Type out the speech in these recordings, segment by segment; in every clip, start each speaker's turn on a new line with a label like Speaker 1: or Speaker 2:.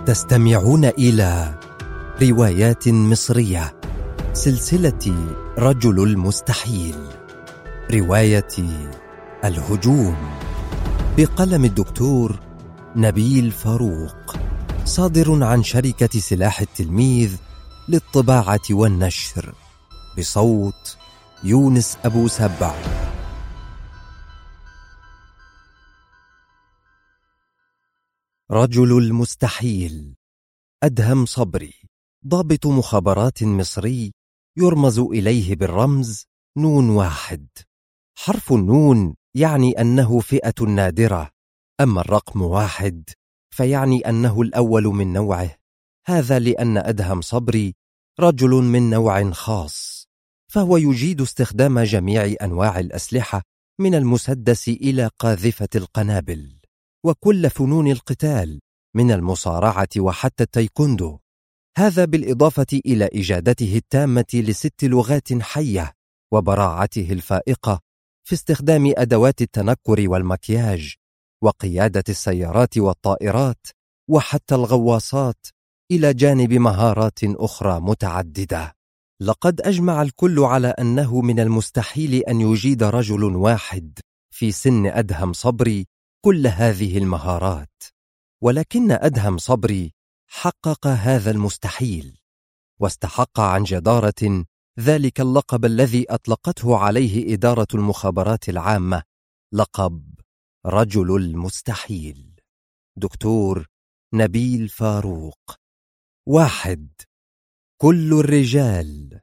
Speaker 1: تستمعون إلى روايات مصرية، سلسلة رجل المستحيل، رواية الهجوم، بقلم الدكتور نبيل فاروق، صادر عن شركة سلاح التلميذ للطباعة والنشر، بصوت يونس أبو سبع. رجل المستحيل. أدهم صبري، ضابط مخابرات مصري، يرمز إليه بالرمز نون واحد. حرف النون يعني أنه فئة نادرة، أما الرقم واحد فيعني أنه الأول من نوعه. هذا لأن أدهم صبري رجل من نوع خاص، فهو يجيد استخدام جميع أنواع الأسلحة من المسدس إلى قاذفة القنابل، وكل فنون القتال من المصارعة وحتى التايكوندو. هذا بالإضافة إلى إجادته التامة ل6 لغات حية، وبراعته الفائقة في استخدام أدوات التنكر والمكياج، وقيادة السيارات والطائرات وحتى الغواصات، إلى جانب مهارات أخرى متعددة. لقد أجمع الكل على أنه من المستحيل أن يجيد رجل واحد في سن أدهم صبري كل هذه المهارات، ولكن أدهم صبري حقق هذا المستحيل، واستحق عن جدارة ذلك اللقب الذي أطلقته عليه إدارة المخابرات العامة، لقب رجل المستحيل. دكتور نبيل فاروق. 1. كل الرجال.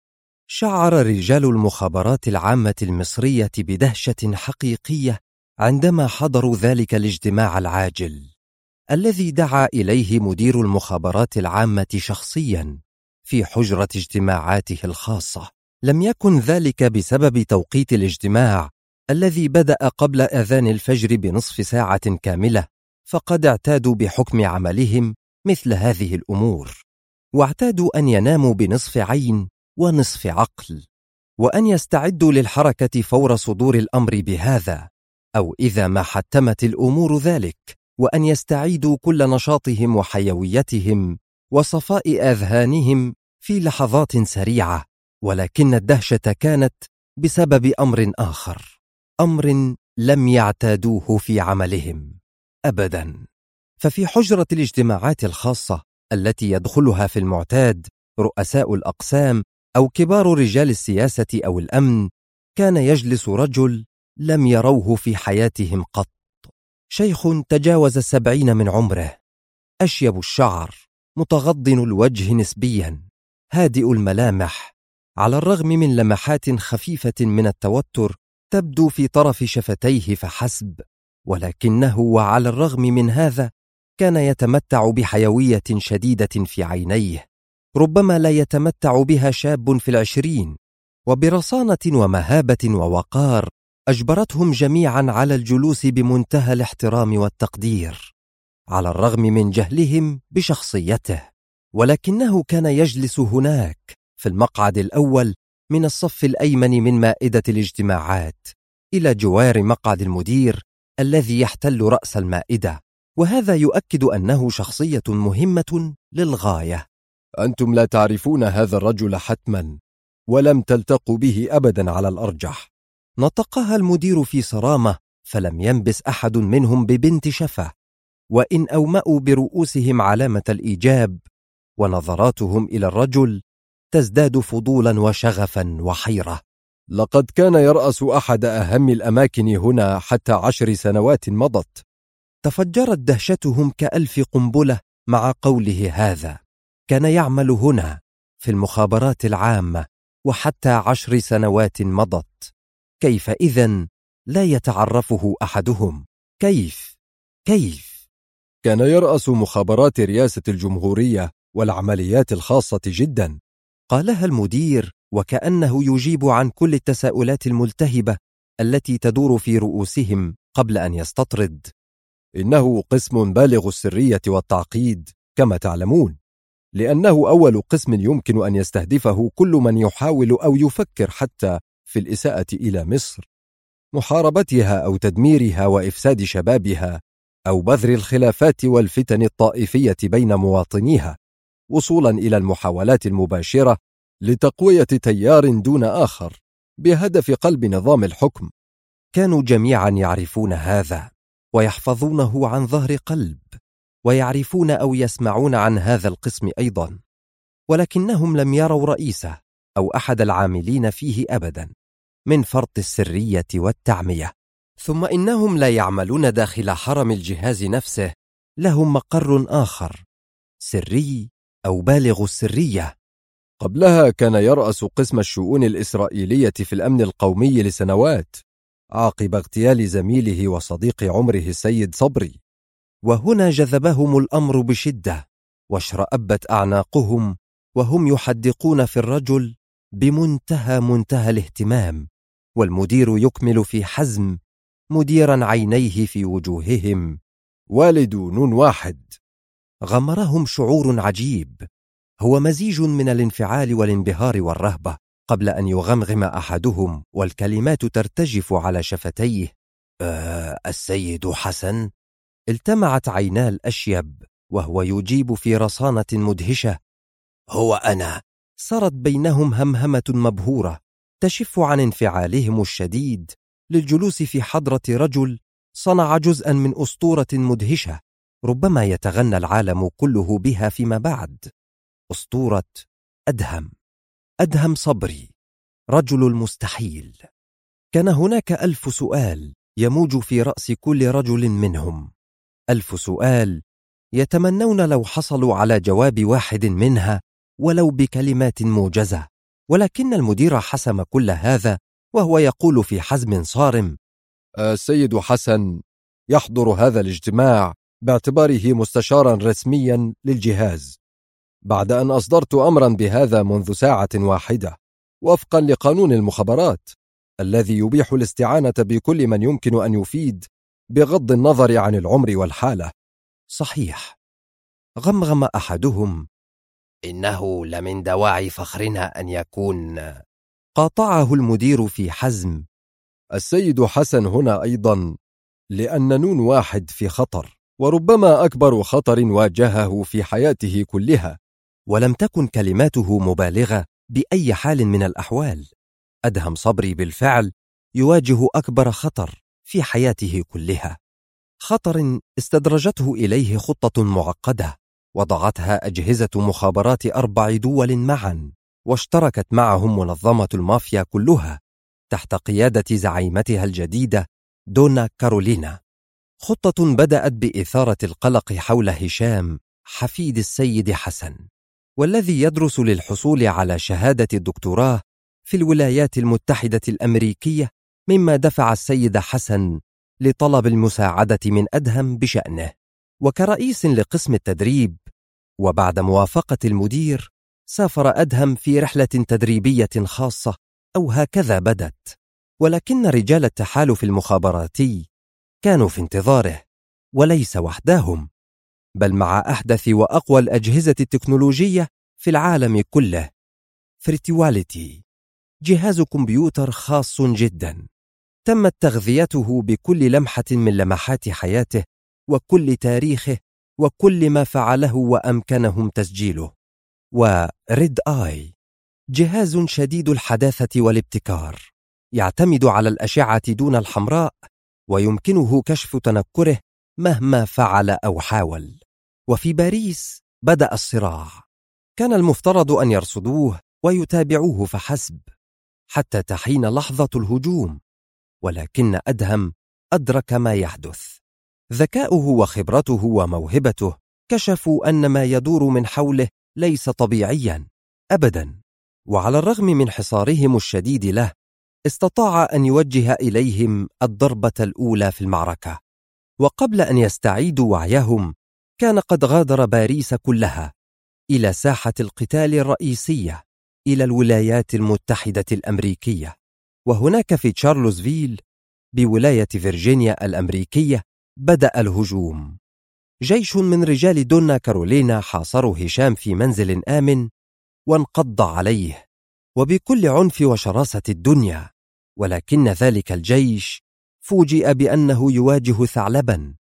Speaker 1: شعر رجال المخابرات العامة المصرية بدهشة حقيقية عندما حضروا ذلك الاجتماع العاجل الذي دعا إليه مدير المخابرات العامة شخصيا في حجرة اجتماعاته الخاصة. لم يكن ذلك بسبب توقيت الاجتماع الذي بدأ قبل أذان الفجر بنصف ساعة كاملة، فقد اعتادوا بحكم عملهم مثل هذه الأمور، واعتادوا أن يناموا بنصف عين ونصف عقل، وأن يستعدوا للحركة فور صدور الأمر بهذا، أو إذا ما حتمت الأمور ذلك، وأن يستعيدوا كل نشاطهم وحيويتهم وصفاء أذهانهم في لحظات سريعة. ولكن الدهشة كانت بسبب أمر آخر، أمر لم يعتادوه في عملهم أبدا. ففي حجرة الاجتماعات الخاصة التي يدخلها في المعتاد رؤساء الأقسام أو كبار رجال السياسة أو الأمن، كان يجلس رجل لم يروه في حياتهم قط، شيخ تجاوز 70 من عمره، أشيب الشعر، متغضن الوجه نسبيا، هادئ الملامح، على الرغم من لمحات خفيفة من التوتر تبدو في طرف شفتيه فحسب، ولكنه وعلى الرغم من هذا كان يتمتع بحيوية شديدة في عينيه، ربما لا يتمتع بها شاب في 20، وبرصانة ومهابة ووقار أجبرتهم جميعا على الجلوس بمنتهى الاحترام والتقدير على الرغم من جهلهم بشخصيته. ولكنه كان يجلس هناك في المقعد الأول من الصف الأيمن من مائدة الاجتماعات، إلى جوار مقعد المدير الذي يحتل رأس المائدة، وهذا يؤكد أنه شخصية مهمة للغاية.
Speaker 2: أنتم لا تعرفون هذا الرجل حتما، ولم تلتقوا به أبدا على الأرجح،
Speaker 1: نطقها المدير في صرامة، فلم ينبس أحد منهم ببنت شفة، وإن أومأوا برؤوسهم علامة الإيجاب، ونظراتهم إلى الرجل تزداد فضولا وشغفا وحيرة.
Speaker 2: لقد كان يرأس أحد أهم الأماكن هنا حتى 10 سنوات مضت.
Speaker 1: تفجرت دهشتهم كألف قنبلة مع قوله هذا. كان يعمل هنا في المخابرات العامة وحتى 10 سنوات مضت، كيف إذن لا يتعرفه أحدهم؟ كيف؟
Speaker 2: كان يرأس مخابرات رئاسة الجمهورية والعمليات الخاصة جدا،
Speaker 1: قالها المدير وكأنه يجيب عن كل التساؤلات الملتهبة التي تدور في رؤوسهم قبل أن يستطرد.
Speaker 2: إنه قسم بالغ السرية والتعقيد كما تعلمون، لأنه أول قسم يمكن أن يستهدفه كل من يحاول أو يفكر حتى في الإساءة إلى مصر، محاربتها أو تدميرها وإفساد شبابها أو بذر الخلافات والفتن الطائفية بين مواطنيها، وصولا إلى المحاولات المباشرة لتقوية تيار دون آخر بهدف قلب نظام الحكم.
Speaker 1: كانوا جميعا يعرفون هذا ويحفظونه عن ظهر قلب، ويعرفون أو يسمعون عن هذا القسم أيضا، ولكنهم لم يروا رئيسه أو أحد العاملين فيه أبدا من فرط السرية والتعمية. ثم إنهم لا يعملون داخل حرم الجهاز نفسه، لهم مقر آخر سري أو بالغ السرية.
Speaker 2: قبلها كان يرأس قسم الشؤون الإسرائيلية في الأمن القومي لسنوات عقب اغتيال زميله وصديق عمره السيد صبري،
Speaker 1: وهنا جذبهم الأمر بشدة، واشرأبت أعناقهم وهم يحدقون في الرجل بمنتهى الاهتمام، والمدير يكمل في حزم مديرا عينيه في وجوههم.
Speaker 2: والد نون واحد.
Speaker 1: غمرهم شعور عجيب، هو مزيج من الانفعال والانبهار والرهبة، قبل أن يغمغم أحدهم والكلمات ترتجف على شفتيه: السيد حسن. التمعت عينا الأشيب وهو يجيب في رصانة مدهشة: هو أنا. صارت بينهم همهمة مبهورة تشف عن انفعالهم الشديد للجلوس في حضرة رجل صنع جزءا من أسطورة مدهشة ربما يتغنى العالم كله بها فيما بعد، أسطورة أدهم صبري، رجل المستحيل. كان هناك 1000 سؤال يموج في رأس كل رجل منهم، 1000 سؤال يتمنون لو حصلوا على جواب واحد منها ولو بكلمات موجزة، ولكن المدير حسم كل هذا وهو يقول في حزم صارم:
Speaker 2: السيد حسن يحضر هذا الاجتماع باعتباره مستشارا رسميا للجهاز، بعد أن أصدرت أمرا بهذا منذ ساعة واحدة وفقا لقانون المخابرات الذي يبيح الاستعانة بكل من يمكن أن يفيد بغض النظر عن العمر والحالة.
Speaker 1: صحيح. غمغم أحدهم: إنه لمن دواعي فخرنا أن يكون. قاطعه المدير في حزم:
Speaker 2: السيد حسن هنا أيضا لأن نون واحد في خطر، وربما أكبر خطر واجهه في حياته كلها.
Speaker 1: ولم تكن كلماته مبالغة بأي حال من الأحوال. أدهم صبري بالفعل يواجه أكبر خطر في حياته كلها، خطر استدرجته إليه خطة معقدة وضعتها أجهزة مخابرات 4 دول معا، واشتركت معهم منظمة المافيا كلها تحت قيادة زعيمتها الجديدة دونا كارولينا. خطة بدأت بإثارة القلق حول هشام حفيد السيد حسن، والذي يدرس للحصول على شهادة الدكتوراه في الولايات المتحدة الأمريكية، مما دفع السيد حسن لطلب المساعدة من أدهم بشأنه. وكرئيس لقسم التدريب وبعد موافقة المدير، سافر أدهم في رحلة تدريبية خاصة، أو هكذا بدت، ولكن رجال التحالف المخابراتي كانوا في انتظاره، وليس وحدهم، بل مع أحدث وأقوى الأجهزة التكنولوجية في العالم كله. فريتواليتي، جهاز كمبيوتر خاص جدا تمت تغذيته بكل لمحة من لمحات حياته وكل تاريخه وكل ما فعله وأمكنهم تسجيله. وريد آي، جهاز شديد الحداثة والابتكار يعتمد على الأشعة دون الحمراء، ويمكنه كشف تنكره مهما فعل أو حاول. وفي باريس بدأ الصراع، كان المفترض أن يرصدوه ويتابعوه فحسب حتى تحين لحظة الهجوم، ولكن أدهم أدرك ما يحدث. ذكاؤه وخبرته وموهبته كشفوا أن ما يدور من حوله ليس طبيعيا أبدا، وعلى الرغم من حصارهم الشديد له استطاع أن يوجه إليهم الضربة الأولى في المعركة. وقبل أن يستعيدوا وعيهم كان قد غادر باريس كلها إلى ساحة القتال الرئيسية، إلى الولايات المتحدة الأمريكية. وهناك في تشارلوزفيل بولاية فيرجينيا الأمريكية بدأ الهجوم. جيش من رجال دونا كارولينا حاصروا هشام في منزل آمن وانقض عليه وبكل عنف وشراسة الدنيا، ولكن ذلك الجيش فوجئ بأنه يواجه ثعلبا،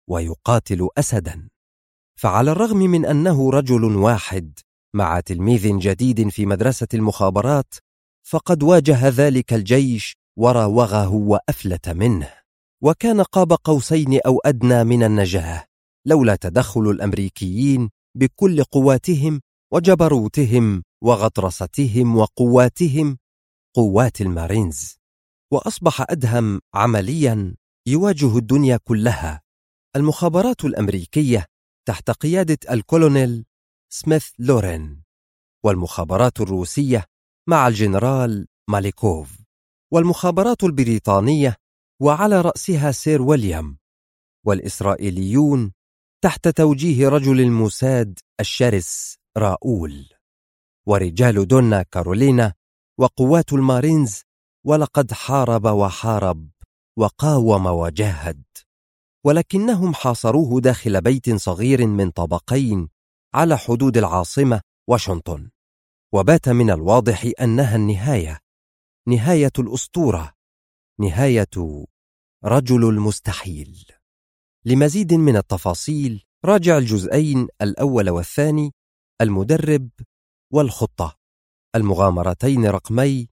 Speaker 1: ويقاتل أسدا. فعلى الرغم من أنه رجل واحد مع تلميذ جديد في مدرسة المخابرات، فقد واجه ذلك الجيش وراوغه وأفلت منه، وكان قاب قوسين أو أدنى من النجاة، لولا تدخل الأمريكيين بكل قواتهم وجبروتهم وغطرستهم وقواتهم، قوات المارينز. وأصبح أدهم عمليا يواجه الدنيا كلها. المخابرات الأمريكية تحت قيادة الكولونيل سميث لورين، والمخابرات الروسية مع الجنرال ماليكوف، والمخابرات البريطانية وعلى رأسها سير ويليام، والإسرائيليون تحت توجيه رجل الموساد الشرس راؤول، ورجال دونا كارولينا وقوات المارينز. ولقد حارب وحارب وقاوم وجاهد، ولكنهم حاصروه داخل بيت صغير من طابقين على حدود العاصمة واشنطن. وبات من الواضح أنها النهاية، نهاية الأسطورة، نهاية رجل المستحيل. لمزيد من التفاصيل راجع الجزئين الأول والثاني، المدرب والخطة، المغامرتين رقمي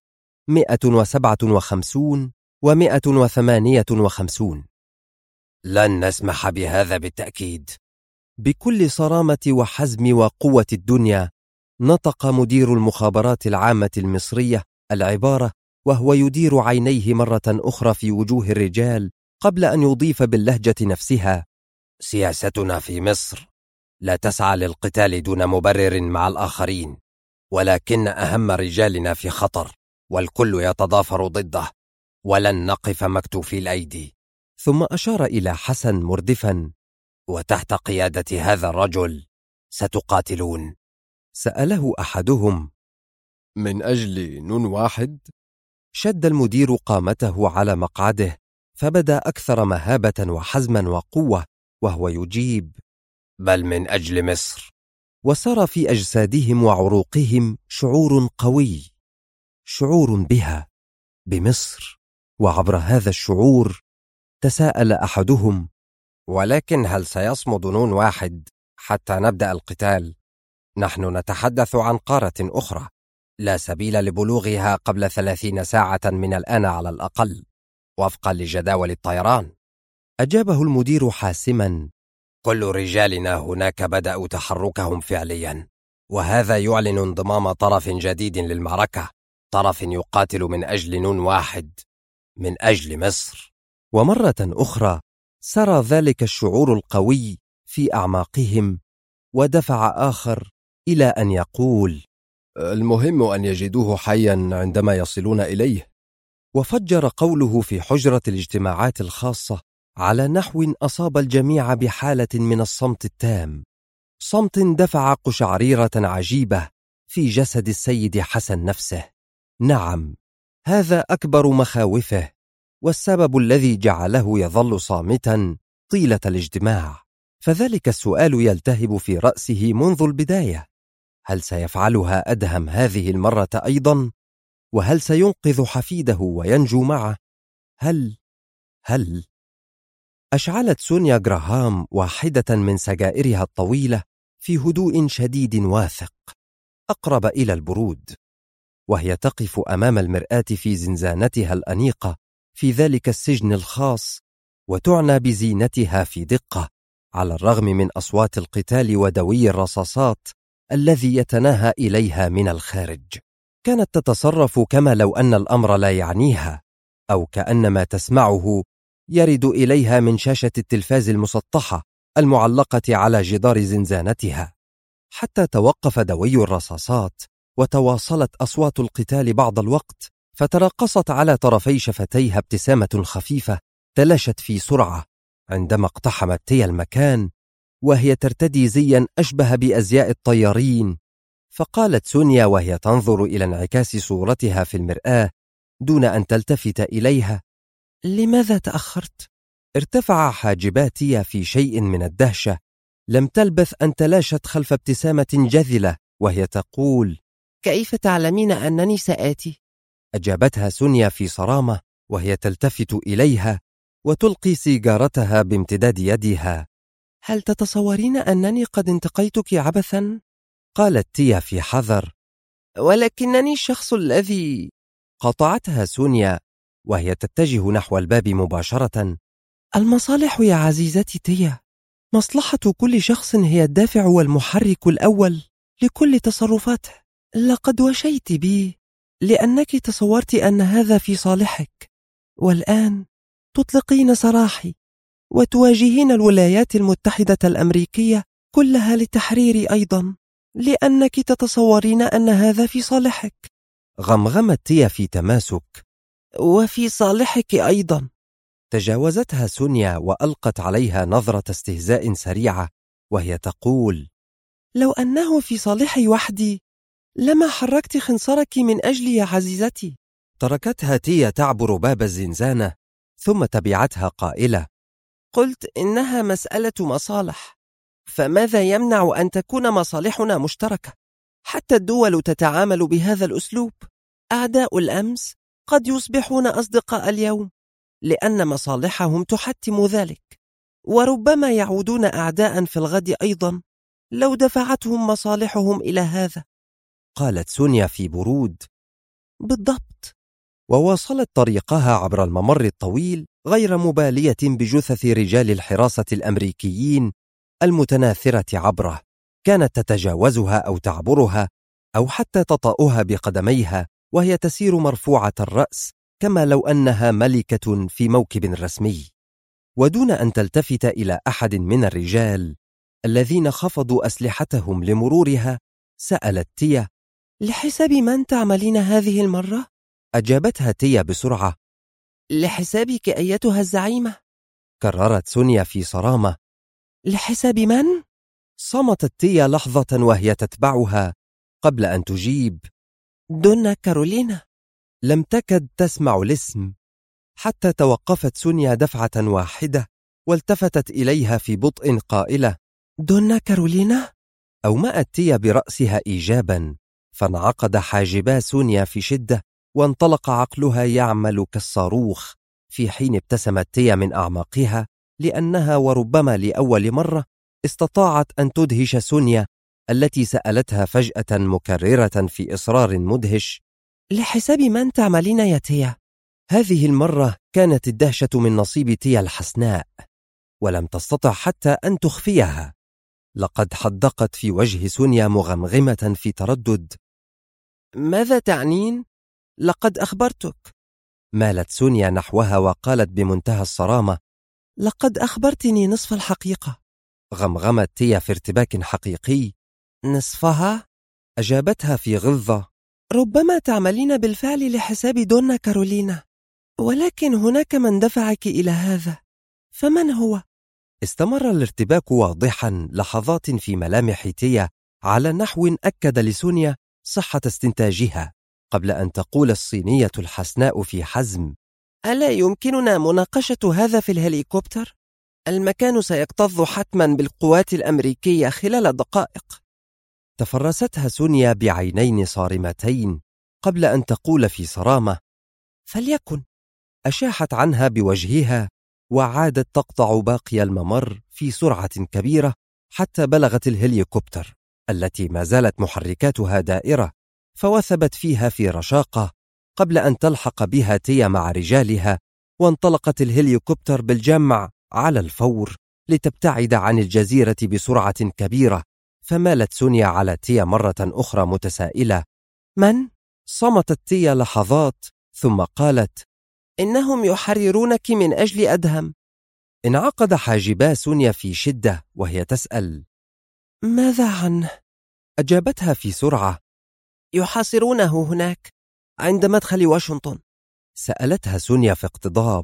Speaker 1: 157 و158.
Speaker 2: لن نسمح بهذا بالتأكيد.
Speaker 1: بكل صرامة وحزم وقوة الدنيا نطق مدير المخابرات العامة المصرية العبارة وهو يدير عينيه مرة أخرى في وجوه الرجال، قبل أن يضيف باللهجة نفسها:
Speaker 2: سياستنا في مصر لا تسعى للقتال دون مبرر مع الآخرين، ولكن أهم رجالنا في خطر والكل يتضافر ضده، ولن نقف مكتوفي الأيدي.
Speaker 1: ثم أشار إلى حسن مردفا:
Speaker 2: وتحت قيادة هذا الرجل ستقاتلون؟
Speaker 1: سأله أحدهم:
Speaker 2: من أجل نون واحد؟
Speaker 1: شد المدير قامته على مقعده، فبدا أكثر مهابة وحزما وقوة وهو يجيب:
Speaker 2: بل من أجل مصر.
Speaker 1: وسار في أجسادهم وعروقهم شعور قوي، شعور بها، بمصر. وعبر هذا الشعور تساءل أحدهم:
Speaker 2: ولكن هل سيصمد نون واحد حتى نبدأ القتال؟ نحن نتحدث عن قارة أخرى لا سبيل لبلوغها قبل 30 ساعة من الآن على الأقل، وفقا لجداول الطيران.
Speaker 1: أجابه المدير حاسما:
Speaker 2: كل رجالنا هناك بدأوا تحركهم فعليا، وهذا يعلن انضمام طرف جديد للمعركة، طرف يقاتل من أجل نون واحد، من أجل مصر.
Speaker 1: ومرة أخرى سرى ذلك الشعور القوي في أعماقهم، ودفع آخر إلى أن يقول:
Speaker 2: المهم أن يجدوه حيا عندما يصلون إليه.
Speaker 1: وفجر قوله في حجرة الاجتماعات الخاصة على نحو أصاب الجميع بحالة من الصمت التام، صمت دفع قشعريرة عجيبة في جسد السيد حسن نفسه. نعم، هذا أكبر مخاوفه، والسبب الذي جعله يظل صامتا طيلة الاجتماع. فذلك السؤال يلتهب في رأسه منذ البداية: هل سيفعلها أدهم هذه المرة أيضا؟ وهل سينقذ حفيده وينجو معه؟ هل أشعلت سونيا جراهام واحدة من سجائرها الطويلة في هدوء شديد واثق أقرب إلى البرود، وهي تقف أمام المرآة في زنزانتها الأنيقة في ذلك السجن الخاص، وتعنى بزينتها في دقة على الرغم من أصوات القتال ودوي الرصاصات الذي يتناهى إليها من الخارج. كانت تتصرف كما لو أن الأمر لا يعنيها، أو كأن ما تسمعه يرد إليها من شاشة التلفاز المسطحة المعلقة على جدار زنزانتها. حتى توقف دوي الرصاصات وتواصلت أصوات القتال بعض الوقت، فترقصت على طرفي شفتيها ابتسامة خفيفة تلاشت في سرعة عندما اقتحمت تيا المكان وهي ترتدي زيا أشبه بأزياء الطيارين. فقالت سونيا وهي تنظر إلى انعكاس صورتها في المرآة دون أن تلتفت إليها: لماذا تأخرت؟ ارتفع حاجبا تيا في شيء من الدهشة. لم تلبث أن تلاشت خلف ابتسامة جذلة وهي تقول: كيف تعلمين أنني سآتي؟ أجابتها سونيا في صرامة وهي تلتفت إليها: وتلقي سيجارتها بامتداد يدها. هل تتصورين أنني قد انتقيتك عبثا؟ قالت تيا في حذر. ولكنني الشخص الذي... قاطعتها سونيا وهي تتجه نحو الباب مباشرة. المصالح يا عزيزتي تيا، مصلحة كل شخص هي الدافع والمحرك الأول لكل تصرفاته. لقد وشيت بي لأنك تصورت أن هذا في صالحك، والآن تطلقين سراحي وتواجهين الولايات المتحدة الأمريكية كلها لتحريري أيضا لأنك تتصورين أن هذا في صالحك. غمغمت تيا في تماسك. وفي صالحك أيضا. تجاوزتها سونيا وألقت عليها نظرة استهزاء سريعة وهي تقول: لو أنه في صالحي وحدي لما حركت خنصرك من أجلي يا عزيزتي. تركتها تيا تعبر باب الزنزانة ثم تبعتها قائلة: قلت إنها مسألة مصالح، فماذا يمنع أن تكون مصالحنا مشتركة؟ حتى الدول تتعامل بهذا الأسلوب. أعداء الأمس قد يصبحون أصدقاء اليوم لأن مصالحهم تحتم ذلك، وربما يعودون أعداء في الغد أيضا لو دفعتهم مصالحهم إلى هذا. قالت سونيا في برود: بالضبط. وواصلت طريقها عبر الممر الطويل غير مبالية بجثث رجال الحراسة الأمريكيين المتناثرة عبره. كانت تتجاوزها أو تعبرها أو حتى تطأها بقدميها وهي تسير مرفوعة الرأس كما لو أنها ملكة في موكب رسمي. ودون أن تلتفت إلى أحد من الرجال الذين خفضوا أسلحتهم لمرورها، سألت تيا: لحساب من تعملين هذه المرة؟ أجابتها تيا بسرعة: لحسابك أيتها الزعيمة. كررت سونيا في صرامة: لحساب من؟ صمتت تيا لحظة وهي تتبعها قبل أن تجيب: دونا كارولينا. لم تكد تسمع الاسم حتى توقفت سونيا دفعة واحدة والتفتت إليها في بطء قائلة: دونا كارولينا؟ أومأت تيا برأسها إيجابا، فانعقد حاجبا سونيا في شدة وانطلق عقلها يعمل كالصاروخ، في حين ابتسمت تيا من أعماقها لأنها وربما لأول مرة استطاعت أن تدهش سونيا التي سألتها فجأة مكررة في إصرار مدهش: لحساب من تعملين يا تيا؟ هذه المرة كانت الدهشة من نصيب تيا الحسناء، ولم تستطع حتى أن تخفيها. لقد حدقت في وجه سونيا مغمغمة في تردد. ماذا تعنين؟ لقد أخبرتك. مالت سونيا نحوها وقالت بمنتهى الصرامة: لقد أخبرتني نصف الحقيقة. غمغمت تيا في ارتباك حقيقي. نصفها؟ أجابتها في غلظة: ربما تعملين بالفعل لحساب دونا كارولينا، ولكن هناك من دفعك إلى هذا، فمن هو؟ استمر الارتباك واضحا لحظات في ملامح تيا على نحو أكد لسونيا صحة استنتاجها، قبل أن تقول الصينية الحسناء في حزم: ألا يمكننا مناقشة هذا في الهليكوبتر؟ المكان سيكتظ حتما بالقوات الأمريكية خلال دقائق. تفرستها سونيا بعينين صارمتين قبل أن تقول في صرامة: فليكن. أشاحت عنها بوجهها وعادت تقطع باقي الممر في سرعة كبيرة حتى بلغت الهليكوبتر التي ما زالت محركاتها دائرة، فوثبت فيها في رشاقة قبل أن تلحق بها تيا مع رجالها، وانطلقت الهليكوبتر بالجمع على الفور لتبتعد عن الجزيرة بسرعة كبيرة. فمالت سونيا على تيا مرة أخرى متسائلة: من؟ صمتت تيا لحظات ثم قالت: إنهم يحررونك من أجل أدهم. انعقد حاجبا سونيا في شدة وهي تسأل: ماذا عنه؟ أجابتها في سرعة: يحاصرونه هناك عند مدخل واشنطن. سألتها سونيا في اقتضاب: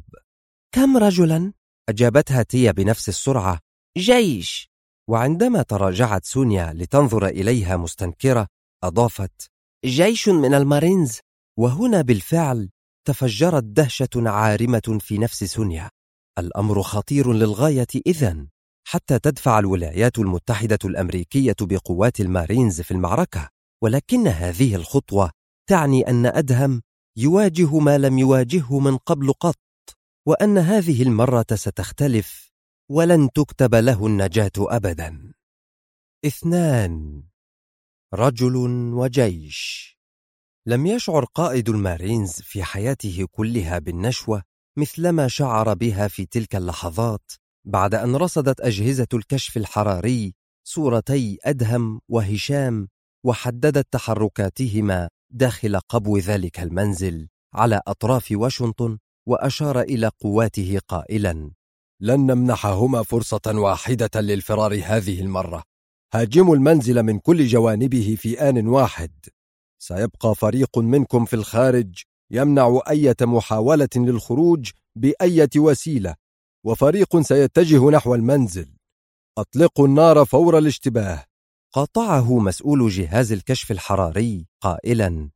Speaker 1: كم رجلا؟ أجابتها تيا بنفس السرعة: جيش. وعندما تراجعت سونيا لتنظر إليها مستنكرة أضافت: جيش من المارينز. وهنا بالفعل تفجرت دهشة عارمة في نفس سونيا. الأمر خطير للغاية إذن، حتى تدفع الولايات المتحدة الأمريكية بقوات المارينز في المعركة، ولكن هذه الخطوة تعني أن أدهم يواجه ما لم يواجهه من قبل قط. وأن هذه المرة ستختلف ولن تكتب له النجاة أبدا. 2. رجل وجيش. لم يشعر قائد المارينز في حياته كلها بالنشوة مثلما شعر بها في تلك اللحظات بعد أن رصدت أجهزة الكشف الحراري صورتي أدهم وهشام وحددت تحركاتهما داخل قبو ذلك المنزل على أطراف واشنطن، وأشار إلى قواته قائلا:
Speaker 2: لن نمنحهما فرصة واحدة للفرار هذه المرة. هاجموا المنزل من كل جوانبه في آن واحد. سيبقى فريق منكم في الخارج يمنع أي محاولة للخروج بأي وسيلة، وفريق سيتجه نحو المنزل. أطلقوا النار فور الاشتباه.
Speaker 1: قاطعه مسؤول جهاز الكشف الحراري قائلا: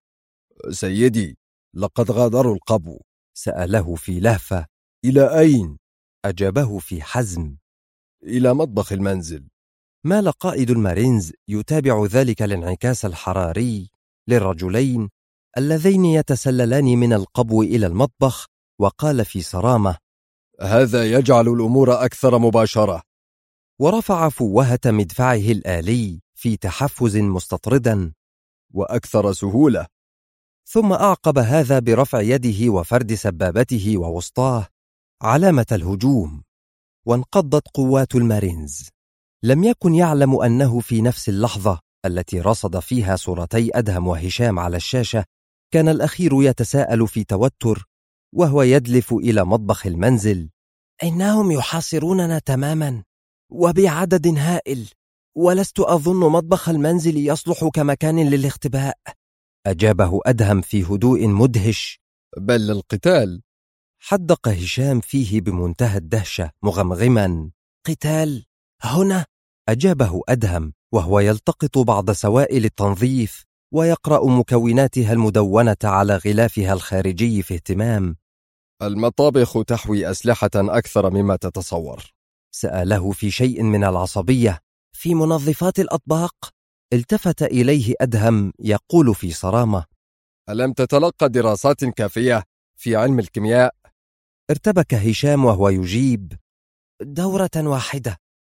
Speaker 2: سيدي، لقد غادروا القبو.
Speaker 1: سأله في لهفة:
Speaker 2: إلى أين؟
Speaker 1: أجابه في حزم:
Speaker 2: إلى مطبخ المنزل.
Speaker 1: مال قائد المارينز يتابع ذلك الانعكاس الحراري للرجلين اللذين يتسللان من القبو إلى المطبخ، وقال في صرامة:
Speaker 2: هذا يجعل الأمور أكثر مباشرة.
Speaker 1: ورفع فوهة مدفعه الآلي في تحفز مستطردا:
Speaker 2: وأكثر سهولة.
Speaker 1: ثم أعقب هذا برفع يده وفرد سبابته ووسطاه علامة الهجوم. وانقضت قوات المارينز. لم يكن يعلم أنه في نفس اللحظة التي رصد فيها صورتي أدهم وهشام على الشاشة كان الأخير يتساءل في توتر وهو يدلف إلى مطبخ المنزل: إنهم يحاصروننا تماما وبعدد هائل، ولست أظن مطبخ المنزل يصلح كمكان للاختباء. أجابه أدهم في هدوء مدهش:
Speaker 2: بل للقتال.
Speaker 1: حدق هشام فيه بمنتهى الدهشة مغمغما: قتال هنا؟ أجابه أدهم وهو يلتقط بعض سوائل التنظيف ويقرأ مكوناتها المدونة على غلافها الخارجي في اهتمام.
Speaker 2: المطابخ تحوي أسلحة أكثر مما تتصور.
Speaker 1: سأله في شيء من العصبية: في منظفات الأطباق؟ التفت إليه أدهم يقول في صرامة:
Speaker 2: ألم تتلقى دراسات كافية في علم الكيمياء؟
Speaker 1: ارتبك هشام وهو يجيب: دورة واحدة.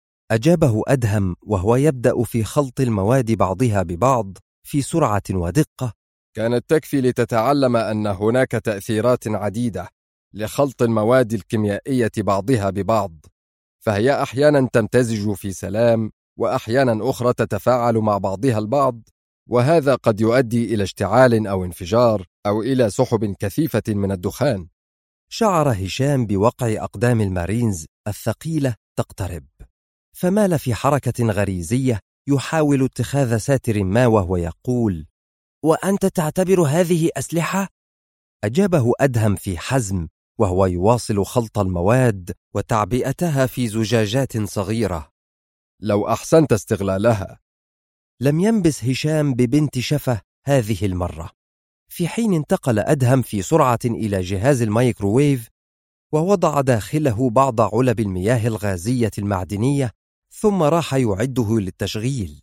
Speaker 1: أجابه أدهم وهو يبدأ في خلط المواد بعضها ببعض في سرعة ودقة.
Speaker 2: كانت تكفي لتتعلم أن هناك تأثيرات عديدة لخلط المواد الكيميائية بعضها ببعض، فهي أحيانا تمتزج في سلام، وأحيانا أخرى تتفاعل مع بعضها البعض، وهذا قد يؤدي إلى اشتعال أو انفجار أو إلى سحب كثيفة من الدخان.
Speaker 1: شعر هشام بوقع أقدام المارينز الثقيلة تقترب، فمال في حركة غريزية يحاول اتخاذ ساتر ما وهو يقول: وأنت تعتبر هذه أسلحة؟ أجابه أدهم في حزم وهو يواصل خلط المواد وتعبئتها في زجاجات صغيرة.
Speaker 2: لو أحسنت استغلالها.
Speaker 1: لم ينبس هشام ببنت شفة هذه المرة، في حين انتقل أدهم في سرعة إلى جهاز الميكروويف ووضع داخله بعض علب المياه الغازية المعدنية، ثم راح يعده للتشغيل.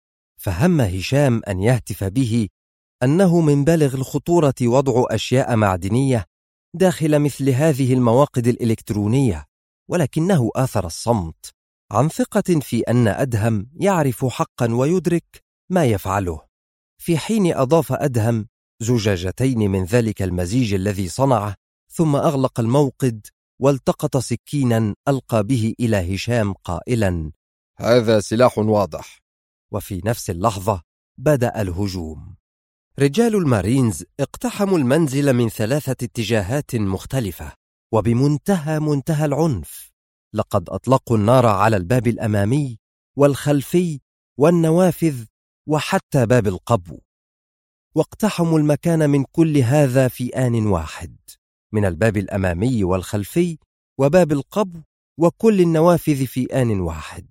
Speaker 1: فهم هشام أن يهتف به أنه من بالغ الخطورة وضع أشياء معدنية داخل مثل هذه المواقد الإلكترونية، ولكنه آثر الصمت عن ثقة في أن أدهم يعرف حقا ويدرك ما يفعله. في حين أضاف أدهم زجاجتين من ذلك المزيج الذي صنعه، ثم أغلق الموقد والتقط سكينا ألقى به إلى هشام قائلا:
Speaker 2: هذا سلاح واضح.
Speaker 1: وفي نفس اللحظة بدأ الهجوم. رجال المارينز اقتحموا المنزل من 3 اتجاهات مختلفة وبمنتهى العنف. لقد أطلقوا النار على الباب الأمامي والخلفي والنوافذ وحتى باب القبو، واقتحموا المكان من كل هذا في آن واحد، من الباب الأمامي والخلفي وباب القبو وكل النوافذ في آن واحد.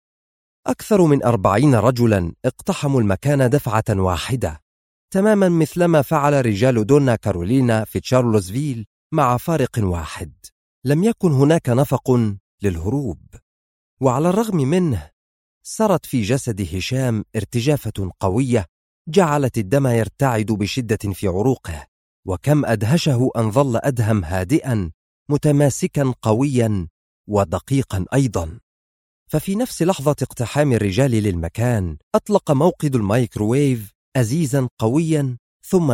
Speaker 1: أكثر من 40 رجلا اقتحموا المكان دفعة واحدة، تماما مثلما فعل رجال دونا كارولينا في تشارلوزفيل، مع فارق واحد: لم يكن هناك نفق للهروب. وعلى الرغم منه سرت في جسد هشام ارتجافة قوية جعلت الدم يرتعد بشدة في عروقه. وكم أدهشه أن ظل أدهم هادئا متماسكا قويا ودقيقا أيضا. ففي نفس لحظة اقتحام الرجال للمكان أطلق موقد الميكروويف أزيزا قويا ثم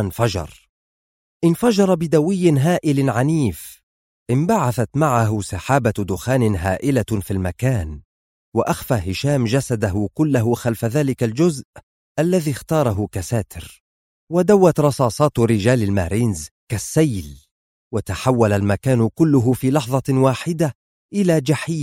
Speaker 1: انفجر بدوي هائل عنيف. انبعثت معه سحابة دخان هائلة في المكان، وأخفى هشام جسده كله خلف ذلك الجزء الذي اختاره كساتر. ودوت رصاصات رجال المارينز كالسيل، وتحول المكان كله في لحظة واحدة إلى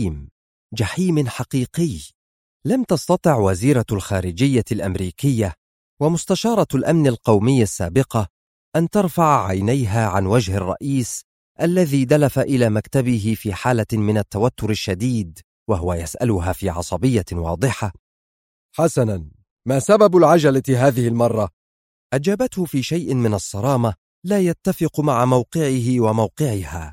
Speaker 1: جحيم حقيقي. لم تستطع وزيرة الخارجية الأمريكية ومستشارة الأمن القومي السابقة أن ترفع عينيها عن وجه الرئيس الذي دلف إلى مكتبه في حالة من التوتر الشديد، وهو يسألها في عصبية واضحة:
Speaker 2: حسناً، ما سبب العجلة هذه المرة؟
Speaker 1: أجابته في شيء من الصرامة لا يتفق مع موقعه وموقعها: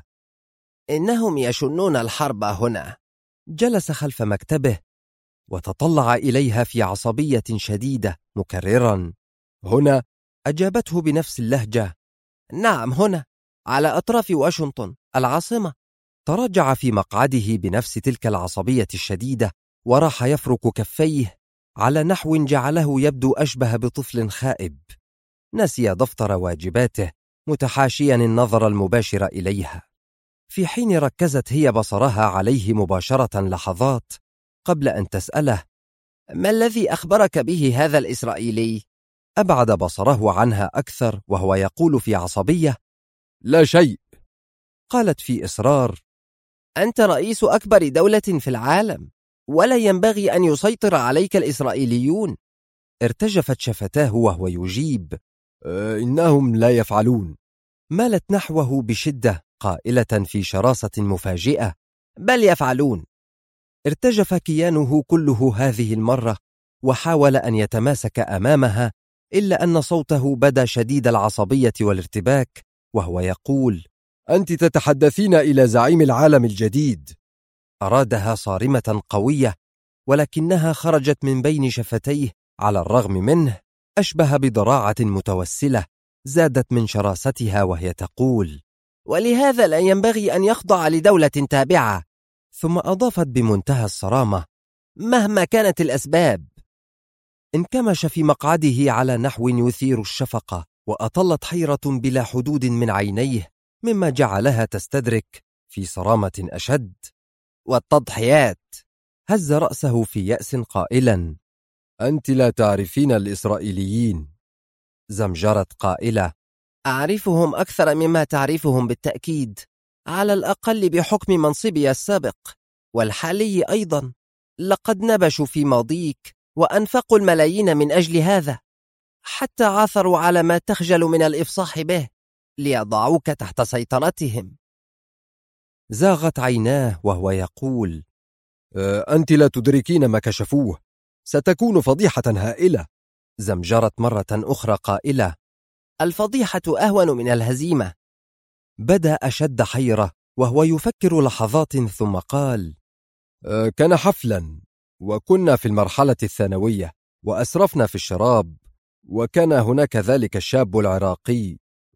Speaker 1: إنهم يشنون الحرب هنا. جلس خلف مكتبه وتطلع إليها في عصبية شديدة مكررا:
Speaker 2: هنا؟
Speaker 1: أجابته بنفس اللهجة: نعم هنا، على أطراف واشنطن العاصمة. تراجع في مقعده بنفس تلك العصبية الشديدة، وراح يفرك كفيه على نحو جعله يبدو أشبه بطفل خائب نسي دفتر واجباته، متحاشيا النظر المباشر إليها. في حين ركزت هي بصرها عليه مباشرة لحظات قبل أن تسأله: ما الذي أخبرك به هذا الإسرائيلي؟ أبعد بصره عنها أكثر وهو يقول في عصبية:
Speaker 2: لا شيء.
Speaker 1: قالت في إصرار: أنت رئيس أكبر دولة في العالم، ولا ينبغي أن يسيطر عليك الإسرائيليون. ارتجفت شفتاه وهو يجيب:
Speaker 2: إنهم لا يفعلون.
Speaker 1: مالت نحوه بشدة قائلة في شراسة مفاجئة: بل يفعلون. ارتجف كيانه كله هذه المرة، وحاول أن يتماسك أمامها، إلا أن صوته بدا شديد العصبية والارتباك وهو يقول:
Speaker 2: أنت تتحدثين إلى زعيم العالم الجديد.
Speaker 1: أرادها صارمة قوية، ولكنها خرجت من بين شفتيه على الرغم منه أشبه بضراعة متوسلة زادت من شراستها، وهي تقول: ولهذا لا ينبغي أن يخضع لدولة تابعة. ثم أضافت بمنتهى الصرامة: مهما كانت الأسباب. انكمش في مقعده على نحو يثير الشفقة، وأطلت حيرة بلا حدود من عينيه، مما جعلها تستدرك في صرامة أشد: والتضحيات. هز رأسه في يأس قائلا:
Speaker 2: أنت لا تعرفين الإسرائيليين.
Speaker 1: زمجرت قائلة: أعرفهم أكثر مما تعرفهم بالتأكيد، على الأقل بحكم منصبي السابق والحالي أيضا. لقد نبشوا في ماضيك وأنفقوا الملايين من أجل هذا، حتى عاثروا على ما تخجل من الإفصاح به ليضعوك تحت سيطرتهم. زاغت عيناه وهو يقول:
Speaker 2: أنت لا تدركين ما كشفوه، ستكون فضيحة هائلة.
Speaker 1: زمجرت مرة أخرى قائلة: الفضيحة أهون من الهزيمة. بدأ أشد حيرة وهو يفكر لحظات ثم قال:
Speaker 2: كان حفلا، وكنا في المرحلة الثانوية، وأسرفنا في الشراب، وكان هناك ذلك الشاب العراقي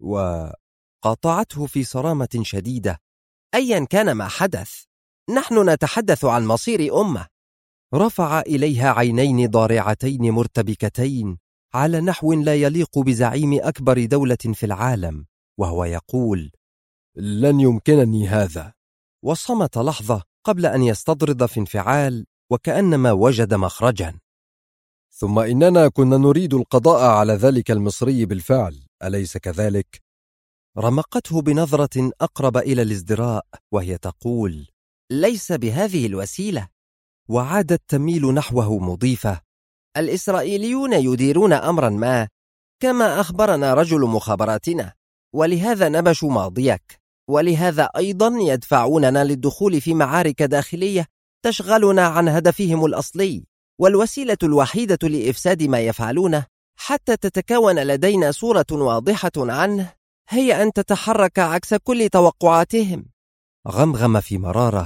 Speaker 1: قاطعته في صرامة شديدة: أيا كان ما حدث، نحن نتحدث عن مصير أمة. رفع إليها عينين ضارعتين مرتبكتين على نحو لا يليق بزعيم أكبر دولة في العالم، وهو يقول:
Speaker 2: لن يمكنني هذا.
Speaker 1: وصمت لحظة قبل أن يستطرد في انفعال، وكأنما وجد مخرجا:
Speaker 2: ثم إننا كنا نريد القضاء على ذلك المصري بالفعل، أليس كذلك؟
Speaker 1: رمقته بنظرة أقرب إلى الازدراء وهي تقول: ليس بهذه الوسيلة. وعادت تميل نحوه مضيفة: الإسرائيليون يديرون أمرا ما كما أخبرنا رجل مخابراتنا، ولهذا نبشوا ماضيك، ولهذا أيضا يدفعوننا للدخول في معارك داخلية تشغلنا عن هدفهم الأصلي، والوسيلة الوحيدة لإفساد ما يفعلونه حتى تتكون لدينا صورة واضحة عنه هي أن تتحرك عكس كل توقعاتهم. غمغم في مرارة: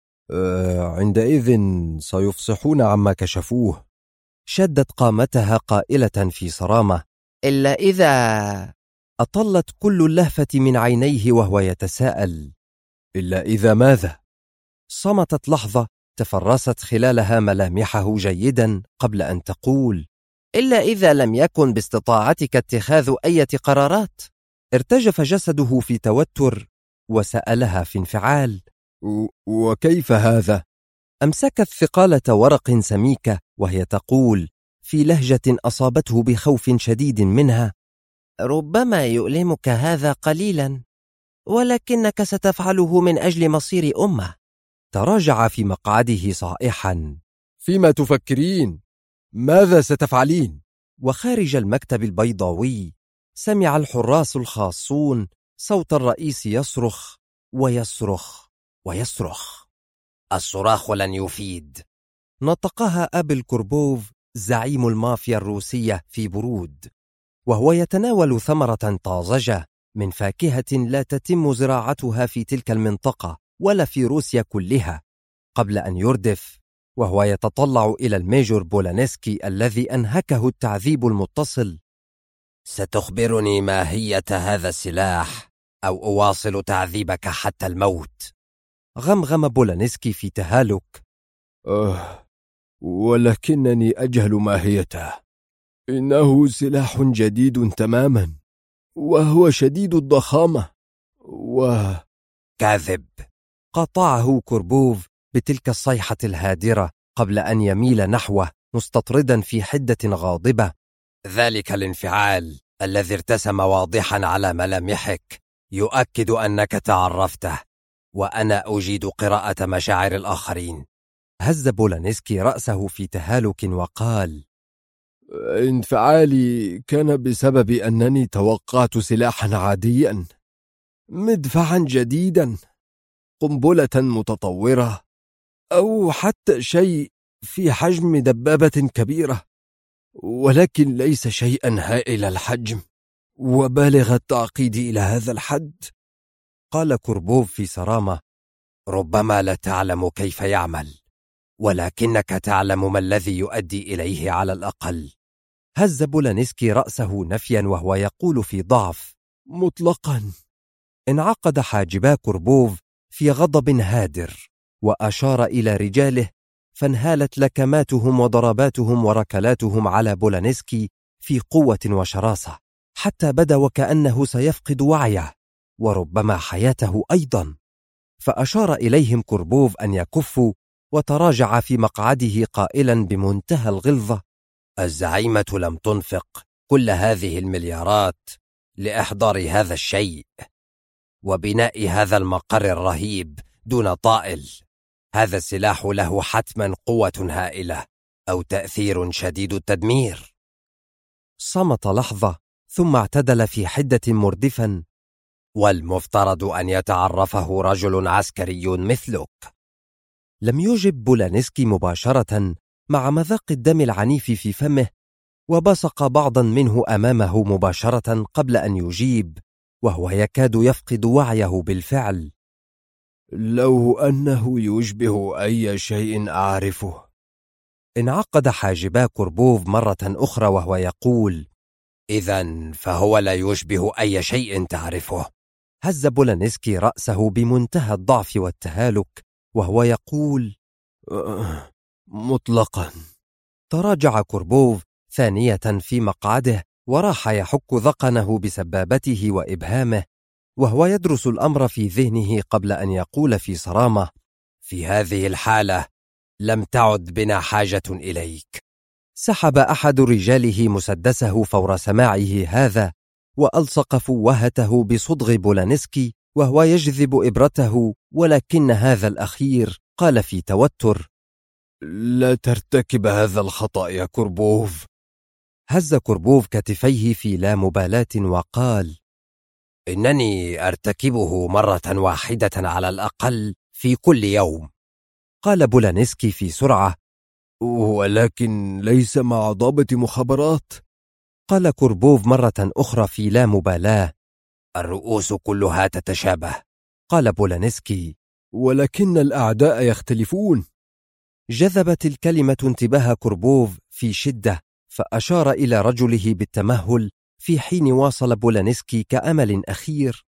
Speaker 2: عندئذ سيفصحون عما كشفوه.
Speaker 1: شدت قامتها قائلة في صرامة: إلا إذا. أطلت كل اللهفة من عينيه وهو يتساءل:
Speaker 2: إلا إذا ماذا؟
Speaker 1: صمتت لحظة تفرست خلالها ملامحه جيدا قبل أن تقول: إلا إذا لم يكن باستطاعتك اتخاذ أي قرارات. ارتجف جسده في توتر وسألها في انفعال:
Speaker 2: وكيف هذا؟
Speaker 1: أمسكت ثقالة ورق سميكة وهي تقول في لهجة أصابته بخوف شديد منها: ربما يؤلمك هذا قليلا، ولكنك ستفعله من أجل مصير أمة. تراجع في مقعده صائحا:
Speaker 2: فيما تفكرين؟ ماذا ستفعلين؟
Speaker 1: وخارج المكتب البيضاوي سمع الحراس الخاصون صوت الرئيس يصرخ ويصرخ ويصرخ. الصراخ لن يفيد، نطقها أبل كوربوف زعيم المافيا الروسية في برود، وهو يتناول ثمرة طازجة من فاكهة لا تتم زراعتها في تلك المنطقة ولا في روسيا كلها، قبل أن يردف وهو يتطلع إلى الميجور بولانسكي الذي أنهكه التعذيب المتصل: ستخبرني ماهية هذا السلاح أو أواصل تعذيبك حتى الموت. غمغم بولانسكي في تهالك:
Speaker 2: ولكنني أجهل ماهيته. إنه سلاح جديد تماما، وهو شديد الضخامة
Speaker 1: كاذب، قاطعه كوربوف بتلك الصيحة الهادرة قبل أن يميل نحوه مستطردا في حدة غاضبة: ذلك الانفعال الذي ارتسم واضحا على ملامحك يؤكد أنك تعرفته، وأنا أجيد قراءة مشاعر الآخرين. هز بولانسكي رأسه في تهالك وقال:
Speaker 2: انفعالي كان بسبب أنني توقعت سلاحا عاديا، مدفعا جديدا، قنبلة متطورة، أو حتى شيء في حجم دبابة كبيرة، ولكن ليس شيئا هائل الحجم وبالغ التعقيد إلى هذا الحد.
Speaker 1: قال كوربوف في صرامة: ربما لا تعلم كيف يعمل، ولكنك تعلم ما الذي يؤدي إليه على الأقل. هز بولانسكي رأسه نفيا وهو يقول في ضعف:
Speaker 2: مطلقا.
Speaker 1: انعقد حاجبا كوربوف في غضب هادر وأشار إلى رجاله، فانهالت لكماتهم وضرباتهم وركلاتهم على بولانسكي في قوة وشراسة، حتى بدا وكأنه سيفقد وعيه وربما حياته أيضا. فأشار إليهم كوربوف أن يكفوا، وتراجع في مقعده قائلا بمنتهى الغلظة: الزعيمة لم تنفق كل هذه المليارات لإحضار هذا الشيء وبناء هذا المقر الرهيب دون طائل. هذا السلاح له حتما قوة هائلة أو تأثير شديد التدمير. صمت لحظة ثم اعتدل في حدة مردفا: والمفترض أن يتعرفه رجل عسكري مثلك. لم يجب بولانسكي مباشرة مع مذاق الدم العنيف في فمه، وبصق بعضا منه أمامه مباشرة قبل أن يجيب، وهو يكاد يفقد وعيه بالفعل:
Speaker 2: لو أنه يشبه أي شيء أعرفه.
Speaker 1: انعقد حاجبا كوربوف مرة أخرى وهو يقول: إذن فهو لا يشبه أي شيء تعرفه. هز بولانسكي رأسه بمنتهى الضعف والتهالك وهو يقول:
Speaker 2: مطلقا.
Speaker 1: تراجع كوربوف ثانية في مقعده وراح يحك ذقنه بسبابته وإبهامه، وهو يدرس الأمر في ذهنه قبل أن يقول في صرامة: في هذه الحالة لم تعد بنا حاجة إليك. سحب أحد رجاله مسدسه فور سماعه هذا، وألصق فوهته بصدغ بولانسكي وهو يجذب إبرته، ولكن هذا الأخير قال في توتر:
Speaker 2: لا ترتكب هذا الخطأ يا كوربوف.
Speaker 1: هز كوربوف كتفيه في لا مبالاة وقال: إنني أرتكبه مرة واحدة على الأقل في كل يوم. قال بولانسكي في سرعة:
Speaker 2: ولكن ليس مع ضابط مخابرات.
Speaker 1: قال كوربوف مرة أخرى في لا مبالاة: الرؤوس كلها تتشابه. قال بولانسكي:
Speaker 2: ولكن الأعداء يختلفون.
Speaker 1: جذبت الكلمة انتباه كوربوف في شدة، فأشار إلى رجله بالتمهل، في حين واصل بولانسكي كأمل أخير: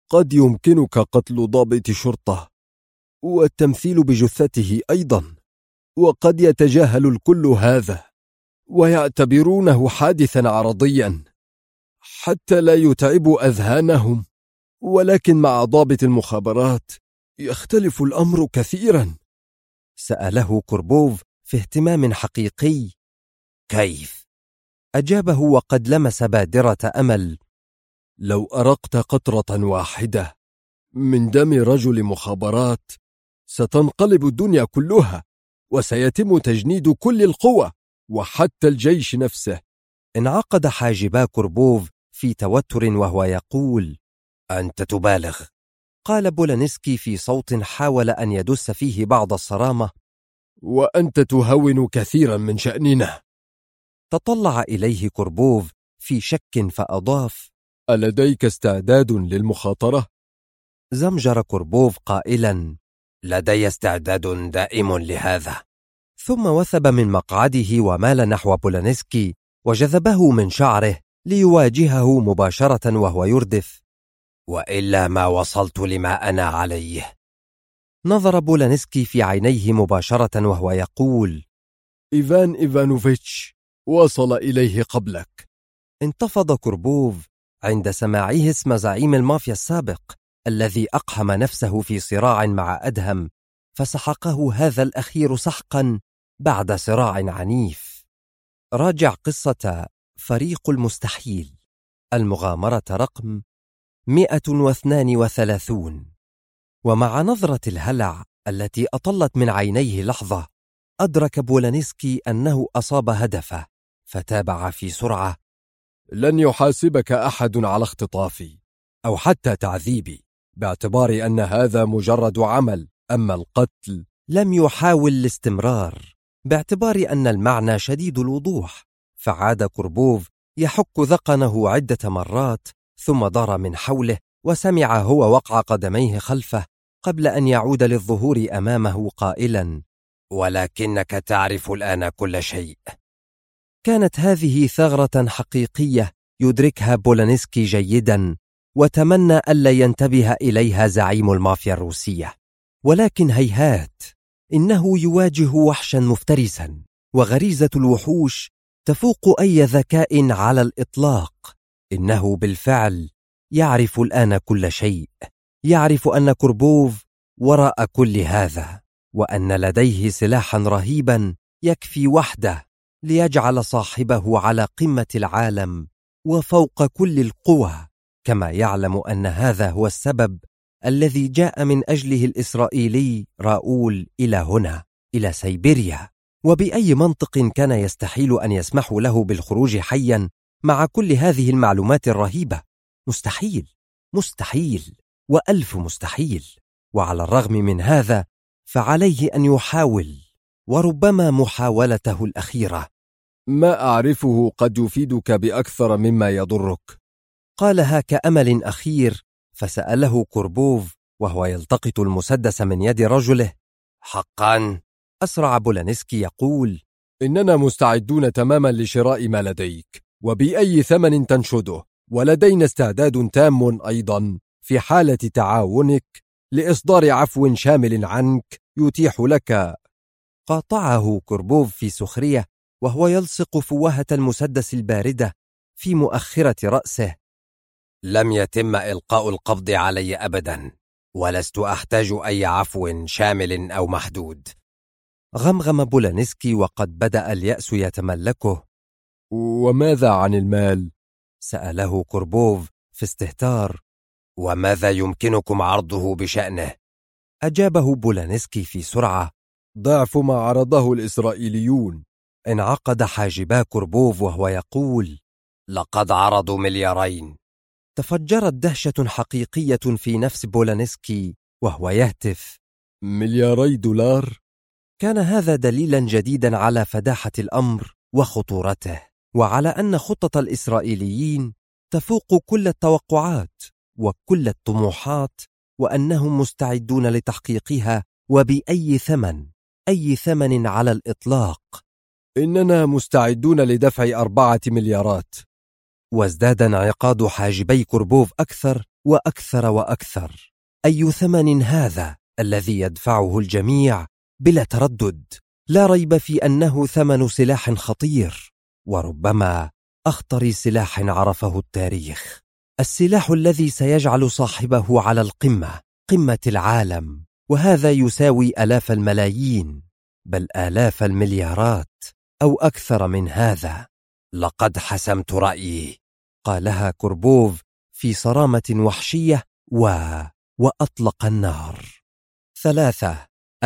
Speaker 2: قد يمكنك قتل ضابط شرطة والتمثيل بجثته أيضا، وقد يتجاهل الكل هذا ويعتبرونه حادثا عرضيا حتى لا يتعبوا أذهانهم، ولكن مع ضابط المخابرات يختلف الأمر كثيرا.
Speaker 1: سأله كوربوف في اهتمام حقيقي. كيف؟ أجابه وقد لمس بادرة أمل.
Speaker 2: لو أرقت قطرة واحدة من دم رجل مخابرات ستنقلب الدنيا كلها، وسيتم تجنيد كل القوى وحتى الجيش نفسه.
Speaker 1: انعقد حاجبا كوربوف في توتر وهو يقول: أنت تبالغ. قال بولانسكي في صوت حاول أن يدس فيه بعض الصرامة:
Speaker 2: وأنت تهون كثيرا من شأننا.
Speaker 1: تطلع إليه كوربوف في شك فأضاف:
Speaker 2: ألديك استعداد للمخاطرة؟
Speaker 1: زمجر كوربوف قائلا: لدي استعداد دائم لهذا. ثم وثب من مقعده ومال نحو بولانسكي وجذبه من شعره ليواجهه مباشرة وهو يردف: وإلا ما وصلت لما أنا عليه. نظر بولانسكي في عينيه مباشرة وهو يقول:
Speaker 2: إيفان إيفانوفيتش وصل إليه قبلك.
Speaker 1: انتفض كوربوف عند سماعه اسم زعيم المافيا السابق الذي أقحم نفسه في صراع مع أدهم، فسحقه هذا الأخير سحقا بعد صراع عنيف. راجع قصة فريق المستحيل، المغامرة رقم 132. ومع نظرة الهلع التي أطلت من عينيه لحظة، أدرك بولانسكي أنه أصاب هدفه، فتابع في سرعة:
Speaker 2: لن يحاسبك أحد على اختطافي أو حتى تعذيبي، باعتبار أن هذا مجرد عمل، أما القتل.
Speaker 1: لم يحاول الاستمرار باعتبار أن المعنى شديد الوضوح، فعاد كوربوف يحك ذقنه عدة مرات، ثم دار من حوله وسمع هو وقع قدميه خلفه قبل أن يعود للظهور أمامه قائلا: ولكنك تعرف الآن كل شيء. كانت هذه ثغرة حقيقية يدركها بولانسكي جيدا، وتمنى ألا ينتبه إليها زعيم المافيا الروسية، ولكن هيهات، إنه يواجه وحشا مفترسا، وغريزة الوحوش تفوق أي ذكاء على الإطلاق. إنه بالفعل يعرف الآن كل شيء، يعرف أن كوربوف وراء كل هذا، وأن لديه سلاحا رهيبا يكفي وحده ليجعل صاحبه على قمة العالم وفوق كل القوى، كما يعلم أن هذا هو السبب الذي جاء من أجله الإسرائيلي راؤول إلى هنا، إلى سيبيريا. وبأي منطق كان يستحيل أن يسمحوا له بالخروج حيا مع كل هذه المعلومات الرهيبة؟ مستحيل، مستحيل، وألف مستحيل. وعلى الرغم من هذا فعليه أن يحاول، وربما محاولته الأخيرة.
Speaker 2: ما أعرفه قد يفيدك بأكثر مما يضرك،
Speaker 1: قالها كأمل أخير، فسأله كوربوف وهو يلتقط المسدس من يد رجله: حقا؟ أسرع بولانسكي يقول:
Speaker 2: إننا مستعدون تماما لشراء ما لديك وبأي ثمن تنشده، ولدينا استعداد تام أيضا في حالة تعاونك لإصدار عفو شامل عنك يتيح لك.
Speaker 1: قاطعه كوربوف في سخرية وهو يلصق فوهة المسدس الباردة في مؤخرة رأسه: لم يتم إلقاء القبض علي أبدا، ولست أحتاج أي عفو شامل أو محدود. غمغم بولانسكي وقد بدأ اليأس يتملكه.
Speaker 2: وماذا عن المال؟
Speaker 1: سأله كوربوف في استهتار. وماذا يمكنكم عرضه بشأنه؟ أجابه بولانسكي في سرعة:
Speaker 2: ضعف ما عرضه الإسرائيليون.
Speaker 1: انعقد حاجبا كوربوف وهو يقول: لقد عرضوا 2,000,000,000. تفجرت دهشة حقيقية في نفس بولانسكي وهو يهتف:
Speaker 2: 2,000,000,000 دولار؟
Speaker 1: كان هذا دليلا جديدا على فداحة الأمر وخطورته، وعلى أن خطة الإسرائيليين تفوق كل التوقعات وكل الطموحات، وأنهم مستعدون لتحقيقها وبأي ثمن، أي ثمن على الإطلاق.
Speaker 2: إننا مستعدون لدفع 4 مليارات.
Speaker 1: وازداد انعقاد حاجبي كوربوف أكثر وأكثر وأكثر. أي ثمن هذا الذي يدفعه الجميع بلا تردد؟ لا ريب في أنه ثمن سلاح خطير، وربما أخطر سلاح عرفه التاريخ، السلاح الذي سيجعل صاحبه على قمة العالم، وهذا يساوي آلاف الملايين، بل آلاف المليارات أو أكثر من هذا.
Speaker 2: لقد حسمت رأيي،
Speaker 1: قالها كوربوف في صرامة وحشية وأطلق النار. 3.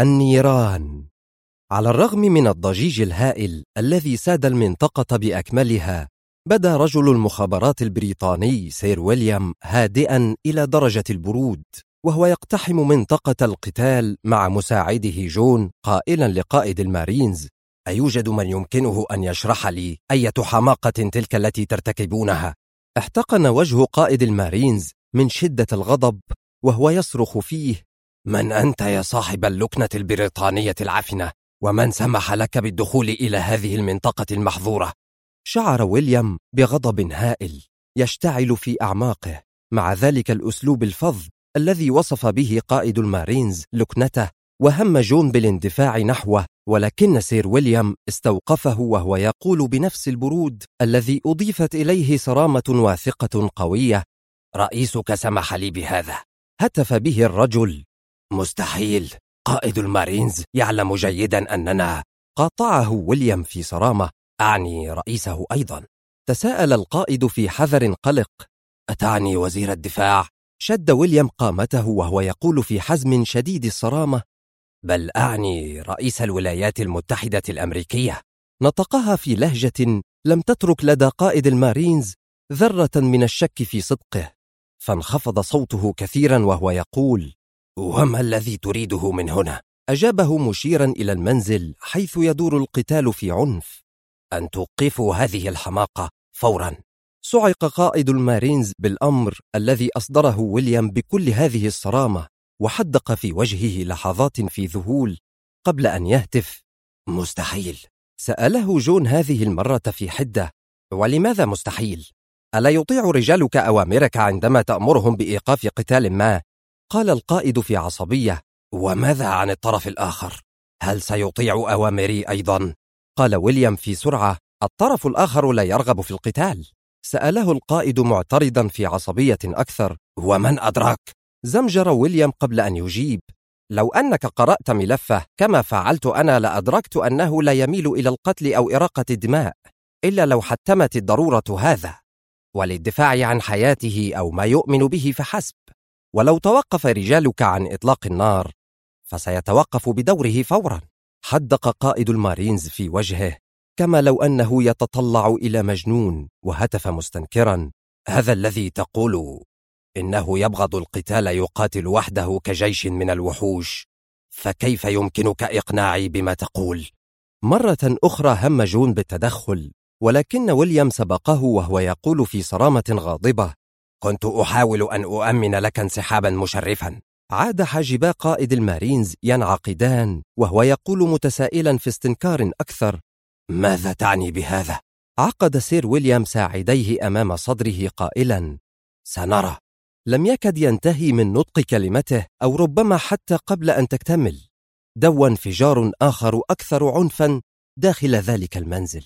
Speaker 1: النيران. على الرغم من الضجيج الهائل الذي ساد المنطقة بأكملها، بدا رجل المخابرات البريطاني سير ويليام هادئا إلى درجة البرود، وهو يقتحم منطقة القتال مع مساعده جون، قائلا لقائد المارينز: أيوجد من يمكنه أن يشرح لي أية حماقة تلك التي ترتكبونها؟ احتقن وجه قائد المارينز من شدة الغضب وهو يصرخ فيه:
Speaker 2: من أنت يا صاحب اللكنة البريطانية العفنة؟ ومن سمح لك بالدخول إلى هذه المنطقة المحظورة؟
Speaker 1: شعر ويليام بغضب هائل يشتعل في أعماقه مع ذلك الأسلوب الفظ الذي وصف به قائد المارينز لكنته، وهم جون بالاندفاع نحوه، ولكن سير ويليام استوقفه وهو يقول بنفس البرود الذي أضيفت إليه صرامة واثقة قوية:
Speaker 2: رئيسك سمح لي بهذا.
Speaker 1: هتف به الرجل:
Speaker 2: مستحيل، قائد المارينز يعلم جيدا أننا.
Speaker 1: قاطعه ويليام في صرامة:
Speaker 2: أعني رئيسه أيضا.
Speaker 1: تساءل القائد في حذر قلق:
Speaker 2: أتعني وزير الدفاع؟
Speaker 1: شد ويليام قامته وهو يقول في حزم شديد الصرامة:
Speaker 2: بل أعني رئيس الولايات المتحدة الأمريكية.
Speaker 1: نطقها في لهجة لم تترك لدى قائد المارينز ذرة من الشك في صدقه، فانخفض صوته كثيرا وهو يقول:
Speaker 2: وما الذي تريده من هنا؟
Speaker 1: أجابه مشيرا إلى المنزل حيث يدور القتال في عنف:
Speaker 2: أن توقفوا هذه الحماقة فورا.
Speaker 1: صعق قائد المارينز بالأمر الذي أصدره ويليام بكل هذه الصرامة، وحدق في وجهه لحظات في ذهول قبل أن يهتف:
Speaker 2: مستحيل.
Speaker 1: سأله جون هذه المرة في حدة: ولماذا مستحيل؟ ألا يطيع رجالك أوامرك عندما تأمرهم بإيقاف قتال ما؟ قال القائد في عصبية:
Speaker 2: وماذا عن الطرف الآخر؟ هل سيطيع أوامري أيضا؟
Speaker 1: قال ويليام في سرعة: الطرف الآخر لا يرغب في القتال. سأله القائد معترضا في عصبية أكثر:
Speaker 2: ومن أدراك؟
Speaker 1: زمجر ويليام قبل أن يجيب: لو أنك قرأت ملفه كما فعلت أنا لأدركت أنه لا يميل إلى القتل أو إراقة الدماء إلا لو حتمت الضرورة هذا، وللدفاع عن حياته أو ما يؤمن به فحسب. ولو توقف رجالك عن إطلاق النار فسيتوقف بدوره فورا. حدق قائد المارينز في وجهه كما لو أنه يتطلع إلى مجنون، وهتف مستنكرا:
Speaker 2: هذا الذي تقول إنه يبغض القتال يقاتل وحده كجيش من الوحوش، فكيف يمكنك إقناعي بما تقول؟
Speaker 1: مرة أخرى هم جون بالتدخل، ولكن ويليام سبقه وهو يقول في صرامة غاضبة:
Speaker 2: كنت أحاول أن أؤمن لك انسحابا مشرفا.
Speaker 1: عاد حاجبا قائد المارينز ينعقدان وهو يقول متسائلا في استنكار أكثر:
Speaker 2: ماذا تعني بهذا؟
Speaker 1: عقد سير ويليام ساعديه أمام صدره قائلا:
Speaker 2: سنرى.
Speaker 1: لم يكد ينتهي من نطق كلمته، أو ربما حتى قبل أن تكتمل، دوى انفجار آخر أكثر عنفا داخل ذلك المنزل.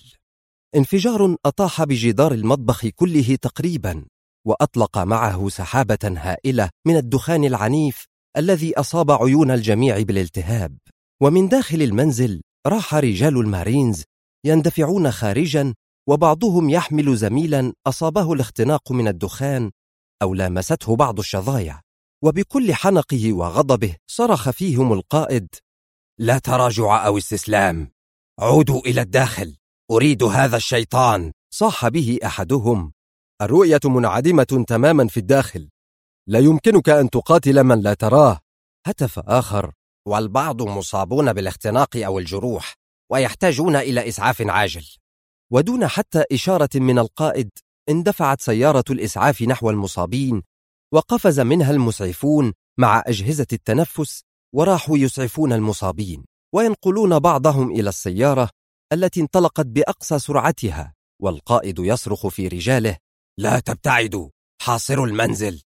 Speaker 1: انفجار أطاح بجدار المطبخ كله تقريبا، وأطلق معه سحابة هائلة من الدخان العنيف الذي أصاب عيون الجميع بالالتهاب. ومن داخل المنزل راح رجال المارينز يندفعون خارجا، وبعضهم يحمل زميلا أصابه الاختناق من الدخان أو لامسته بعض الشظايا. وبكل حنقه وغضبه صرخ فيهم القائد:
Speaker 2: لا تراجع أو استسلام، عودوا إلى الداخل، أريد هذا الشيطان.
Speaker 1: صاح به أحدهم:
Speaker 2: الرؤية منعدمة تماما في الداخل، لا يمكنك أن تقاتل من لا تراه.
Speaker 1: هتف آخر:
Speaker 2: والبعض مصابون بالاختناق أو الجروح ويحتاجون إلى إسعاف عاجل.
Speaker 1: ودون حتى إشارة من القائد اندفعت سيارة الإسعاف نحو المصابين، وقفز منها المسعفون مع أجهزة التنفس، وراحوا يسعفون المصابين وينقلون بعضهم إلى السيارة التي انطلقت بأقصى سرعتها، والقائد يصرخ في رجاله:
Speaker 2: لا تبتعدوا، حاصروا المنزل،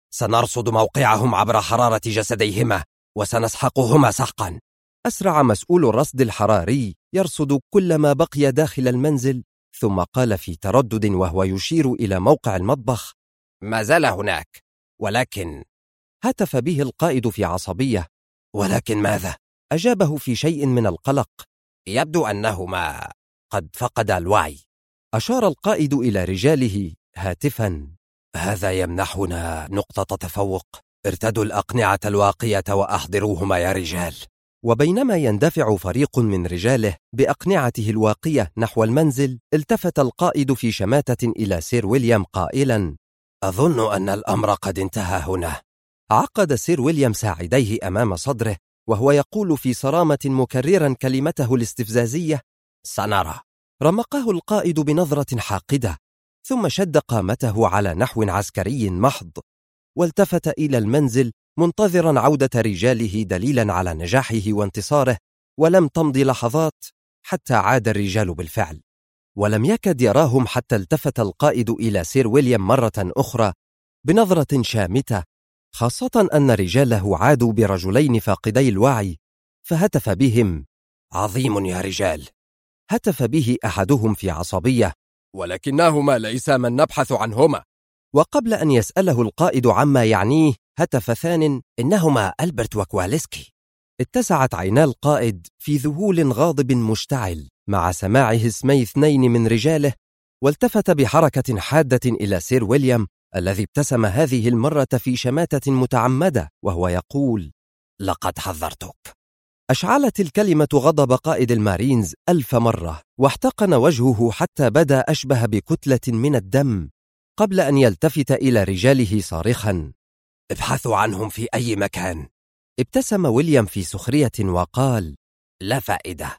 Speaker 1: سنرصد موقعهم عبر حرارة جسديهما وسنسحقهما سحقا. أسرع مسؤول الرصد الحراري يرصد كل ما بقي داخل المنزل، ثم قال في تردد وهو يشير إلى موقع المطبخ: ما زال هناك، ولكن... هتف به القائد في عصبية: ولكن ماذا؟ أجابه في شيء من القلق: يبدو أنهما قد فقدا الوعي. أشار القائد إلى رجاله هاتفا: هذا يمنحنا نقطة تفوق، ارتدوا الأقنعة الواقية وأحضروهما يا رجال. وبينما يندفع فريق من رجاله بأقنعته الواقية نحو المنزل، التفت القائد في شماتة إلى سير ويليام قائلا: أظن أن الأمر قد انتهى هنا. عقد سير ويليام ساعديه أمام صدره وهو يقول في صرامة مكررا كلمته الاستفزازية: سنرى. رمقه القائد بنظرة حاقدة، ثم شد قامته على نحو عسكري محض، والتفت إلى المنزل منتظرا عودة رجاله دليلا على نجاحه وانتصاره. ولم تمض لحظات حتى عاد الرجال بالفعل، ولم يكد يراهم حتى التفت القائد إلى سير ويليام مرة أخرى بنظرة شامتة، خاصة أن رجاله عادوا برجلين فاقدي الوعي، فهتف بهم: عظيم يا رجال. هتف به أحدهم في عصبية:
Speaker 2: ولكنهما ليس من نبحث عنهما.
Speaker 1: وقبل أن يسأله القائد عما يعنيه، هتف ثان: إنهما ألبرت وكواليسكي. اتسعت عينا القائد في ذهول غاضب مشتعل مع سماعه اسمي اثنين من رجاله، والتفت بحركة حادة إلى سير ويليام الذي ابتسم هذه المرة في شماتة متعمدة وهو يقول: لقد حذرتك. أشعلت الكلمة غضب قائد المارينز 1000 مرة، واحتقن وجهه حتى بدا أشبه بكتلة من الدم، قبل أن يلتفت إلى رجاله صارخا: ابحثوا عنهم في أي مكان. ابتسم ويليام في سخرية وقال: لا فائدة،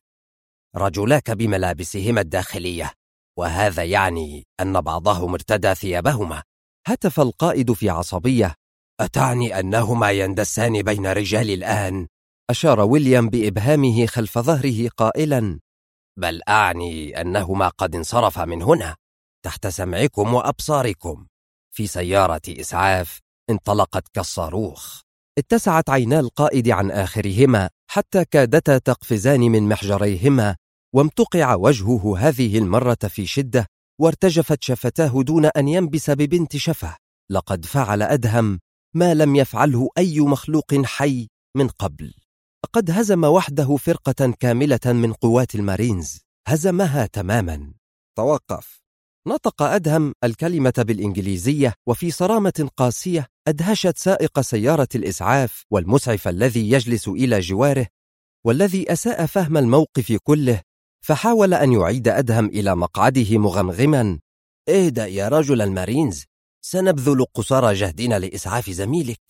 Speaker 1: رجلاك بملابسهما الداخلية، وهذا يعني أن بعضهم ارتدى ثيابهما. هتف القائد في عصبية: أتعني أنهما يندسان بين رجال الآن؟ أشار ويليام بإبهامه خلف ظهره قائلا: بل أعني أنهما قد انصرفا من هنا تحت سمعكم وأبصاركم في سيارة إسعاف انطلقت كالصاروخ. اتسعت عينا القائد عن آخرهما حتى كادتا تقفزان من محجريهما، وامتقع وجهه هذه المرة في شدة، وارتجفت شفتاه دون أن ينبس ببنت شفة. لقد فعل أدهم ما لم يفعله أي مخلوق حي من قبل. قد هزم وحده فرقة كاملة من قوات المارينز، هزمها تماما. توقف. نطق أدهم الكلمة بالإنجليزية وفي صرامة قاسية أدهشت سائق سيارة الإسعاف والمسعف الذي يجلس إلى جواره، والذي أساء فهم الموقف كله، فحاول أن يعيد أدهم إلى مقعده مغمغما: اهدأ يا رجل المارينز، سنبذل قصارى جهدنا لإسعاف زميلك.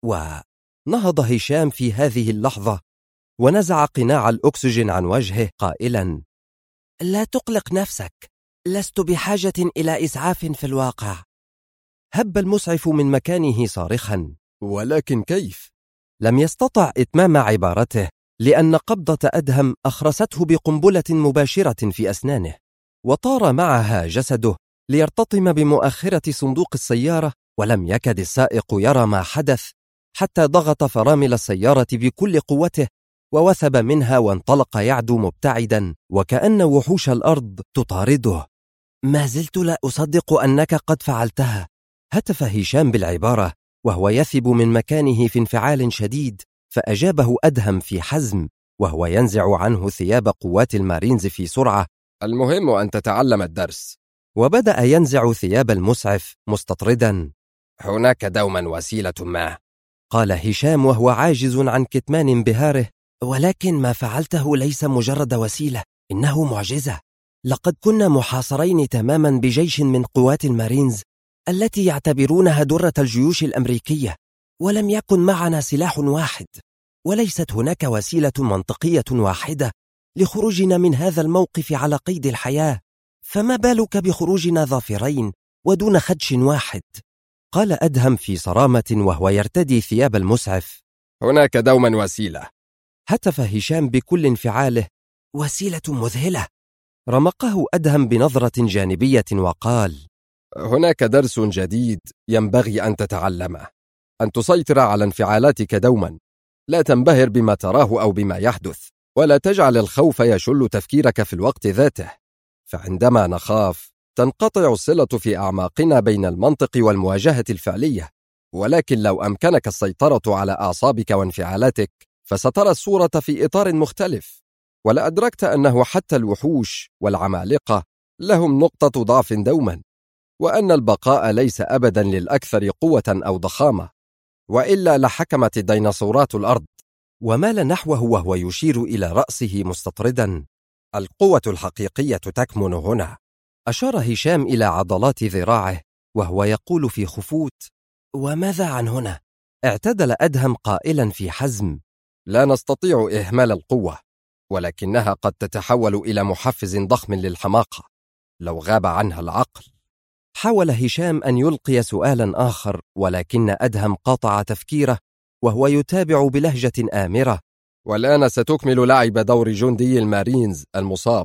Speaker 1: ونهض هشام في هذه اللحظة ونزع قناع الأكسجين عن وجهه قائلا: لا تقلق نفسك، لست بحاجة إلى إسعاف في الواقع. هب المسعف من مكانه صارخا:
Speaker 2: ولكن كيف؟
Speaker 1: لم يستطع إتمام عبارته لأن قبضة أدهم أخرسته بقنبلة مباشرة في أسنانه، وطار معها جسده ليرتطم بمؤخرة صندوق السيارة، ولم يكد السائق يرى ما حدث حتى ضغط فرامل السيارة بكل قوته ووثب منها وانطلق يعدو مبتعدا وكأن وحوش الأرض تطارده. ما زلت لا أصدق أنك قد فعلتها، هتف هشام بالعبارة وهو يثب من مكانه في انفعال شديد، فأجابه أدهم في حزم وهو ينزع عنه ثياب قوات المارينز في سرعة:
Speaker 2: المهم أن تتعلم الدرس.
Speaker 1: وبدأ ينزع ثياب المسعف مستطردا:
Speaker 2: هناك دوما وسيلة ما،
Speaker 1: قال هشام وهو عاجز عن كتمان انبهاره: ولكن ما فعلته ليس مجرد وسيلة، إنه معجزة. لقد كنا محاصرين تماما بجيش من قوات المارينز التي يعتبرونها درة الجيوش الأمريكية، ولم يكن معنا سلاح واحد، وليست هناك وسيلة منطقية واحدة لخروجنا من هذا الموقف على قيد الحياة، فما بالك بخروجنا ظافرين ودون خدش واحد؟ قال أدهم في صرامة وهو يرتدي ثياب المسعف:
Speaker 2: هناك دوما وسيلة.
Speaker 1: هتف هشام بكل انفعاله: وسيلة مذهلة. رمقه أدهم بنظرة جانبية وقال:
Speaker 2: هناك درس جديد ينبغي أن تتعلمه. أن تسيطر على انفعالاتك دوما. لا تنبهر بما تراه أو بما يحدث، ولا تجعل الخوف يشل تفكيرك في الوقت ذاته، فعندما نخاف تنقطع الصلة في أعماقنا بين المنطق والمواجهة الفعلية. ولكن لو أمكنك السيطرة على أعصابك وانفعالاتك فسترى الصورة في إطار مختلف، ولأدركت أنه حتى الوحوش والعمالقة لهم نقطة ضعف دوما، وأن البقاء ليس أبدا للأكثر قوة أو ضخامة، وإلا لحكمت الديناصورات الأرض.
Speaker 1: ومال نحوه وهو يشير إلى رأسه مستطردا.
Speaker 2: القوة الحقيقية تكمن هنا.
Speaker 1: أشار هشام إلى عضلات ذراعه وهو يقول في خفوت: وماذا عن هنا؟ اعتدل أدهم قائلا في حزم:
Speaker 2: لا نستطيع إهمال القوة، ولكنها قد تتحول إلى محفز ضخم للحماقة لو غاب عنها العقل.
Speaker 1: حاول هشام أن يلقي سؤالا آخر، ولكن أدهم قاطع تفكيره وهو يتابع بلهجة آمرة:
Speaker 2: والآن ستكمل لعب دور جندي المارينز المصاب.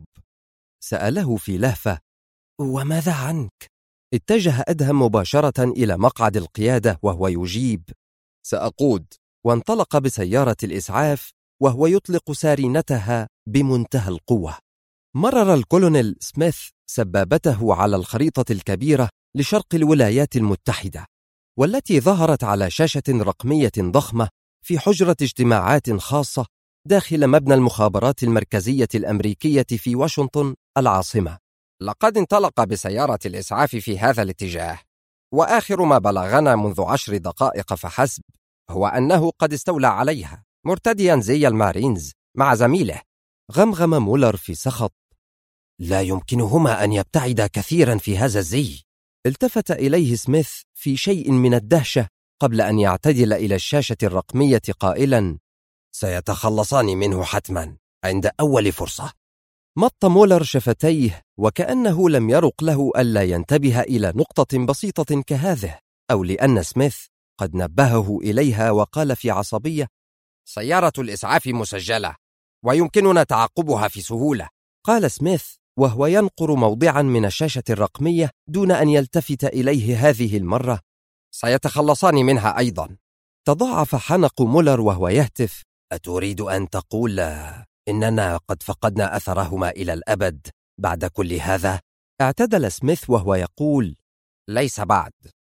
Speaker 1: سأله في لهفة: وماذا عنك؟ اتجه أدهم مباشرة إلى مقعد القيادة وهو يجيب:
Speaker 2: سأقود.
Speaker 1: وانطلق بسيارة الإسعاف وهو يطلق سارينتها بمنتهى القوة. مرر الكولونيل سميث سبابته على الخريطة الكبيرة لشرق الولايات المتحدة، والتي ظهرت على شاشة رقمية ضخمة في حجرة اجتماعات خاصة داخل مبنى المخابرات المركزية الأمريكية في واشنطن العاصمة.
Speaker 2: لقد انطلق بسيارة الإسعاف في هذا الاتجاه، وآخر ما بلغنا منذ 10 دقائق فحسب هو أنه قد استولى عليها مرتديا زي المارينز مع زميله.
Speaker 1: غمغم مولر في سخط: لا يمكنهما أن يبتعدا كثيرا في هذا الزي. التفت إليه سميث في شيء من الدهشة قبل أن يعتدل إلى الشاشة الرقمية قائلا:
Speaker 2: سيتخلصان منه حتما عند أول فرصة.
Speaker 1: مط مولر شفتيه وكأنه لم يرق له ألا ينتبه إلى نقطة بسيطة كهذه، أو لأن سميث قد نبهه إليها، وقال في عصبية:
Speaker 2: سيارة الإسعاف مسجلة ويمكننا تعقبها في سهولة.
Speaker 1: قال سميث وهو ينقر موضعا من الشاشة الرقمية دون أن يلتفت إليه هذه المرة:
Speaker 2: سيتخلصان منها أيضا.
Speaker 1: تضاعف حنق مولر وهو يهتف:
Speaker 2: أتريد أن تقول إننا قد فقدنا أثرهما إلى الأبد بعد كل هذا؟
Speaker 1: اعتدل سميث وهو يقول:
Speaker 2: ليس بعد.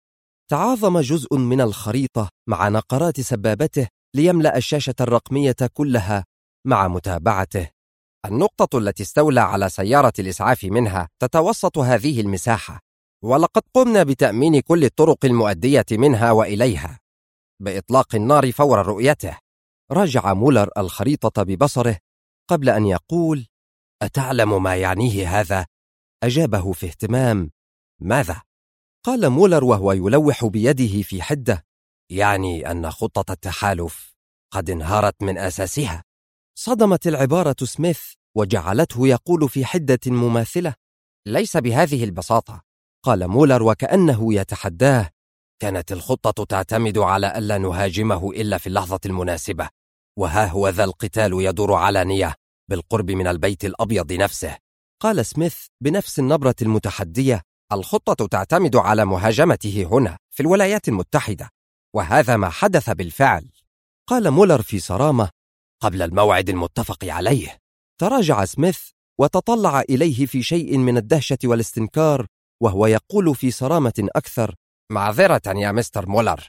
Speaker 1: تعاظم جزء من الخريطة مع نقرات سبابته ليملأ الشاشة الرقمية كلها مع متابعته.
Speaker 2: النقطة التي استولى على سيارة الإسعاف منها تتوسط هذه المساحة، ولقد قمنا بتأمين كل الطرق المؤدية منها وإليها بإطلاق النار فور رؤيته.
Speaker 1: راجع مولر الخريطة ببصره قبل أن يقول:
Speaker 2: أتعلم ما يعنيه هذا؟
Speaker 1: أجابه في اهتمام:
Speaker 2: ماذا؟
Speaker 1: قال مولر وهو يلوح بيده في حدة:
Speaker 2: يعني أن خطة التحالف قد انهارت من أساسها.
Speaker 1: صدمت العبارة سميث وجعلته يقول في حدة مماثلة:
Speaker 2: ليس بهذه البساطة.
Speaker 1: قال مولر وكأنه يتحداه:
Speaker 2: كانت الخطة تعتمد على ألا نهاجمه إلا في اللحظة المناسبة، وها هو ذا القتال يدور علانية بالقرب من البيت الأبيض نفسه.
Speaker 1: قال سميث بنفس النبرة المتحدية:
Speaker 2: الخطة تعتمد على مهاجمته هنا في الولايات المتحدة، وهذا ما حدث بالفعل.
Speaker 1: قال مولر في صرامة:
Speaker 2: قبل الموعد المتفق عليه.
Speaker 1: تراجع سميث وتطلع إليه في شيء من الدهشة والاستنكار وهو يقول في صرامة أكثر:
Speaker 2: معذرة يا مستر مولر،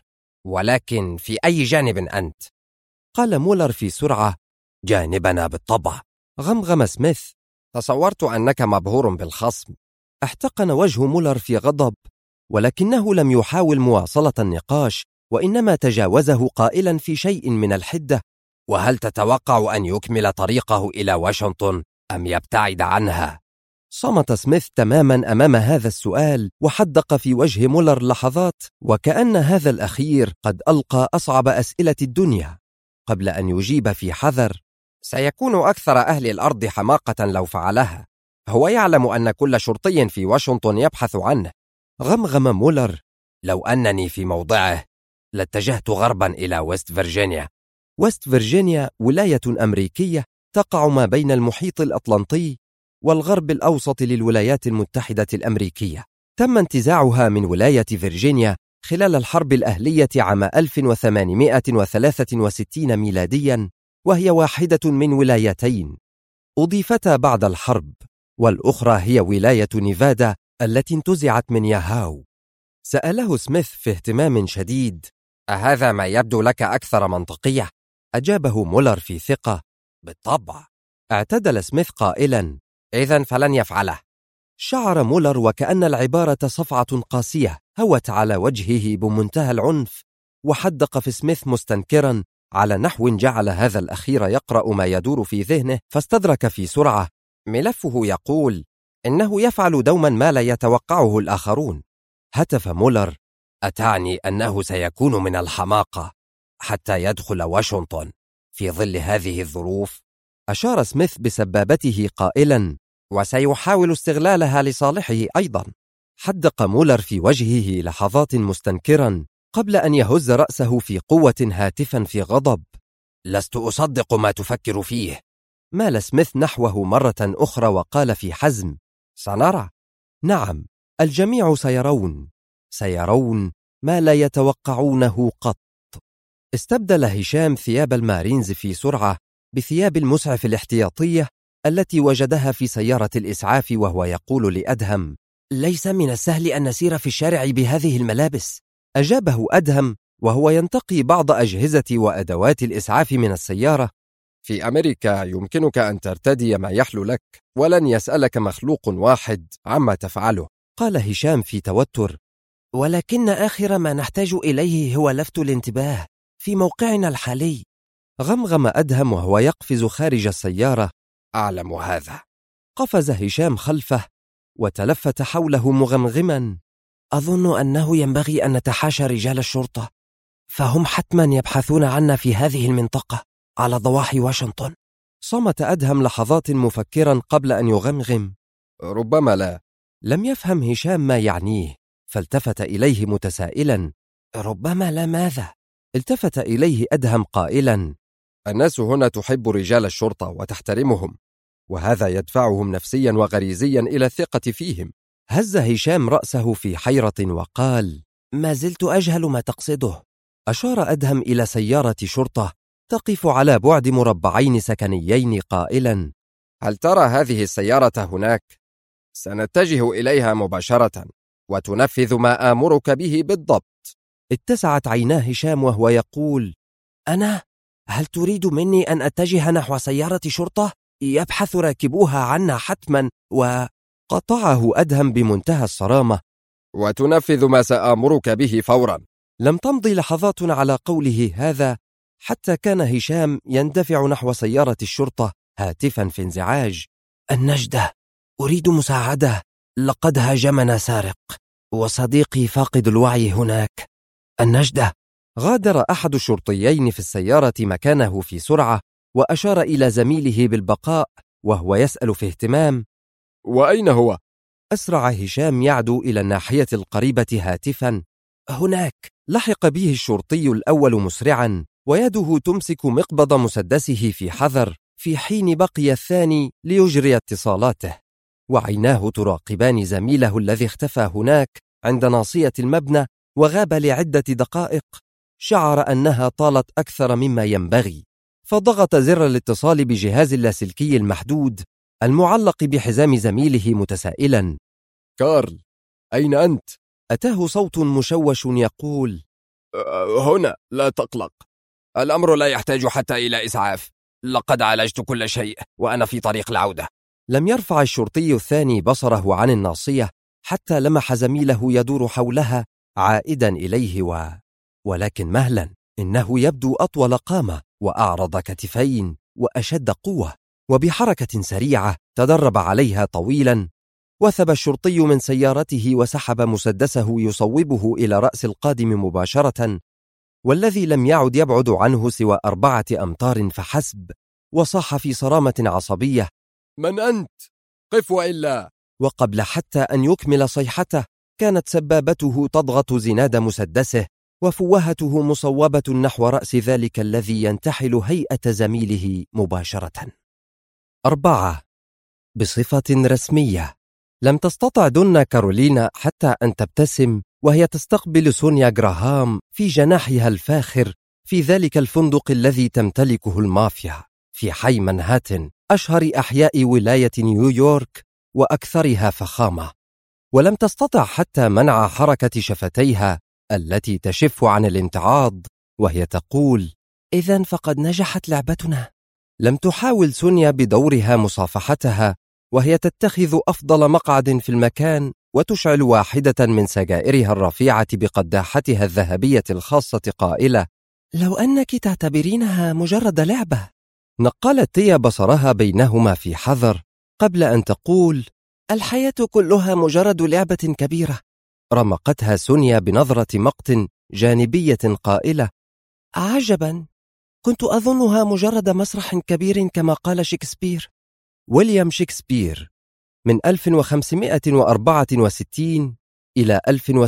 Speaker 2: ولكن في أي جانب أنت؟
Speaker 1: قال مولر في سرعة:
Speaker 2: جانبنا بالطبع.
Speaker 1: غمغم سميث:
Speaker 2: تصورت أنك مبهور بالخصم.
Speaker 1: احتقن وجه مولر في غضب، ولكنه لم يحاول مواصلة النقاش، وإنما تجاوزه قائلا في شيء من الحدة:
Speaker 2: وهل تتوقع أن يكمل طريقه إلى واشنطن أم يبتعد عنها؟
Speaker 1: صمت سميث تماما أمام هذا السؤال، وحدق في وجه مولر لحظات وكأن هذا الأخير قد ألقى أصعب أسئلة الدنيا، قبل أن يجيب في حذر:
Speaker 2: سيكون أكثر أهل الأرض حماقة لو فعلها. هو يعلم أن كل شرطي في واشنطن يبحث عنه.
Speaker 1: غمغم مولر:
Speaker 2: لو أنني في موضعه لاتجهت غربا إلى ويست فيرجينيا.
Speaker 1: ويست فيرجينيا ولاية أمريكية تقع ما بين المحيط الأطلنطي والغرب الأوسط للولايات المتحدة الأمريكية. تم انتزاعها من ولاية فيرجينيا خلال الحرب الأهلية عام 1863 ميلادياً، وهي واحدة من ولايتين أضيفتا بعد الحرب، والأخرى هي ولاية نيفادا التي انتزعت من ياهاو. سأله سميث في اهتمام شديد: أهذا ما يبدو لك أكثر منطقية؟ أجابه مولر في ثقة: بالطبع. اعتدل سميث قائلا: إذن فلن يفعله. شعر مولر وكأن العبارة صفعة قاسية هوت على وجهه بمنتهى العنف، وحدق في سميث مستنكرا على نحو جعل هذا الأخير يقرأ ما يدور في ذهنه، فاستدرك في سرعة: ملفه يقول إنه يفعل دوما ما لا يتوقعه الآخرون. هتف مولر: أتعني أنه سيكون من الحماقة حتى يدخل واشنطن في ظل هذه الظروف؟ أشار سميث بسبابته قائلا: وسيحاول استغلالها لصالحه أيضا. حدق مولر في وجهه لحظات مستنكرا قبل أن يهز رأسه في قوة هاتفا في غضب: لست أصدق ما تفكر فيه. مال سميث نحوه مرة أخرى وقال في حزم: سنرى. نعم، الجميع سيرون ما لا يتوقعونه قط. استبدل هشام ثياب المارينز في سرعة بثياب المسعف الاحتياطية التي وجدها في سيارة الإسعاف، وهو يقول لأدهم: ليس من السهل أن نسير في الشارع بهذه الملابس. أجابه أدهم وهو ينتقي بعض أجهزة وأدوات الإسعاف من السيارة:
Speaker 2: في أمريكا يمكنك أن ترتدي ما يحلو لك، ولن يسألك مخلوق واحد عما تفعله.
Speaker 1: قال هشام في توتر: ولكن آخر ما نحتاج إليه هو لفت الانتباه في موقعنا الحالي. غمغم أدهم وهو يقفز خارج السيارة:
Speaker 2: أعلم هذا.
Speaker 1: قفز هشام خلفه وتلفت حوله مغمغما: أظن أنه ينبغي أن نتحاشى رجال الشرطة، فهم حتما يبحثون عنا في هذه المنطقة على ضواحي واشنطن. صمت أدهم لحظات مفكرا قبل أن يغمغم:
Speaker 2: ربما لا.
Speaker 1: لم يفهم هشام ما يعنيه، فالتفت إليه متسائلا: ربما لا ماذا؟ التفت إليه أدهم قائلا:
Speaker 2: الناس هنا تحب رجال الشرطة وتحترمهم، وهذا يدفعهم نفسيا وغريزيا إلى الثقة فيهم.
Speaker 1: هز هشام رأسه في حيرة وقال: ما زلت أجهل ما تقصده. أشار أدهم إلى سيارة شرطة تقف على بعد مربعين سكنيين قائلا:
Speaker 2: هل ترى هذه السيارة هناك؟ سنتجه إليها مباشرة وتنفذ ما آمرك به بالضبط.
Speaker 1: اتسعت عيناه هشام وهو يقول: أنا؟ هل تريد مني أن أتجه نحو سيارة شرطة يبحث راكبوها عنا حتما؟ وقطعه أدهم بمنتهى الصرامة:
Speaker 2: وتنفذ ما سآمرك به فورا.
Speaker 1: لم تمضي لحظات على قوله هذا حتى كان هشام يندفع نحو سيارة الشرطة هاتفا في انزعاج: النجدة، أريد مساعدة، لقد هاجمنا سارق وصديقي فاقد الوعي هناك. النجدة. غادر أحد الشرطيين في السيارة مكانه في سرعة وأشار إلى زميله بالبقاء وهو يسأل في اهتمام:
Speaker 2: وأين هو؟
Speaker 1: أسرع هشام يعدو إلى الناحية القريبة هاتفا: هناك. لحق به الشرطي الأول مسرعا ويده تمسك مقبض مسدسه في حذر، في حين بقي الثاني ليجري اتصالاته، وعيناه تراقبان زميله الذي اختفى هناك عند ناصية المبنى وغاب لعدة دقائق. شعر أنها طالت أكثر مما ينبغي، فضغط زر الاتصال بجهاز اللاسلكي المحدود المعلق بحزام زميله متسائلا:
Speaker 2: كارل، أين أنت؟
Speaker 1: أتاه صوت مشوش يقول:
Speaker 2: هنا، لا تقلق، الأمر لا يحتاج حتى إلى إسعاف، لقد عالجت كل شيء وأنا في طريق العودة.
Speaker 1: لم يرفع الشرطي الثاني بصره عن الناصية حتى لمح زميله يدور حولها عائدا إليه ولكن مهلا، إنه يبدو أطول قامة وأعرض كتفين وأشد قوة، وبحركة سريعة تدرب عليها طويلا وثب الشرطي من سيارته وسحب مسدسه يصوبه إلى رأس القادم مباشرة، والذي لم يعد يبعد عنه سوى 4 أمتار فحسب، وصاح في صرامة عصبية:
Speaker 2: من أنت؟ قف وإلا.
Speaker 1: وقبل حتى أن يكمل صيحته كانت سبابته تضغط زناد مسدسه وفوهته مصوبة نحو رأس ذلك الذي ينتحل هيئة زميله مباشرة. 4. بصفة رسمية. لم تستطع دونا كارولينا حتى أن تبتسم وهي تستقبل سونيا غراهام في جناحها الفاخر في ذلك الفندق الذي تمتلكه المافيا في حي منهاتن، أشهر أحياء ولاية نيويورك وأكثرها فخامة. ولم تستطع حتى منع حركة شفتيها التي تشف عن الامتعاض وهي تقول: إذن فقد نجحت لعبتنا. لم تحاول سونيا بدورها مصافحتها وهي تتخذ أفضل مقعد في المكان وتشعل واحدة من سجائرها الرفيعة بقداحتها الذهبية الخاصة قائلة: لو أنك تعتبرينها مجرد لعبة. نقلت تيا بصرها بينهما في حذر قبل أن تقول: الحياة كلها مجرد لعبة كبيرة. رمقتها سونيا بنظرة مقت جانبية قائلة: عجبا، كنت أظنها مجرد مسرح كبير كما قال شكسبير. ويليام شكسبير من 1564 إلى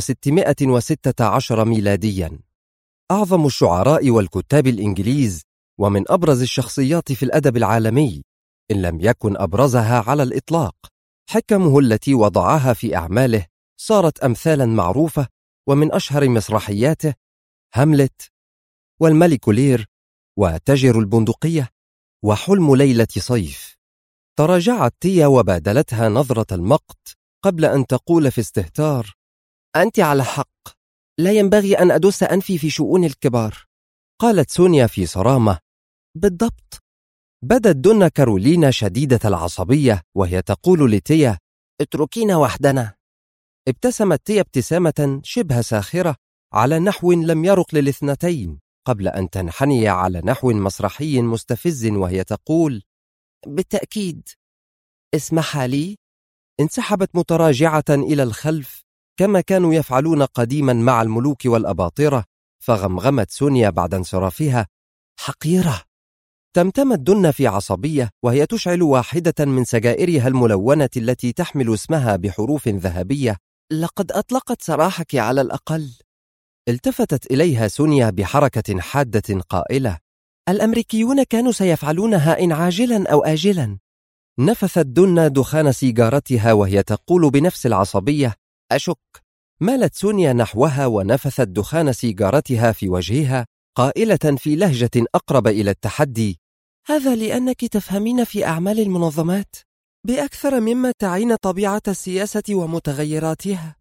Speaker 1: 1616 ميلاديا، أعظم الشعراء والكتاب الإنجليز ومن أبرز الشخصيات في الأدب العالمي، إن لم يكن أبرزها على الإطلاق. حكمه التي وضعها في أعماله صارت أمثالا معروفة، ومن أشهر مسرحياته هاملت والملك لير وتاجر البندقية وحلم ليلة صيف. تراجعت تيا وبادلتها نظرة المقت قبل أن تقول في استهتار: أنت على حق، لا ينبغي أن أدس أنفي في شؤون الكبار. قالت سونيا في صرامة: بالضبط. بدت دونا كارولينا شديدة العصبية وهي تقول لتيا: اتركينا وحدنا. ابتسمت تيا ابتسامة شبه ساخرة على نحو لم يرق للاثنتين قبل أن تنحني على نحو مسرحي مستفز وهي تقول: بالتأكيد، اسمح لي. انسحبت متراجعة إلى الخلف كما كانوا يفعلون قديما مع الملوك والأباطرة، فغمغمت سونيا بعد انصرافها: حقيرة. تمتمت دنا في عصبية وهي تشعل واحدة من سجائرها الملونة التي تحمل اسمها بحروف ذهبية: لقد أطلقت سراحك على الأقل. التفتت إليها سونيا بحركة حادة قائلة: الأمريكيون كانوا سيفعلونها إن عاجلا أو آجلا. نفثت دنا دخان سيجارتها وهي تقول بنفس العصبية: أشك. مالت سونيا نحوها ونفثت دخان سيجارتها في وجهها قائلة في لهجة أقرب إلى التحدي: هذا لأنك تفهمين في أعمال المنظمات بأكثر مما تعين طبيعة السياسة ومتغيراتها.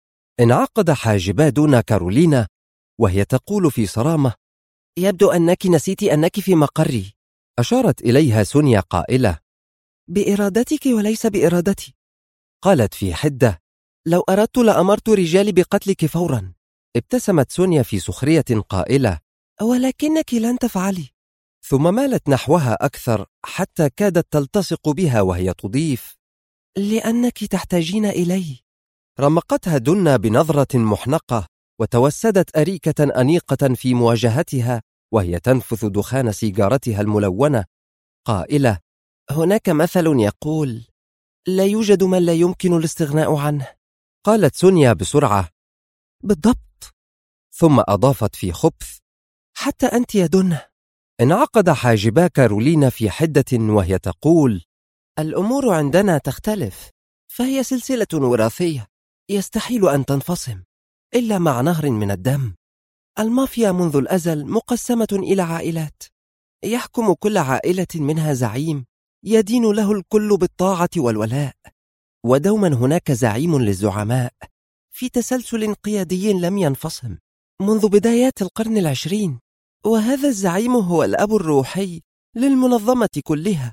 Speaker 1: انعقد حاجبا دونا كارولينا وهي تقول في صرامة: يبدو أنك نسيت أنك في مقري. أشارت إليها سونيا قائلة: بإرادتك وليس بإرادتي. قالت في حدة: لو أردت لأمرت رجالي بقتلك فورا. ابتسمت سونيا في سخرية قائلة: ولكنك لن تفعلي. ثم مالت نحوها أكثر حتى كادت تلتصق بها وهي تضيف: لأنك تحتاجين إلي. رمقتها دنا بنظرة محنقة وتوسدت أريكة أنيقة في مواجهتها وهي تنفث دخان سيجارتها الملونة قائلة: هناك مثل يقول: لا يوجد من لا يمكن الاستغناء عنه. قالت سونيا بسرعة: بالضبط. ثم أضافت في خبث: حتى أنت يا دنا. انعقد حاجبا كارولينا في حدة وهي تقول: الأمور عندنا تختلف، فهي سلسلة وراثية يستحيل أن تنفصم إلا مع نهر من الدم. المافيا منذ الأزل مقسمة إلى عائلات، يحكم كل عائلة منها زعيم يدين له الكل بالطاعة والولاء، ودوما هناك زعيم للزعماء في تسلسل قيادي لم ينفصم منذ بدايات القرن العشرين، وهذا الزعيم هو الأب الروحي للمنظمة كلها.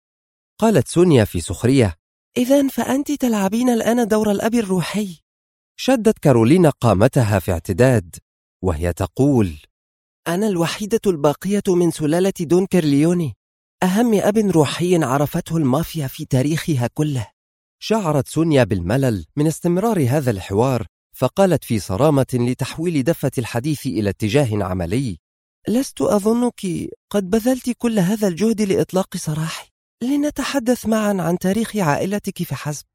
Speaker 1: قالت سونيا في سخرية: إذن فأنت تلعبين الآن دور الأب الروحي. شدت كارولينا قامتها في اعتداد وهي تقول: أنا الوحيدة الباقية من سلالة دون كيرليوني، أهم أب روحي عرفته المافيا في تاريخها كله. شعرت سونيا بالملل من استمرار هذا الحوار، فقالت في صرامة لتحويل دفة الحديث إلى اتجاه عملي: لست أظنك قد بذلت كل هذا الجهد لإطلاق سراحي. لنتحدث معا عن تاريخ عائلتك فحسب.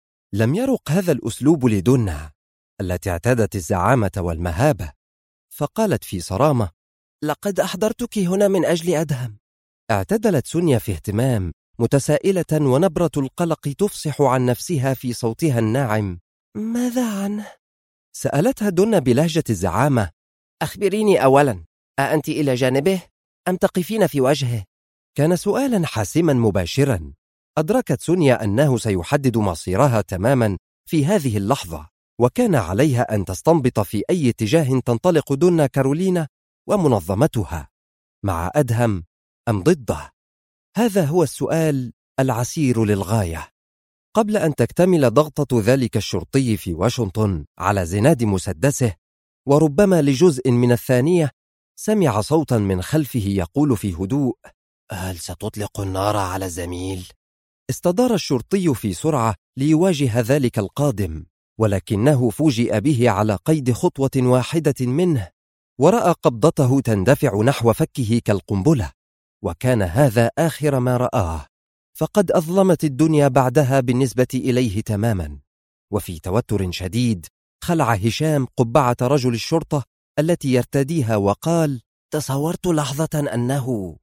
Speaker 1: لم يرق هذا الأسلوب لدنا التي اعتادت الزعامة والمهابة، فقالت في صرامة: لقد أحضرتك هنا من أجل أدهم. اعتدلت سونيا في اهتمام متسائلة ونبرة القلق تفصح عن نفسها في صوتها الناعم: ماذا عنه؟ سألتها دونا بلهجة الزعامة: أخبريني أولا، أأنت إلى جانبه أم تقفين في وجهه؟ كان سؤالا حاسما مباشرا. أدركت سونيا أنه سيحدد مصيرها تماما في هذه اللحظة، وكان عليها أن تستنبط في أي اتجاه تنطلق دونا كارولينا ومنظمتها، مع أدهم أم ضده. هذا هو السؤال العسير للغاية. قبل أن تكتمل ضغطة ذلك الشرطي في واشنطن على زناد مسدسه، وربما لجزء من الثانية، سمع صوتا من خلفه يقول في هدوء: هل ستطلق النار على الزميل؟ استدار الشرطي في سرعة ليواجه ذلك القادم، ولكنه فوجئ به على قيد خطوة واحدة منه، ورأى قبضته تندفع نحو فكه كالقنبلة، وكان هذا آخر ما رآه، فقد أظلمت الدنيا بعدها بالنسبة إليه تماما. وفي توتر شديد خلع هشام قبعة رجل الشرطة التي يرتديها وقال: تصورت لحظة أنه...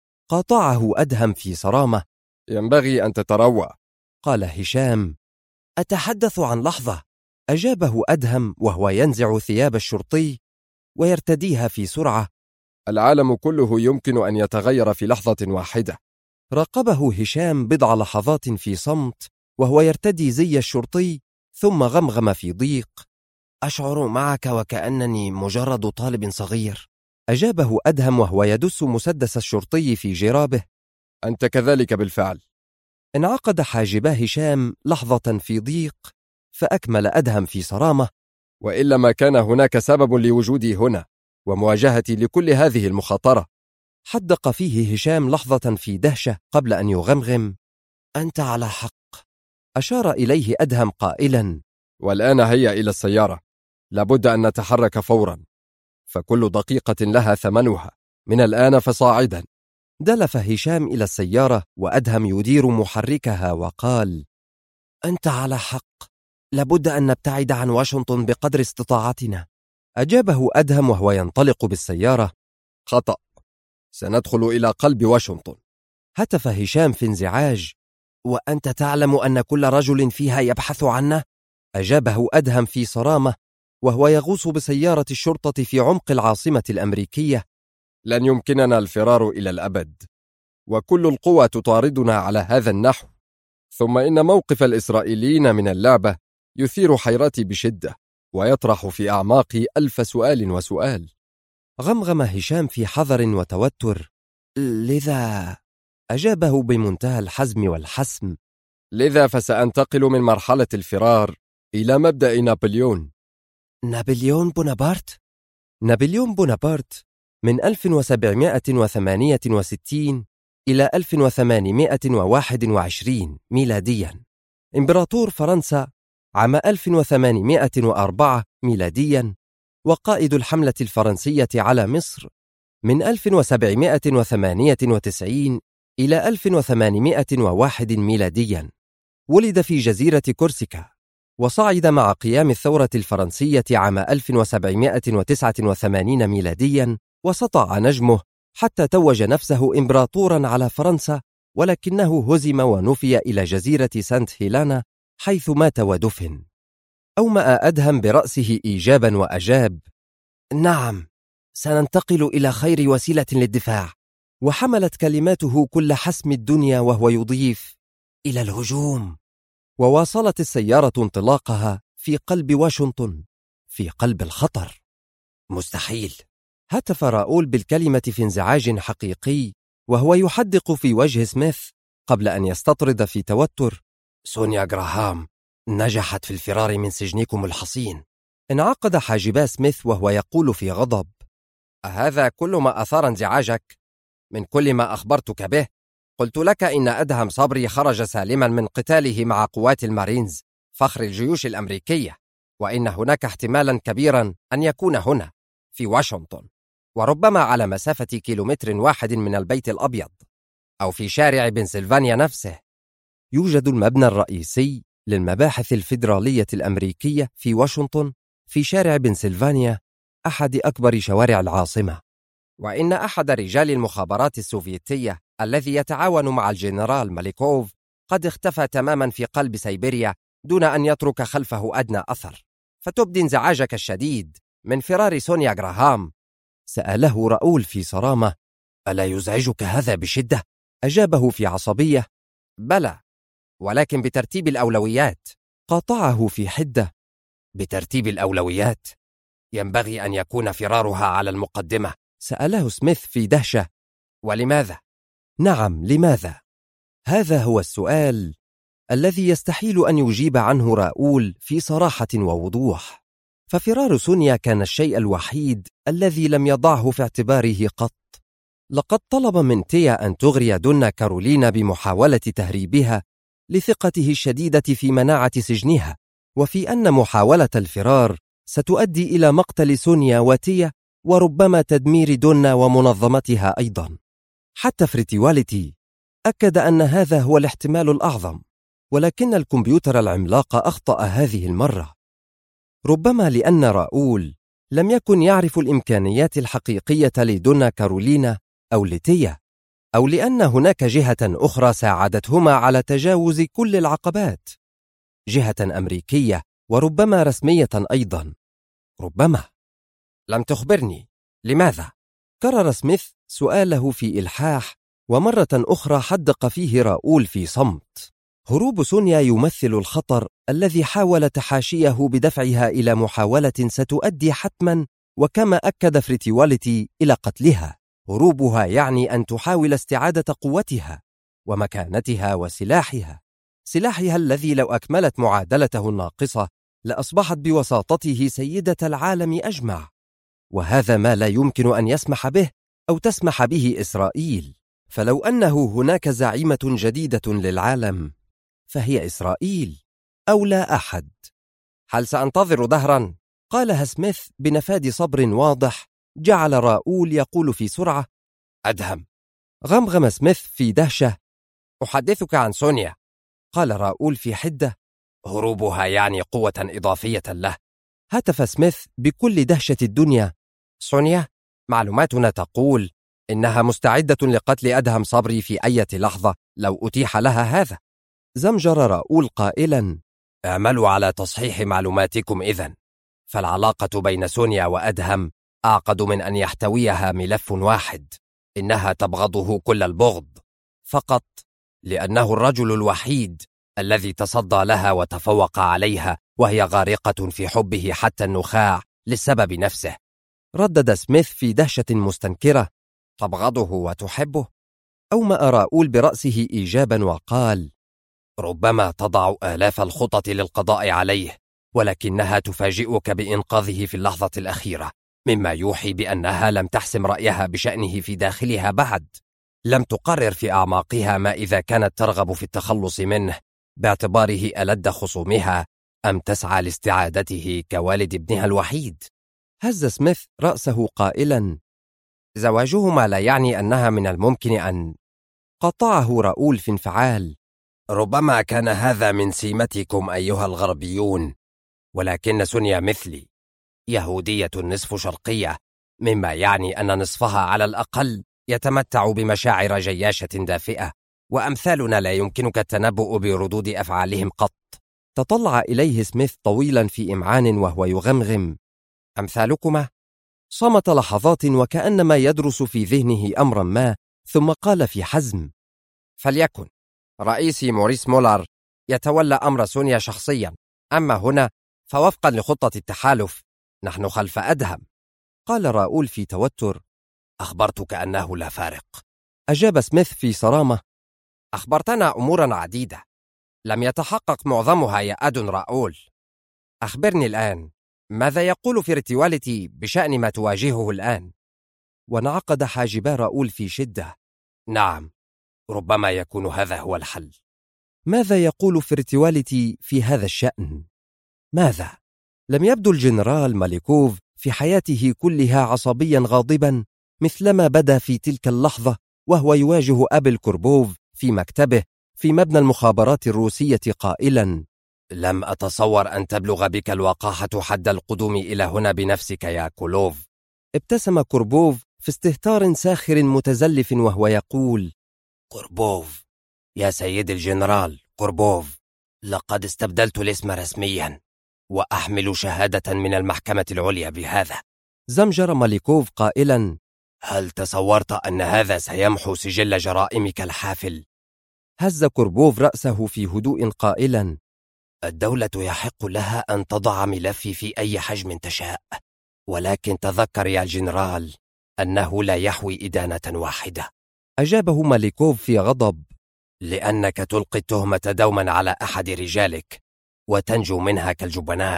Speaker 1: قاطعه أدهم في صرامة:
Speaker 2: ينبغي أن تتروى.
Speaker 1: قال هشام: أتحدث عن لحظة. أجابه أدهم وهو ينزع ثياب الشرطي ويرتديها في سرعة:
Speaker 2: العالم كله يمكن أن يتغير في لحظة واحدة.
Speaker 1: راقبه هشام بضع لحظات في صمت وهو يرتدي زي الشرطي، ثم غمغم في ضيق: أشعر معك وكأنني مجرد طالب صغير. أجابه أدهم وهو يدس مسدس الشرطي في جرابه:
Speaker 2: أنت كذلك بالفعل.
Speaker 1: انعقد حاجبا هشام لحظة في ضيق، فأكمل أدهم في صرامة:
Speaker 2: وإلا ما كان هناك سبب لوجودي هنا ومواجهتي لكل هذه المخاطرة.
Speaker 1: حدق فيه هشام لحظة في دهشة قبل أن يغمغم: أنت على حق. أشار إليه أدهم قائلا:
Speaker 2: والآن هيا إلى السيارة، لابد أن نتحرك فورا، فكل دقيقة لها ثمنها، من الآن فصاعدا.
Speaker 1: دلف هشام إلى السيارة وأدهم يدير محركها وقال: أنت على حق، لابد أن نبتعد عن واشنطن بقدر استطاعتنا. أجابه أدهم وهو ينطلق بالسيارة:
Speaker 2: خطأ، سندخل إلى قلب واشنطن.
Speaker 1: هتف هشام في انزعاج: وأنت تعلم أن كل رجل فيها يبحث عنه؟ أجابه أدهم في صرامة وهو يغوص بسيارة الشرطة في عمق العاصمة الأمريكية:
Speaker 2: لن يمكننا الفرار إلى الأبد، وكل القوى تطاردنا على هذا النحو، ثم إن موقف الإسرائيليين من اللعبة يثير حيرتي بشدة، ويطرح في أعماقي 1000 سؤال وسؤال.
Speaker 1: غمغم هشام في حذر وتوتر: لذا... أجابه بمنتهى الحزم والحسم:
Speaker 2: لذا فسأنتقل من مرحلة الفرار إلى مبدأ نابليون.
Speaker 1: نابليون بونابرت؟ نابليون بونابرت من 1768 إلى 1821 ميلاديا، إمبراطور فرنسا عام 1804 ميلاديا، وقائد الحملة الفرنسية على مصر من 1798 إلى 1801 ميلاديا. ولد في جزيرة كورسيكا، وصعد مع قيام الثورة الفرنسية عام 1789 ميلاديا، وسطع نجمه حتى توج نفسه إمبراطورا على فرنسا، ولكنه هزم ونفي إلى جزيرة سانت هيلانا حيث مات ودفن. أومأ أدهم برأسه إيجابا وأجاب: نعم، سننتقل إلى خير وسيلة للدفاع. وحملت كلماته كل حسم الدنيا وهو يضيف: إلى الهجوم. وواصلت السيارة انطلاقها في قلب واشنطن، في قلب الخطر. مستحيل، هتف راؤول بالكلمة في انزعاج حقيقي وهو يحدق في وجه سميث قبل أن يستطرد في توتر: سونيا جراهام نجحت في الفرار من سجنكم الحصين. انعقد حاجبا سميث وهو يقول في غضب: أهذا كل ما أثار انزعاجك؟ من كل ما أخبرتك به قلت لك إن أدهم صبري خرج سالما من قتاله مع قوات المارينز فخر الجيوش الأمريكية، وإن هناك احتمالا كبيرا أن يكون هنا في واشنطن، وربما على مسافة 1 كيلومتر من البيت الأبيض، أو في شارع بنسلفانيا نفسه. يوجد المبنى الرئيسي للمباحث الفيدرالية الأمريكية في واشنطن في شارع بنسلفانيا، أحد أكبر شوارع العاصمة. وإن أحد رجال المخابرات السوفيتية الذي يتعاون مع الجنرال ماليكوف قد اختفى تماما في قلب سيبيريا دون أن يترك خلفه أدنى أثر، فتبدي انزعاجك الشديد من فرار سونيا غراهام؟ سأله راؤول في صرامة. ألا يزعجك هذا بشدة؟ أجابه في عصبية. بلى، ولكن بترتيب الأولويات. قاطعه في حدة. بترتيب الأولويات؟ ينبغي أن يكون فرارها على المقدمة. سأله سميث في دهشة. ولماذا؟ نعم، لماذا؟ هذا هو السؤال الذي يستحيل أن يجيب عنه راؤول في صراحة ووضوح. ففرار سونيا كان الشيء الوحيد الذي لم يضعه في اعتباره قط. لقد طلب من تيا أن تغري دونا كارولينا بمحاولة تهريبها لثقته الشديدة في مناعة سجنها، وفي أن محاولة الفرار ستؤدي إلى مقتل سونيا وتيا، وربما تدمير دونا ومنظمتها أيضا. حتى فريتيواليتي أكد أن هذا هو الاحتمال الأعظم، ولكن الكمبيوتر العملاق أخطأ هذه المرة. ربما لأن راؤول لم يكن يعرف الإمكانيات الحقيقية لدونا كارولينا أو لتيا، أو لأن هناك جهة أخرى ساعدتهما على تجاوز كل العقبات، جهة أمريكية وربما رسمية أيضا. ربما. لم تخبرني، لماذا؟ كرر سميث سؤاله في إلحاح، ومرة أخرى حدق فيه راؤول في صمت. هروب سونيا يمثل الخطر الذي حاول تحاشيه بدفعها إلى محاولة ستؤدي حتما، وكما أكد فريتيواليتي، إلى قتلها. هروبها يعني أن تحاول استعادة قوتها ومكانتها وسلاحها، سلاحها الذي لو أكملت معادلته الناقصة لأصبحت بوساطته سيدة العالم أجمع، وهذا ما لا يمكن أن يسمح به أو تسمح به إسرائيل. فلو أنه هناك زعيمة جديدة للعالم فهي إسرائيل، أو لا أحد. هل سأنتظر دهرا؟ قالها سميث بنفاد صبر واضح جعل راؤول يقول في سرعة. أدهم. غمغم سميث في دهشة. أحدثك عن سونيا، قال راؤول في حدة. هروبها يعني قوة إضافية له. هتف سميث بكل دهشة الدنيا. سونيا؟ معلوماتنا تقول إنها مستعدة لقتل أدهم صبري في أي لحظة لو أتيح لها هذا. زمجر راؤول قائلا. اعملوا على تصحيح معلوماتكم إذن، فالعلاقة بين سونيا وأدهم أعقد من أن يحتويها ملف واحد. إنها تبغضه كل البغض فقط لأنه الرجل الوحيد الذي تصدى لها وتفوق عليها، وهي غارقة في حبه حتى النخاع للسبب نفسه. ردد سميث في دهشة مستنكرة. تبغضه وتحبه؟ أومأ راؤول برأسه إيجابا وقال. ربما تضع آلاف الخطط للقضاء عليه، ولكنها تفاجئك بإنقاذه في اللحظة الأخيرة، مما يوحي بأنها لم تحسم رأيها بشأنه في داخلها بعد. لم تقرر في أعماقها ما إذا كانت ترغب في التخلص منه باعتباره ألد خصومها، أم تسعى لاستعادته كوالد ابنها الوحيد. هز سميث رأسه قائلا. زواجهما لا يعني أنها من الممكن أن. قطعه راؤول في انفعال. ربما كان هذا من سيمتكم أيها الغربيون، ولكن سونيا مثلي، يهودية نصف شرقية، مما يعني أن نصفها على الأقل يتمتع بمشاعر جياشة دافئة، وأمثالنا لا يمكنك التنبؤ بردود أفعالهم قط. تطلع إليه سميث طويلا في إمعان وهو يغمغم. أمثالكما؟ صمت لحظات وكأنما يدرس في ذهنه أمرا ما، ثم قال في حزم. فليكن رئيسي موريس مولر يتولى أمر سونيا شخصيا، أما هنا فوفقا لخطة التحالف نحن خلف أدهم. قال راؤول في توتر. أخبرتك أنه لا فارق، أجاب سميث في صرامة. أخبرتنا أمورا عديدة لم يتحقق معظمها يا أدون راؤول. أخبرني الآن، ماذا يقول فريتيواليتي بشأن ما تواجهه الآن؟ وانعقد حاجبا راؤول في شدة. نعم، ربما يكون هذا هو الحل. ماذا يقول فريتيواليتي في هذا الشأن؟ ماذا؟ لم يبدو الجنرال ماليكوف في حياته كلها عصبيا غاضبا مثلما بدا في تلك اللحظة وهو يواجه أبل كوربوف في مكتبه في مبنى المخابرات الروسية قائلا. لم أتصور أن تبلغ بك الوقاحة حد القدوم إلى هنا بنفسك يا كولوف. ابتسم كوربوف في استهتار ساخر متزلف وهو يقول. كوربوف يا سيد الجنرال كوربوف، لقد استبدلت الاسم رسميا.
Speaker 3: وأحمل شهادة من المحكمة العليا بهذا.
Speaker 1: زمجر ماليكوف قائلا:
Speaker 3: هل تصورت أن هذا سيمحو سجل جرائمك الحافل؟
Speaker 1: هز كوربوف رأسه في هدوء قائلا:
Speaker 3: الدولة يحق لها أن تضع ملفي في أي حجم تشاء، ولكن تذكر يا جنرال أنه لا يحوي إدانة واحدة.
Speaker 1: أجابه ماليكوف في غضب:
Speaker 3: لأنك تلقي التهمة دوما على أحد رجالك وتنجو منها كالجبناء.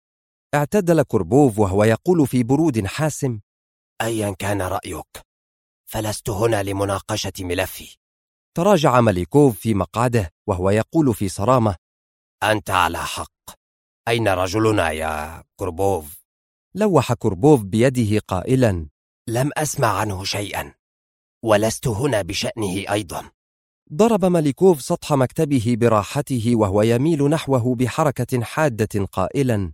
Speaker 1: اعتدل كوربوف وهو يقول في برود حاسم:
Speaker 3: أيا كان رأيك، فلست هنا لمناقشة ملفي.
Speaker 1: تراجع ماليكوف في مقعده وهو يقول في صرامة:
Speaker 3: أنت على حق. أين رجلنا يا كوربوف؟
Speaker 1: لوح كوربوف بيده قائلا:
Speaker 3: لم أسمع عنه شيئا، ولست هنا بشأنه أيضا.
Speaker 1: ضرب ماليكوف سطح مكتبه براحته وهو يميل نحوه بحركة حادة قائلا: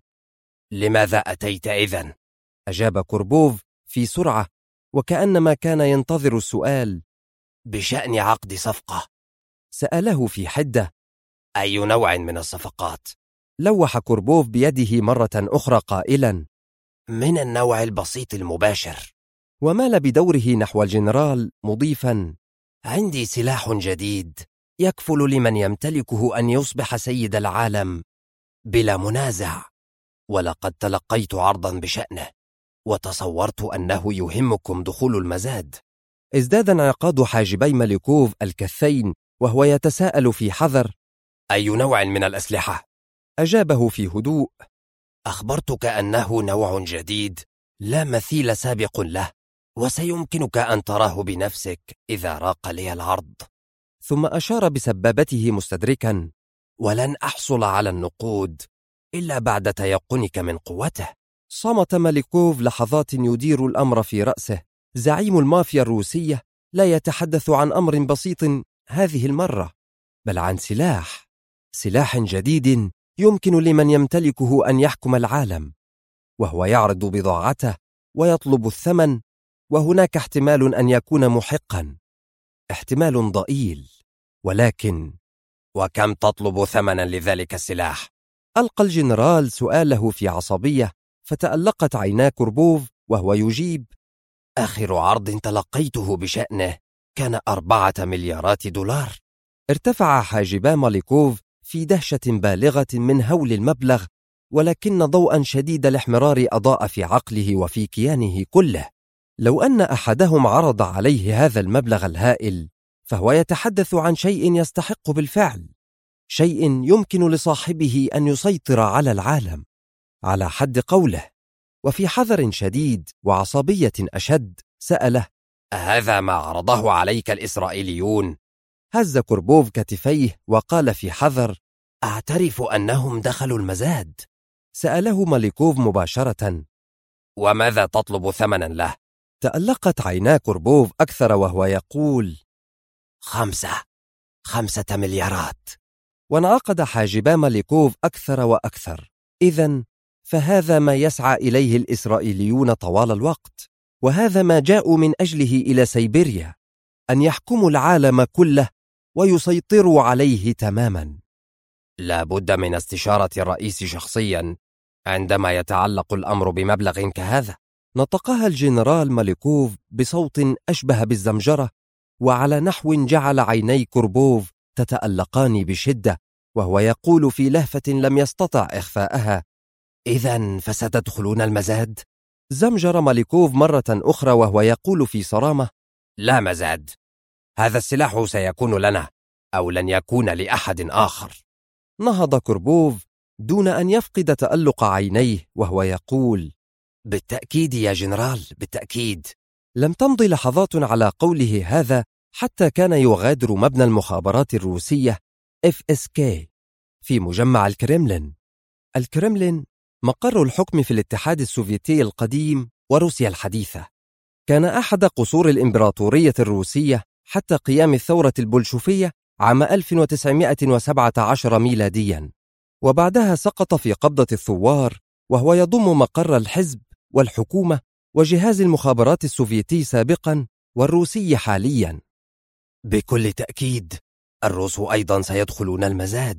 Speaker 3: لماذا أتيت إذن؟
Speaker 1: أجاب كوربوف في سرعة وكأنما كان ينتظر السؤال:
Speaker 3: بشأن عقد صفقة.
Speaker 1: سأله في حدة:
Speaker 3: أي نوع من الصفقات؟
Speaker 1: لوح كوربوف بيده مرة أخرى قائلا:
Speaker 3: من النوع البسيط المباشر.
Speaker 1: ومال بدوره نحو الجنرال مضيفا:
Speaker 3: عندي سلاح جديد يكفل لمن يمتلكه أن يصبح سيد العالم بلا منازع، ولقد تلقيت عرضا بشأنه وتصورت أنه يهمكم دخول المزاد.
Speaker 1: ازداد انعقاد حاجبي ماليكوف الكثين وهو يتساءل في حذر:
Speaker 3: أي نوع من الأسلحة؟
Speaker 1: أجابه في هدوء:
Speaker 3: أخبرتك أنه نوع جديد لا مثيل سابق له، وسيمكنك أن تراه بنفسك إذا راق لي العرض.
Speaker 1: ثم أشار بسبابته مستدركا:
Speaker 3: ولن أحصل على النقود إلا بعد تيقنك من قوته.
Speaker 1: صمت ماليكوف لحظات يدير الأمر في رأسه. زعيم المافيا الروسية لا يتحدث عن أمر بسيط هذه المرة، بل عن سلاح جديد يمكن لمن يمتلكه أن يحكم العالم، وهو يعرض بضاعته ويطلب الثمن، وهناك احتمال أن يكون محقا، احتمال ضئيل، ولكن
Speaker 3: وكم تطلب ثمنا لذلك السلاح؟
Speaker 1: ألقى الجنرال سؤاله في عصبية، فتألقت عينا كوربوف وهو يجيب:
Speaker 3: آخر عرض تلقيته بشأنه كان 4 مليارات دولار.
Speaker 1: ارتفع حاجبا ماليكوف في دهشة بالغة من هول المبلغ، ولكن ضوءا شديد الاحمرار أضاء في عقله وفي كيانه كله. لو أن أحدهم عرض عليه هذا المبلغ الهائل، فهو يتحدث عن شيء يستحق بالفعل، شيء يمكن لصاحبه أن يسيطر على العالم على حد قوله. وفي حذر شديد وعصبية أشد سأله:
Speaker 3: هذا ما عرضه عليك الإسرائيليون؟
Speaker 1: هز كوربوف كتفيه وقال في حذر:
Speaker 3: أعترف أنهم دخلوا المزاد.
Speaker 1: سأله ماليكوف مباشرة:
Speaker 3: وماذا تطلب ثمنا له؟
Speaker 1: تألقت عينا كوربوف أكثر وهو يقول:
Speaker 3: 5 مليارات.
Speaker 1: وانعقد حاجبا ماليكوف أكثر وأكثر. إذن فهذا ما يسعى إليه الإسرائيليون طوال الوقت، وهذا ما جاءوا من أجله إلى سيبيريا، أن يحكموا العالم كله ويسيطروا عليه تماما.
Speaker 3: لا بد من استشارة الرئيس شخصيا عندما يتعلق الأمر بمبلغ كهذا.
Speaker 1: نطقها الجنرال ماليكوف بصوت أشبه بالزمجرة، وعلى نحو جعل عيني كوربوف تتألقان بشدة، وهو يقول في لهفة لم يستطع إخفاءها:
Speaker 3: إذن فستدخلون المزاد؟
Speaker 1: زمجر ماليكوف مرة أخرى وهو يقول في صرامة:
Speaker 3: لا مزاد، هذا السلاح سيكون لنا أو لن يكون لأحد آخر.
Speaker 1: نهض كوربوف دون أن يفقد تألق عينيه وهو يقول:
Speaker 3: بالتأكيد يا جنرال، بالتأكيد.
Speaker 1: لم تمض لحظات على قوله هذا حتى كان يغادر مبنى المخابرات الروسية FSK في مجمع الكرملين. الكرملين مقر الحكم في الاتحاد السوفيتي القديم وروسيا الحديثة. كان أحد قصور الإمبراطورية الروسية حتى قيام الثورة البولشوفية عام 1917 ميلاديا، وبعدها سقط في قبضة الثوار، وهو يضم مقر الحزب والحكومة وجهاز المخابرات السوفيتي سابقا والروسي حاليا.
Speaker 3: بكل تأكيد الروس أيضا سيدخلون المزاد.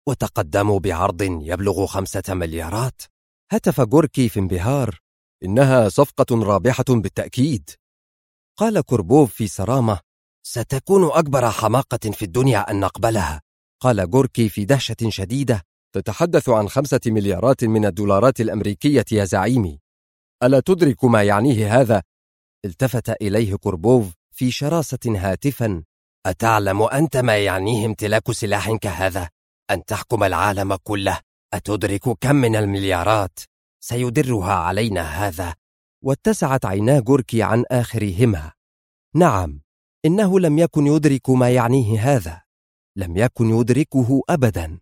Speaker 3: وتقدموا بعرض يبلغ 5 مليارات.
Speaker 1: هتف غوركي في انبهار:
Speaker 2: إنها صفقة رابحة بالتأكيد.
Speaker 1: قال كوربوف في صرامة:
Speaker 3: ستكون أكبر حماقة في الدنيا أن نقبلها.
Speaker 1: قال غوركي في دهشة شديدة:
Speaker 2: تتحدث عن 5 مليارات من الدولارات الأمريكية يا زعيمي، ألا تدرك ما يعنيه هذا؟
Speaker 1: التفت إليه كوربوف في شراسة هاتفا:
Speaker 3: أتعلم أنت ما يعنيه امتلاك سلاح كهذا؟ أن تحكم العالم كله. أتدرك كم من المليارات سيدرها علينا هذا؟
Speaker 1: واتسعت عينا غوركي عن آخرهما. نعم، إنه لم يكن يدرك ما يعنيه هذا، لم يكن يدركه أبدا.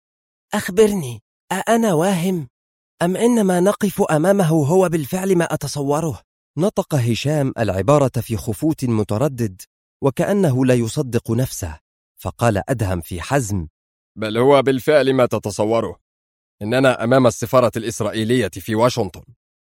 Speaker 3: أخبرني، أأنا واهم؟ أم إنما نقف أمامه هو بالفعل ما أتصوره؟
Speaker 1: نطق هشام العبارة في خفوت متردد وكأنه لا يصدق نفسه، فقال أدهم في حزم:
Speaker 2: بل هو بالفعل ما تتصوره، إننا أمام السفارة الإسرائيلية في واشنطن.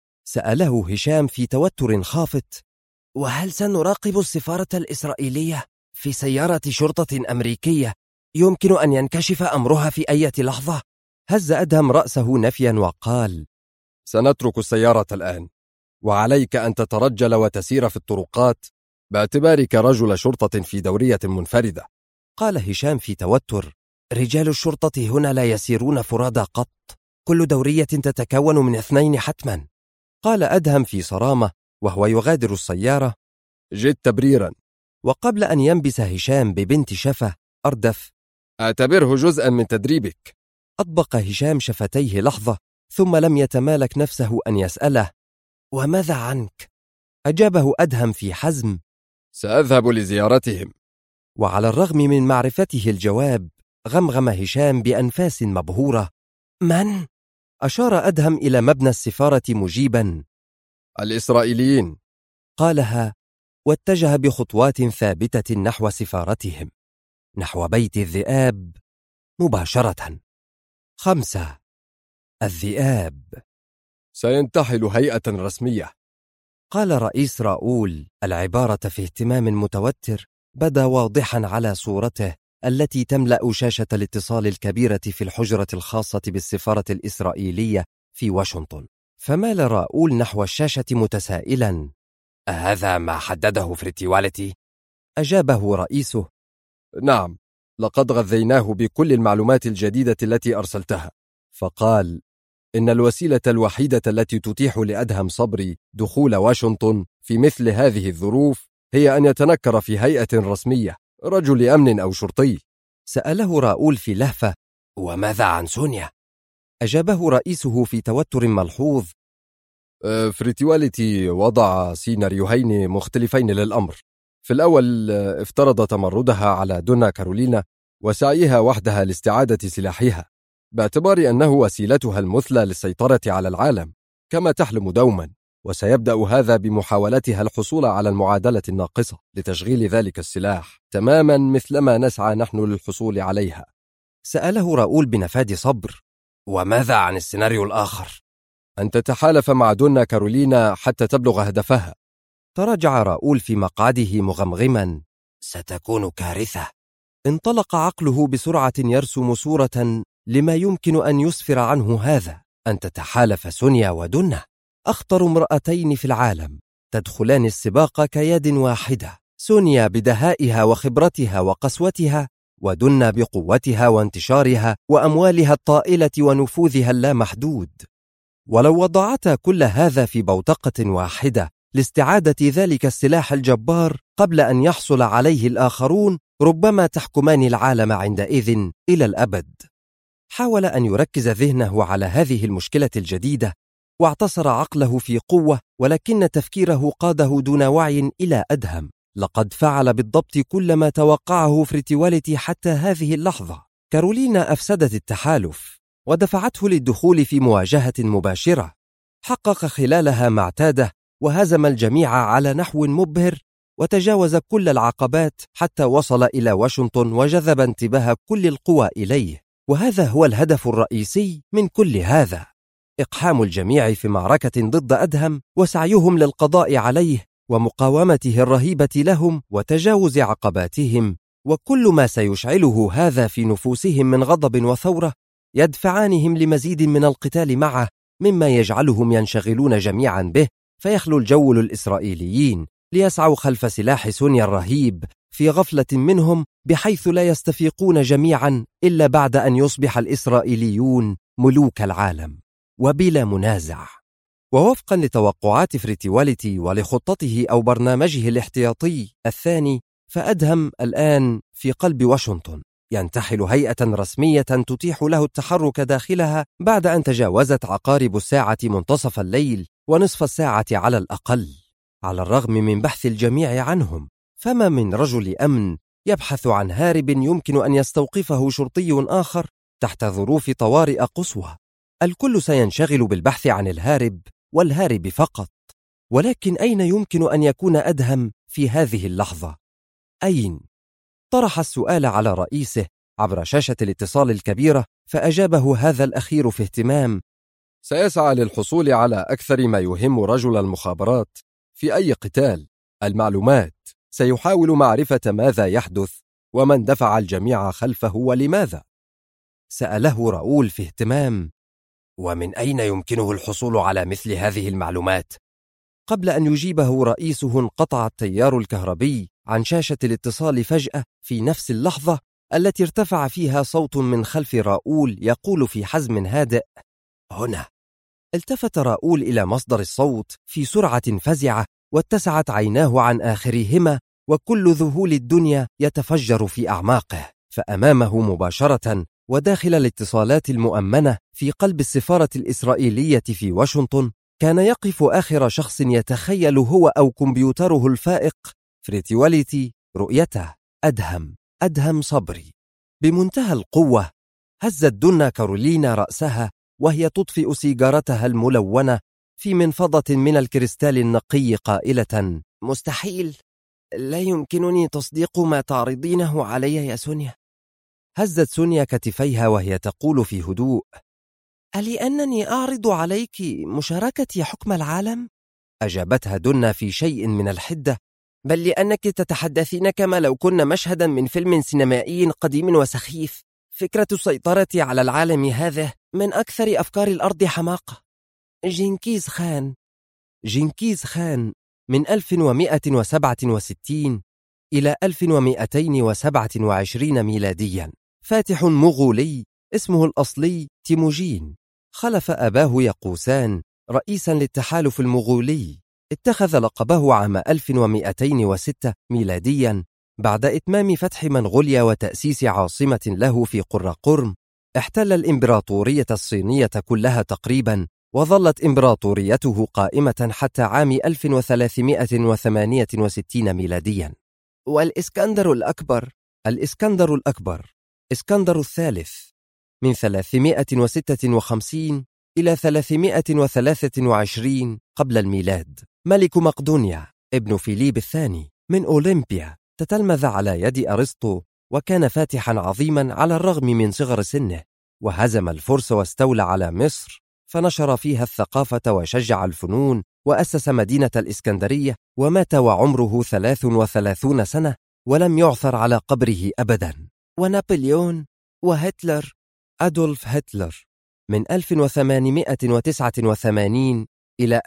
Speaker 1: سأله هشام في توتر خافت:
Speaker 3: وهل سنراقب السفارة الإسرائيلية في سيارة شرطة أمريكية يمكن أن ينكشف أمرها في أي لحظة؟
Speaker 1: هز أدهم رأسه نفيا وقال:
Speaker 2: سنترك السيارة الآن، وعليك أن تترجل وتسير في الطرقات باعتبارك رجل شرطة في دورية منفردة.
Speaker 1: قال هشام في توتر:
Speaker 3: رجال الشرطة هنا لا يسيرون فرادى قط، كل دورية تتكون من 2 حتما.
Speaker 1: قال أدهم في صرامة وهو يغادر السيارة:
Speaker 2: جد تبريرا.
Speaker 1: وقبل أن ينبس هشام ببنت شفة أردف:
Speaker 2: اعتبره جزءا من تدريبك.
Speaker 1: أطبق هشام شفتيه لحظة ثم لم يتمالك نفسه أن يسأله:
Speaker 3: وماذا عنك؟
Speaker 1: أجابه أدهم في حزم:
Speaker 2: سأذهب لزيارتهم.
Speaker 1: وعلى الرغم من معرفته الجواب غمغم هشام بأنفاس مبهورة:
Speaker 3: من؟
Speaker 1: أشار أدهم إلى مبنى السفارة مجيبا:
Speaker 2: الإسرائيليين.
Speaker 1: قالها واتجه بخطوات ثابتة نحو سفارتهم، نحو بيت الذئاب مباشرة. 5. الذئاب.
Speaker 2: سينتحل هيئة رسمية.
Speaker 1: قال رئيس راؤول العبارة في اهتمام متوتر بدا واضحا على صورته التي تملأ شاشة الاتصال الكبيرة في الحجرة الخاصة بالسفارة الإسرائيلية في واشنطن. فمال راؤول نحو الشاشة متسائلا:
Speaker 3: هذا ما حدده فريتيواليتي؟
Speaker 1: أجابه رئيسه:
Speaker 2: نعم، لقد غذيناه بكل المعلومات الجديدة التي أرسلتها.
Speaker 1: فقال:
Speaker 2: إن الوسيلة الوحيدة التي تتيح لأدهم صبري دخول واشنطن في مثل هذه الظروف هي أن يتنكر في هيئة رسمية، رجل أمن أو شرطي.
Speaker 1: سأله راؤول في لهفة:
Speaker 3: وماذا عن سونيا؟
Speaker 1: أجابه رئيسه في توتر ملحوظ:
Speaker 2: فريتيواليتي وضع سيناريوهين مختلفين للأمر. في الأول افترض تمردها على دونا كارولينا وسعيها وحدها لاستعادة سلاحها، باعتبار أنه وسيلتها المثلى للسيطرة على العالم كما تحلم دوما، وسيبدأ هذا بمحاولتها الحصول على المعادلة الناقصة لتشغيل ذلك السلاح، تماما مثلما نسعى نحن للحصول عليها.
Speaker 1: سأله راؤول بنفاد صبر:
Speaker 3: وماذا عن السيناريو الآخر؟
Speaker 2: أن تتحالف مع دونا كارولينا حتى تبلغ هدفها.
Speaker 1: تراجع راؤول في مقعده مغمغما:
Speaker 3: ستكون كارثة.
Speaker 1: انطلق عقله بسرعة يرسم صورة لما يمكن أن يسفر عنه هذا: أن تتحالف سونيا ودنا، أخطر امرأتين في العالم، تدخلان السباق كيد واحدة، سونيا بدهائها وخبرتها وقسوتها، ودنا بقوتها وانتشارها وأموالها الطائلة ونفوذها اللامحدود. ولو وضعتا كل هذا في بوتقة واحدة لاستعادة ذلك السلاح الجبار قبل أن يحصل عليه الآخرون، ربما تحكمان العالم عندئذ إلى الأبد. حاول أن يركز ذهنه على هذه المشكلة الجديدة، واعتصر عقله في قوة، ولكن تفكيره قاده دون وعي إلى أدهم: لقد فعل بالضبط كل ما توقعه فريتيواليتي حتى هذه اللحظة. كارولينا أفسدت التحالف ودفعته للدخول في مواجهة مباشرة، حقق خلالها ما اعتاده وهزم الجميع على نحو مبهر، وتجاوز كل العقبات حتى وصل إلى واشنطن وجذب انتباه كل القوى إليه. وهذا هو الهدف الرئيسي من كل هذا: إقحام الجميع في معركة ضد أدهم، وسعيهم للقضاء عليه ومقاومته الرهيبة لهم وتجاوز عقباتهم وكل ما سيشعله هذا في نفوسهم من غضب وثورة يدفعانهم لمزيد من القتال معه، مما يجعلهم ينشغلون جميعا به، فيخلو الجو للإسرائيليين ليسعوا خلف سلاح سونيا الرهيب في غفلة منهم، بحيث لا يستفيقون جميعا إلا بعد أن يصبح الإسرائيليون ملوك العالم وبلا منازع. ووفقا لتوقعات فريتيواليتي ولخطته أو برنامجه الاحتياطي الثاني، فأدهم الآن في قلب واشنطن، ينتحل هيئة رسمية تتيح له التحرك داخلها بعد أن تجاوزت عقارب الساعة منتصف الليل ونصف الساعة على الأقل. على الرغم من بحث الجميع عنهم، فما من رجل أمن يبحث عن هارب يمكن أن يستوقفه شرطي آخر تحت ظروف طوارئ قصوى. الكل سينشغل بالبحث عن الهارب والهارب فقط. ولكن أين يمكن أن يكون أدهم في هذه اللحظة؟ أين؟ طرح السؤال على رئيسه عبر شاشة الاتصال الكبيرة، فأجابه هذا الأخير في اهتمام:
Speaker 2: سيسعى للحصول على أكثر ما يهم رجل المخابرات في أي قتال، المعلومات. سيحاول معرفة ماذا يحدث ومن دفع الجميع خلفه ولماذا.
Speaker 1: سأله راؤول في اهتمام:
Speaker 3: ومن أين يمكنه الحصول على مثل هذه المعلومات؟
Speaker 1: قبل أن يجيبه رئيسه انقطع التيار الكهربي عن شاشة الاتصال فجأة في نفس اللحظة التي ارتفع فيها صوت من خلف راؤول يقول في حزم هادئ:
Speaker 3: هنا.
Speaker 1: التفت راؤول إلى مصدر الصوت في سرعة فزعة، واتسعت عيناه عن آخرهما، وكل ذهول الدنيا يتفجر في أعماقه. فأمامه مباشرة وداخل الاتصالات المؤمنة في قلب السفارة الإسرائيلية في واشنطن، كان يقف آخر شخص يتخيل هو أو كمبيوتره الفائق فريتيواليتي رؤيته: أدهم صبري. بمنتهى القوة هزت دنا كارولينا رأسها وهي تطفئ سيجارتها الملونة في منفضة من الكريستال النقي قائلة:
Speaker 3: مستحيل، لا يمكنني تصديق ما تعرضينه علي يا سونيا.
Speaker 1: هزت سونيا كتفيها وهي تقول في هدوء:
Speaker 3: ألأنني أعرض عليك مشاركتي حكم العالم؟
Speaker 1: أجابتها دنا في شيء من الحدة:
Speaker 3: بل لأنك تتحدثين كما لو كنا مشهدا من فيلم سينمائي قديم وسخيف. فكرة السيطرة على العالم هذا من أكثر أفكار الأرض حماقة.
Speaker 1: جنكيز خان من 1167 إلى 1227 ميلاديا، فاتح مغولي اسمه الأصلي تيموجين، خلف أباه يقوسان رئيسا للتحالف المغولي. اتخذ لقبه عام 1206 ميلاديا بعد إتمام فتح منغوليا وتأسيس عاصمة له في قرقرم. احتل الإمبراطورية الصينية كلها تقريبا، وظلت إمبراطوريته قائمة حتى عام 1368 ميلاديا.
Speaker 3: والإسكندر
Speaker 1: الأكبر إسكندر الثالث من 356 إلى 323 قبل الميلاد، ملك مقدونيا ابن فيليب الثاني من أولمبيا، تتلمذ على يد أرسطو، وكان فاتحا عظيما على الرغم من صغر سنه، وهزم الفرس واستولى على مصر، فنشر فيها الثقافة وشجع الفنون، وأسس مدينة الإسكندرية، ومات وعمره 33 سنة ولم يعثر على قبره أبدا.
Speaker 3: ونابليون وهتلر،
Speaker 1: أدولف هتلر من 1889 إلى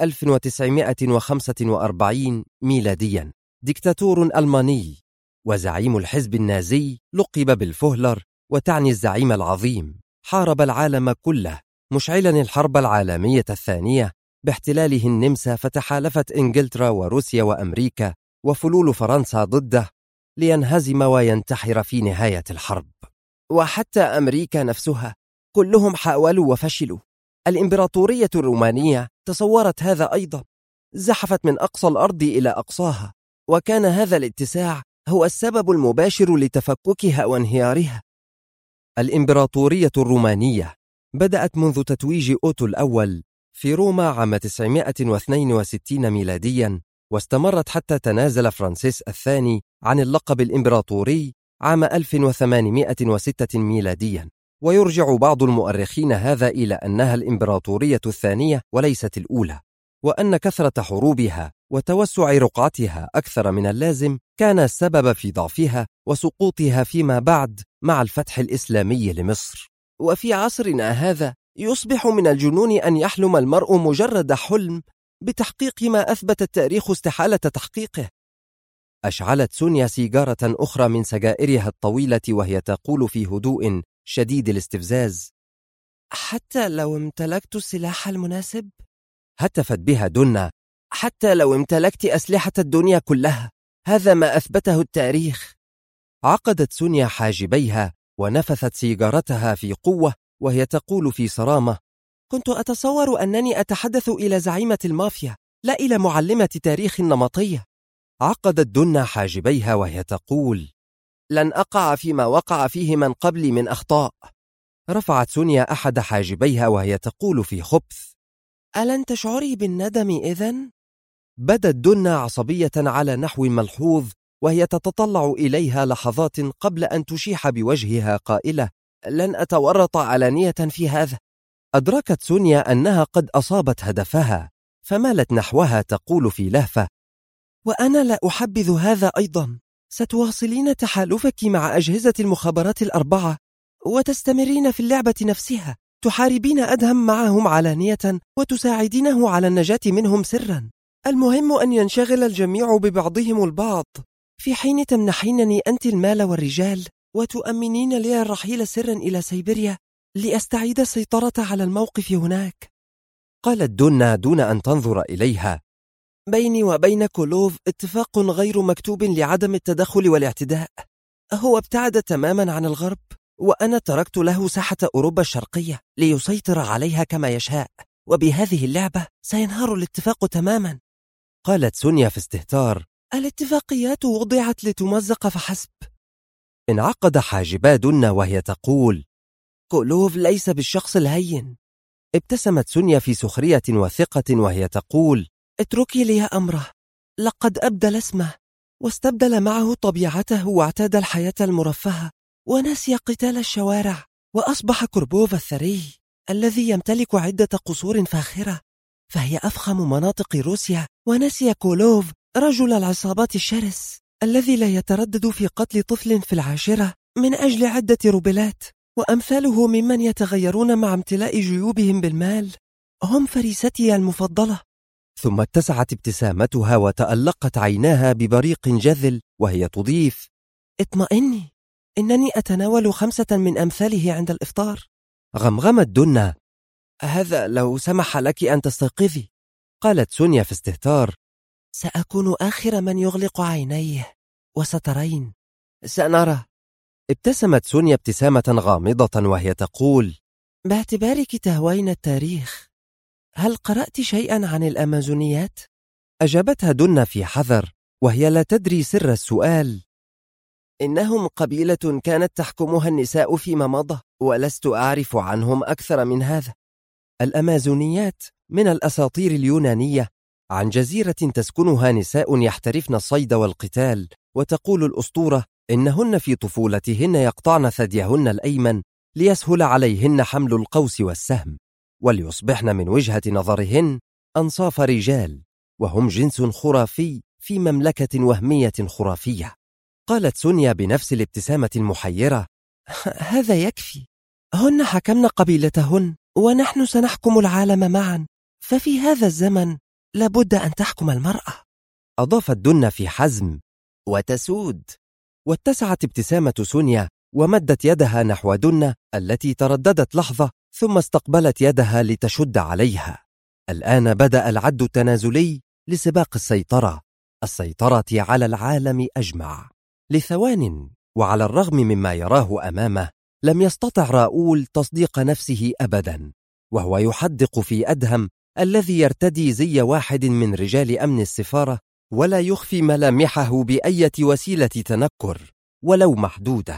Speaker 1: 1945 ميلاديا، ديكتاتور ألماني وزعيم الحزب النازي، لقب بالفهلر وتعني الزعيم العظيم. حارب العالم كله مشعلا الحرب العالمية الثانية باحتلاله النمسا، فتحالفت إنجلترا وروسيا وأمريكا وفلول فرنسا ضده لينهزم وينتحر في نهاية الحرب.
Speaker 3: وحتى أمريكا نفسها كلهم حاولوا وفشلوا. الإمبراطورية الرومانية تصورت هذا أيضا، زحفت من أقصى الأرض إلى أقصاها، وكان هذا الاتساع هو السبب المباشر لتفككها وانهيارها.
Speaker 1: الإمبراطورية الرومانية بدأت منذ تتويج أوتو الأول في روما عام 962 ميلاديا، واستمرت حتى تنازل فرانسيس الثاني عن اللقب الإمبراطوري عام 1806 ميلاديا. ويرجع بعض المؤرخين هذا إلى أنها الإمبراطورية الثانية وليست الأولى، وأن كثرة حروبها وتوسع رقعتها أكثر من اللازم كان السبب في ضعفها وسقوطها فيما بعد مع الفتح الإسلامي لمصر. وفي عصرنا هذا يصبح من الجنون أن يحلم المرء مجرد حلم بتحقيق ما أثبت التاريخ استحالة تحقيقه. أشعلت سونيا سيجارة أخرى من سجائرها الطويلة وهي تقول في هدوء شديد الاستفزاز: حتى لو امتلكت السلاح المناسب؟ هتفت بها دنا: حتى لو امتلكت أسلحة الدنيا كلها، هذا ما أثبته التاريخ. عقدت سونيا حاجبيها ونفثت سيجارتها في قوة وهي تقول في صرامة: كنت أتصور أنني أتحدث إلى زعيمة المافيا، لا إلى معلمة تاريخ نمطية. عقدت دنا حاجبيها وهي تقول: لن أقع فيما وقع فيه من قبلي من أخطاء. رفعت سونيا أحد حاجبيها وهي تقول في خبث: ألن تشعري بالندم إذن؟ بدت دنا عصبية على نحو ملحوظ وهي تتطلع إليها لحظات قبل أن تشيح بوجهها قائلة: لن أتورط علانية في هذا. أدركت سونيا أنها قد أصابت هدفها، فمالت نحوها تقول في لهفة: وأنا لا أحبذ هذا أيضا. ستواصلين تحالفك مع أجهزة المخابرات الأربعة وتستمرين في اللعبة نفسها، تحاربين أدهم معهم علانية وتساعدينه على النجاة منهم سرا. المهم أن ينشغل الجميع ببعضهم البعض، في حين تمنحينني أنت المال والرجال وتؤمنين لي الرحيل سرا إلى سيبيريا لأستعيد السيطرة على الموقف هناك. قالت دنا دون أن تنظر إليها: بيني وبين كولوف اتفاق غير مكتوب لعدم التدخل والاعتداء. هو ابتعد تماما عن الغرب، وأنا تركت له ساحة أوروبا الشرقية ليسيطر عليها كما يشاء، وبهذه اللعبة سينهار الاتفاق تماما. قالت سونيا في استهتار: الاتفاقيات وضعت لتمزق فحسب. انعقد حاجبا دنا وهي تقول: كولوف ليس بالشخص الهين. ابتسمت سونيا في سخرية وثقة وهي تقول: اتركي لي أمره، لقد أبدل اسمه واستبدل معه طبيعته واعتاد الحياة المرفهة ونسي قتال الشوارع، وأصبح كوربوف الثري الذي يمتلك عدة قصور فاخرة فهي أفخم مناطق روسيا، ونسي كولوف رجل العصابات الشرس الذي لا يتردد في قتل طفل في العاشرة من أجل عدة روبلات، وأمثاله ممن يتغيرون مع امتلاء جيوبهم بالمال. هم فريستي المفضلة. ثم اتسعت ابتسامتها وتألقت عيناها ببريق جذل وهي تضيف: اطمئني، إنني أتناول 5 من أمثاله عند الإفطار. غمغمت دنا: هذا لو سمح لك أن تستيقظي. قالت سونيا في استهتار: سأكون آخر من يغلق عينيه، وسترين. سنرى. ابتسمت سونيا ابتسامة غامضة وهي تقول: باعتبارك تهوين التاريخ، هل قرأت شيئا عن الأمازونيات؟ أجابتها دنا في حذر وهي لا تدري سر السؤال: إنهم قبيلة كانت تحكمها النساء فيما مضى، ولست أعرف عنهم أكثر من هذا. الأمازونيات من الأساطير اليونانية عن جزيرة تسكنها نساء يحترفن الصيد والقتال، وتقول الأسطورة إنهن في طفولتهن يقطعن ثديهن الأيمن ليسهل عليهن حمل القوس والسهم، وليصبحن من وجهة نظرهن أنصاف رجال، وهم جنس خرافي في مملكة وهمية خرافية. قالت سونيا بنفس الابتسامة المحيرة: هذا يكفي، هن حكمن قبيلتهن ونحن سنحكم العالم معا، ففي هذا الزمن لابد أن تحكم المرأة. أضافت دنا في حزم: وتسود. واتسعت ابتسامة سونيا ومدت يدها نحو دنا التي ترددت لحظة ثم استقبلت يدها لتشد عليها. الآن بدأ العد التنازلي لسباق السيطرة على العالم أجمع. لثوان وعلى الرغم مما يراه أمامه لم يستطع راؤول تصديق نفسه أبدا، وهو يحدق في أدهم الذي يرتدي زي واحد من رجال أمن السفارة ولا يخفي ملامحه بأية وسيلة تنكر ولو محدودة.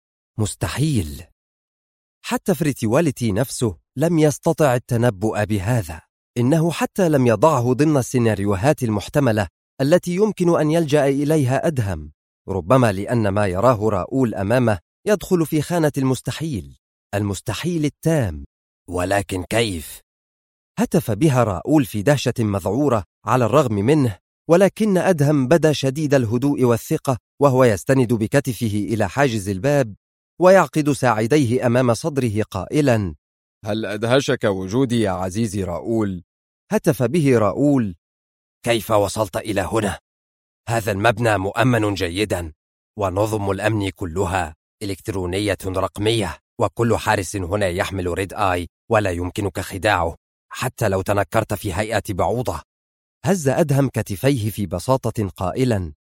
Speaker 1: مستحيل. حتى فريتيواليتي نفسه لم يستطع التنبؤ بهذا، إنه حتى لم يضعه ضمن السيناريوهات المحتملة التي يمكن أن يلجأ إليها أدهم، ربما لأن ما يراه راؤول أمامه يدخل في خانة المستحيل التام. ولكن كيف؟ هتف بها راؤول في دهشة مذعورة على الرغم منه، ولكن أدهم بدا شديد الهدوء والثقة، وهو يستند بكتفه إلى حاجز الباب ويعقد ساعديه أمام صدره قائلا:
Speaker 2: هل أدهشك وجودي يا عزيزي راؤول؟
Speaker 1: هتف به راؤول:
Speaker 3: كيف وصلت إلى هنا؟ هذا المبنى مؤمن جيدا، ونظم الأمن كلها إلكترونية رقمية، وكل حارس هنا يحمل ريد آي ولا يمكنك خداعه حتى لو تنكرت في هيئة بعوضة.
Speaker 1: هز أدهم كتفيه في بساطة قائلا: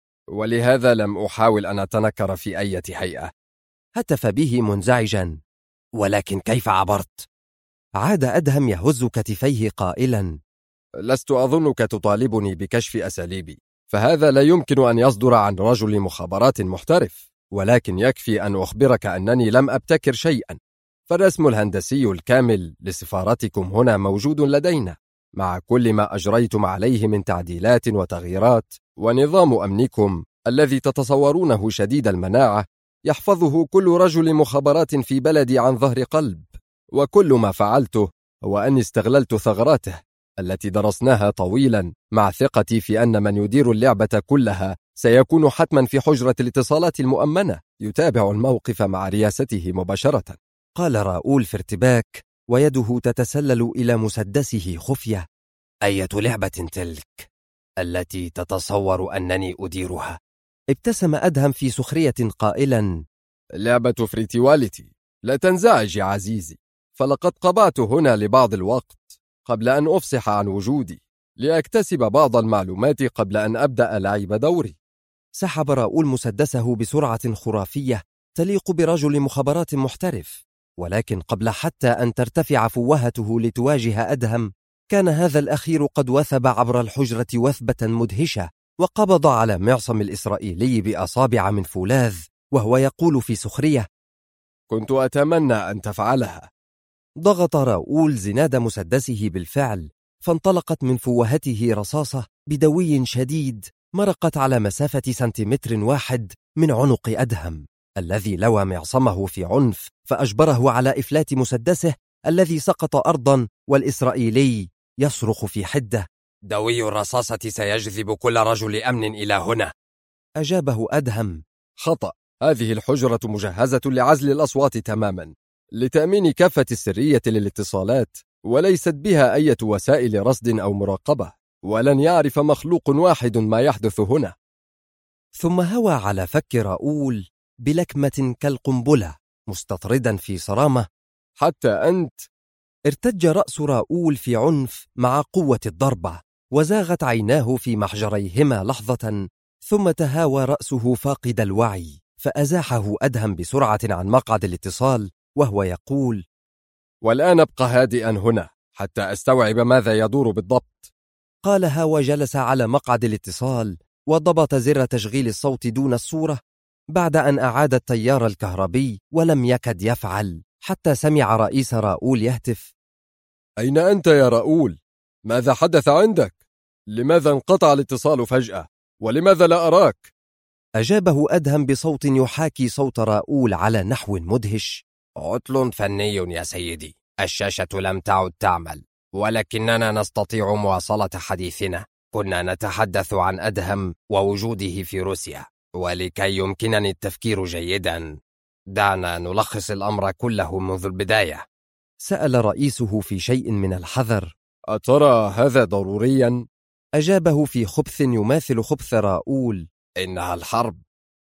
Speaker 2: ولهذا لم أحاول أن أتنكر في أي هيئة.
Speaker 1: هتف به منزعجا:
Speaker 3: ولكن كيف عبرت؟
Speaker 1: عاد أدهم يهز كتفيه قائلا:
Speaker 2: لست أظنك تطالبني بكشف أساليبي، فهذا لا يمكن أن يصدر عن رجل مخابرات محترف، ولكن يكفي أن أخبرك أنني لم أبتكر شيئا، فالرسم الهندسي الكامل لسفارتكم هنا موجود لدينا، مع كل ما أجريتم عليه من تعديلات وتغييرات، ونظام أمنكم الذي تتصورونه شديد المناعة يحفظه كل رجل مخابرات في بلدي عن ظهر قلب، وكل ما فعلته هو أني استغللت ثغراته التي درسناها طويلا، مع ثقتي في أن من يدير اللعبة كلها سيكون حتما في حجرة الاتصالات المؤمنة يتابع الموقف مع رياسته مباشرة.
Speaker 1: قال راؤول في ارتباك ويده تتسلل إلى مسدسه خفية:
Speaker 3: أية لعبة تلك التي تتصور أنني أديرها؟
Speaker 1: ابتسم أدهم في سخرية قائلا:
Speaker 2: لعبة فريتيواليتي. لا تنزعج يا عزيزي، فلقد قبعت هنا لبعض الوقت قبل أن أفصح عن وجودي، لأكتسب بعض المعلومات قبل أن أبدأ لعب دوري.
Speaker 1: سحب راؤول مسدسه بسرعة خرافية تليق برجل مخابرات محترف، ولكن قبل حتى أن ترتفع فوهته لتواجه أدهم، كان هذا الأخير قد وثب عبر الحجرة وثبة مدهشة، وقبض على معصم الإسرائيلي بأصابع من فولاذ، وهو يقول في سخرية:
Speaker 2: كنت أتمنى أن تفعلها.
Speaker 1: ضغط راؤول زناد مسدسه بالفعل، فانطلقت من فوهته رصاصة بدوي شديد مرقت على مسافة سنتيمتر واحد من عنق أدهم، الذي لوى معصمه في عنف فأجبره على إفلات مسدسه الذي سقط أرضا، والإسرائيلي يصرخ في حدة:
Speaker 3: دوي الرصاصة سيجذب كل رجل أمن إلى هنا.
Speaker 1: أجابه أدهم:
Speaker 2: خطأ، هذه الحجرة مجهزة لعزل الأصوات تماما لتأمين كافة السرية للاتصالات، وليست بها أي وسائل رصد أو مراقبة، ولن يعرف مخلوق واحد ما يحدث هنا.
Speaker 1: ثم هوى على فك راؤول بلكمة كالقنبلة مستطردا في صرامة:
Speaker 2: حتى أنت؟
Speaker 1: ارتج رأس راؤول في عنف مع قوة الضربة، وزاغت عيناه في محجريهما لحظة، ثم تهاوى رأسه فاقد الوعي، فأزاحه أدهم بسرعة عن مقعد الاتصال وهو يقول:
Speaker 2: والآن ابق هادئا هنا حتى أستوعب ماذا يدور بالضبط.
Speaker 1: قالها وجلس على مقعد الاتصال وضبط زر تشغيل الصوت دون الصورة، بعد أن أعاد التيار الكهربي ولم يكد يفعل حتى سمع رئيس راؤول يهتف:
Speaker 2: أين أنت يا راؤول؟ ماذا حدث عندك؟ لماذا انقطع الاتصال فجأة؟ ولماذا لا أراك؟
Speaker 1: أجابه أدهم بصوت يحاكي صوت راؤول على نحو مدهش:
Speaker 3: عطل فني يا سيدي، الشاشة لم تعد تعمل، ولكننا نستطيع مواصلة حديثنا. كنا نتحدث عن أدهم ووجوده في روسيا، ولكي يمكنني التفكير جيدا دعنا نلخص الأمر كله منذ البداية.
Speaker 1: سأل رئيسه في شيء من الحذر:
Speaker 2: أترى هذا ضروريا؟
Speaker 1: أجابه في خبث يماثل خبث راؤول:
Speaker 3: إنها الحرب.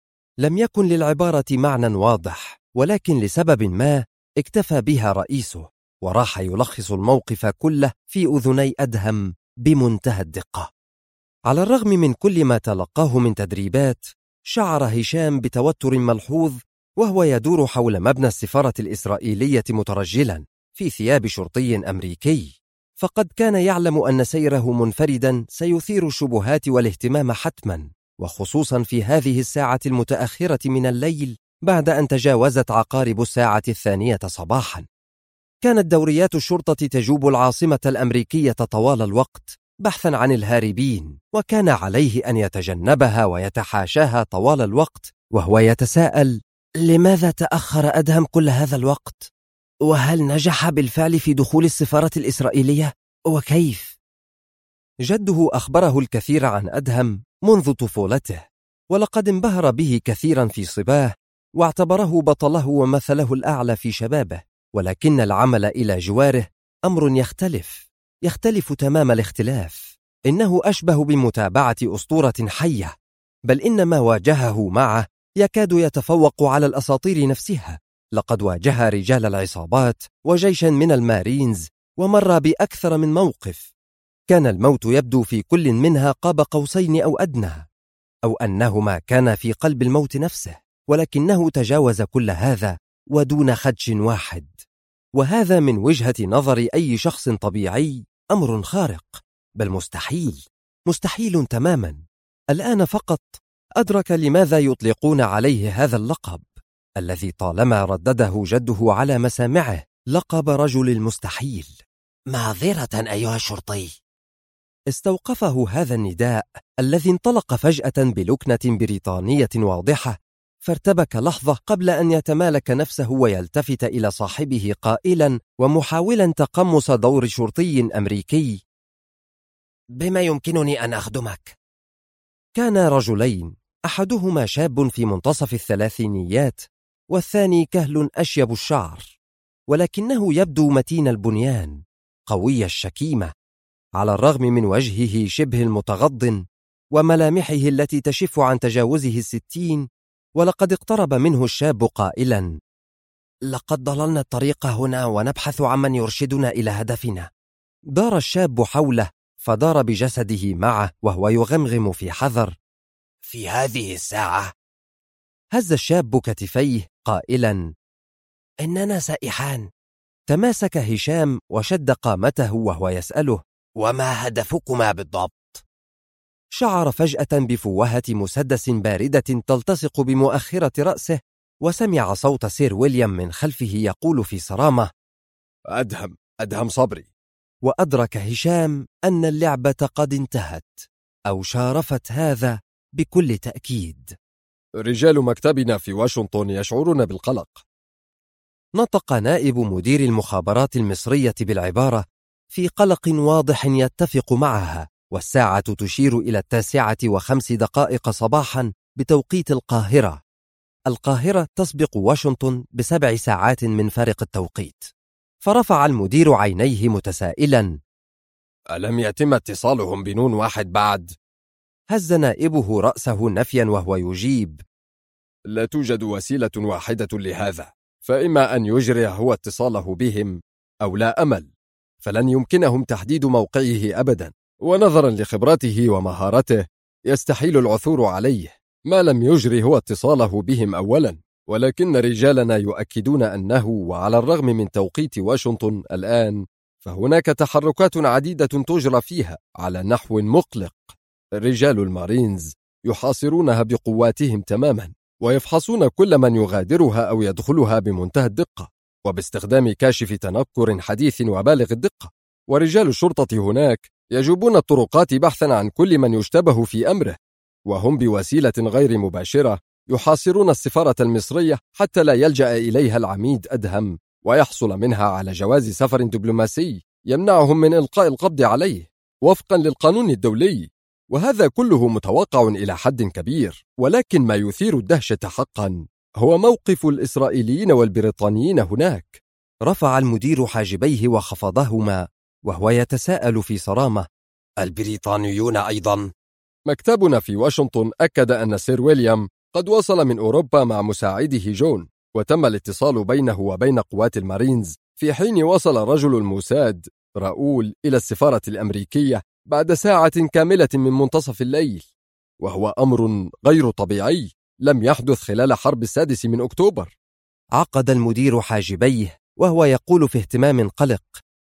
Speaker 1: لم يكن للعبارة معنى واضح، ولكن لسبب ما اكتفى بها رئيسه، وراح يلخص الموقف كله في أذني أدهم بمنتهى الدقة. على الرغم من كل ما تلقاه من تدريبات، شعر هشام بتوتر ملحوظ وهو يدور حول مبنى السفارة الإسرائيلية مترجلا في ثياب شرطي أمريكي، فقد كان يعلم أن سيره منفردا سيثير الشبهات والاهتمام حتما، وخصوصا في هذه الساعة المتأخرة من الليل بعد أن تجاوزت عقارب الساعة 2 صباحا. كانت دوريات الشرطة تجوب العاصمة الأمريكية طوال الوقت بحثا عن الهاربين، وكان عليه أن يتجنبها ويتحاشاها طوال الوقت، وهو يتساءل: لماذا تأخر أدهم كل هذا الوقت؟ وهل نجح بالفعل في دخول السفارة الإسرائيلية؟ وكيف؟ جده أخبره الكثير عن أدهم منذ طفولته، ولقد انبهر به كثيرا في صباه، واعتبره بطله ومثله الأعلى في شبابه. ولكن العمل إلى جواره أمر يختلف تمام الاختلاف. إنه أشبه بمتابعة أسطورة حية، بل إن ما واجهه معه يكاد يتفوق على الأساطير نفسها. لقد واجه رجال العصابات وجيشا من المارينز، ومر بأكثر من موقف. كان الموت يبدو في كل منها قاب قوسين أو أدنى، أو أنهما كان في قلب الموت نفسه، ولكنه تجاوز كل هذا ودون خدش واحد. وهذا من وجهة نظر أي شخص طبيعي أمر خارق، بل مستحيل تماما. الآن فقط أدرك لماذا يطلقون عليه هذا اللقب الذي طالما ردده جده على مسامعه، لقب رجل المستحيل.
Speaker 3: معذرة أيها الشرطي.
Speaker 1: استوقفه هذا النداء الذي انطلق فجأة بلكنة بريطانية واضحة، فارتبك لحظة قبل أن يتمالك نفسه ويلتفت إلى صاحبه قائلا ومحاولا تقمص دور شرطي أمريكي:
Speaker 3: بما يمكنني أن أخدمك؟
Speaker 1: كان رجلين، أحدهما شاب في منتصف الثلاثينيات، والثاني كهل أشيب الشعر، ولكنه يبدو متين البنيان قوي الشكيمة، على الرغم من وجهه شبه المتغضن وملامحه التي تشف عن تجاوزه 60. ولقد اقترب منه الشاب قائلا:
Speaker 3: لقد ضللنا الطريق هنا ونبحث عمن يرشدنا إلى هدفنا.
Speaker 1: دار الشاب حوله فدار بجسده معه وهو يغمغم في حذر:
Speaker 3: في هذه الساعة؟
Speaker 1: هز الشاب كتفيه قائلا:
Speaker 3: إننا سائحان.
Speaker 1: تماسك هشام وشد قامته وهو يسأله:
Speaker 3: وما هدفكما بالضبط؟
Speaker 1: شعر فجأة بفوهة مسدس باردة تلتصق بمؤخرة رأسه، وسمع صوت سير ويليام من خلفه يقول في صرامة:
Speaker 2: أدهم صبري.
Speaker 1: وأدرك هشام أن اللعبة قد انتهت، أو شارفت هذا بكل تأكيد.
Speaker 2: رجال مكتبنا في واشنطن يشعرون بالقلق.
Speaker 1: نطق نائب مدير المخابرات المصرية بالعبارة في قلق واضح يتفق معها، والساعة تشير إلى 9:05 صباحا بتوقيت القاهرة. القاهرة تسبق واشنطن ب7 ساعات من فارق التوقيت. فرفع المدير عينيه متسائلا:
Speaker 2: ألم يتم اتصالهم بنون واحد بعد؟
Speaker 1: هز نائبه رأسه نفيا وهو يجيب:
Speaker 2: لا توجد وسيلة واحدة لهذا، فإما أن يجري هو اتصاله بهم أو لا أمل، فلن يمكنهم تحديد موقعه أبدا، ونظرا لخبرته ومهارته يستحيل العثور عليه ما لم يجري هو اتصاله بهم أولا. ولكن رجالنا يؤكدون أنه، وعلى الرغم من توقيت واشنطن الآن، فهناك تحركات عديدة تجرى فيها على نحو مقلق. رجال المارينز يحاصرونها بقواتهم تماما، ويفحصون كل من يغادرها أو يدخلها بمنتهى الدقة، وباستخدام كاشف تنكر حديث وبالغ الدقة. ورجال الشرطة هناك يجوبون الطرقات بحثا عن كل من يشتبه في أمره، وهم بوسيلة غير مباشرة يحاصرون السفارة المصرية حتى لا يلجأ إليها العميد أدهم ويحصل منها على جواز سفر دبلوماسي يمنعهم من إلقاء القبض عليه وفقا للقانون الدولي. وهذا كله متوقع إلى حد كبير، ولكن ما يثير الدهشة حقا هو موقف الإسرائيليين والبريطانيين هناك.
Speaker 1: رفع المدير حاجبيه وخفضهما وهو يتساءل في صرامة:
Speaker 3: البريطانيون أيضا؟
Speaker 2: مكتبنا في واشنطن أكد أن سير ويليام قد وصل من أوروبا مع مساعده جون، وتم الاتصال بينه وبين قوات المارينز في حين وصل رجل الموساد راؤول إلى السفارة الأمريكية بعد ساعة كاملة من منتصف الليل، وهو أمر غير طبيعي لم يحدث خلال حرب 6 أكتوبر.
Speaker 1: عقد المدير حاجبيه وهو يقول في اهتمام قلق: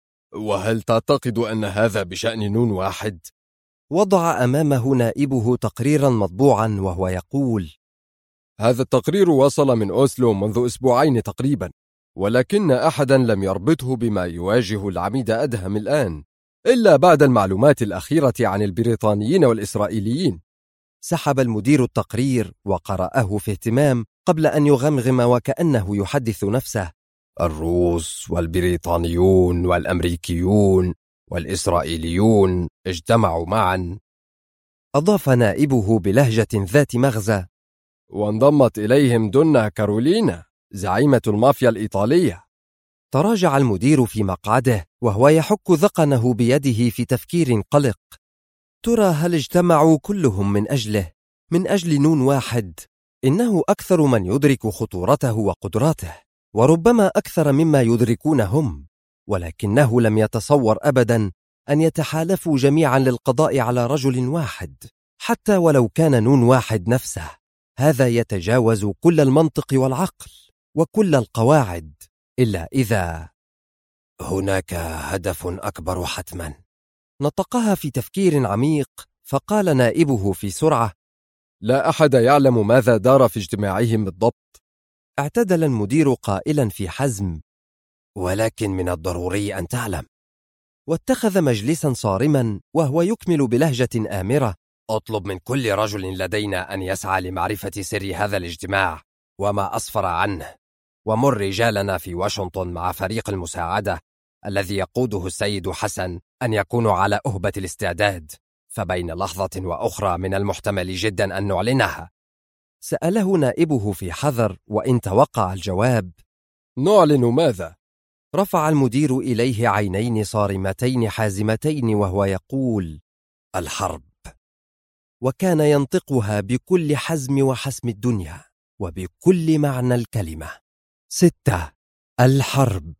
Speaker 2: وهل تعتقد أن هذا بشأن نون واحد؟
Speaker 1: وضع أمامه نائبه تقريرا مطبوعا وهو يقول:
Speaker 2: هذا التقرير وصل من أوسلو منذ أسبوعين تقريبا، ولكن أحدا لم يربطه بما يواجه العميد أدهم الآن إلا بعد المعلومات الأخيرة عن البريطانيين والإسرائيليين.
Speaker 1: سحب المدير التقرير وقرأه في اهتمام قبل أن يغمغم وكأنه يحدث نفسه:
Speaker 2: الروس والبريطانيون والأمريكيون والإسرائيليون اجتمعوا معا.
Speaker 1: أضاف نائبه بلهجة ذات مغزى:
Speaker 2: وانضمت إليهم دونا كارولينا زعيمة المافيا الإيطالية.
Speaker 1: تراجع المدير في مقعده وهو يحك ذقنه بيده في تفكير قلق. ترى هل اجتمعوا كلهم من أجله، من أجل نون واحد؟ إنه أكثر من يدرك خطورته وقدراته، وربما أكثر مما يدركون هم، ولكنه لم يتصور أبدا أن يتحالفوا جميعا للقضاء على رجل واحد، حتى ولو كان نون واحد نفسه. هذا يتجاوز كل المنطق والعقل وكل القواعد، إلا إذا
Speaker 3: هناك هدف أكبر حتما.
Speaker 1: نطقها في تفكير عميق، فقال نائبه في سرعة:
Speaker 2: لا أحد يعلم ماذا دار في اجتماعهم بالضبط.
Speaker 1: اعتدل المدير قائلا في حزم:
Speaker 3: ولكن من الضروري أن تعلم.
Speaker 1: واتخذ مجلسا صارما وهو يكمل بلهجة آمرة:
Speaker 3: اطلب من كل رجل لدينا أن يسعى لمعرفة سر هذا الاجتماع وما أسفر عنه، ومر رجالنا في واشنطن مع فريق المساعدة الذي يقوده السيد حسن أن يكونوا على أهبة الاستعداد، فبين لحظة وأخرى من المحتمل جدا أن نعلنها.
Speaker 1: سأله نائبه في حذر، وإن توقع الجواب:
Speaker 2: نعلن ماذا؟
Speaker 1: رفع المدير إليه عينين صارمتين حازمتين وهو يقول:
Speaker 3: الحرب.
Speaker 1: وكان ينطقها بكل حزم وحسم الدنيا وبكل معنى الكلمة. 6. الحرب.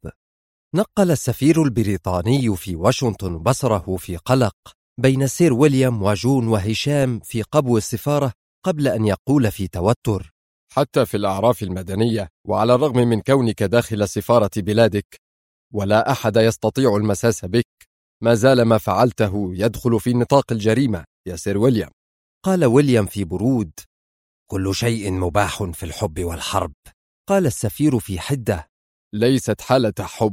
Speaker 1: نقل السفير البريطاني في واشنطن بصره في قلق بين سير ويليام وجون وهشام في قبو السفارة، قبل أن يقول في توتر:
Speaker 2: حتى في الأعراف المدنية، وعلى الرغم من كونك داخل سفارة بلادك ولا أحد يستطيع المساس بك، ما زال ما فعلته يدخل في نطاق الجريمة يا سير ويليام.
Speaker 1: قال ويليام في برود:
Speaker 3: كل شيء مباح في الحب والحرب.
Speaker 1: قال السفير في حدة:
Speaker 2: ليست حالة حب،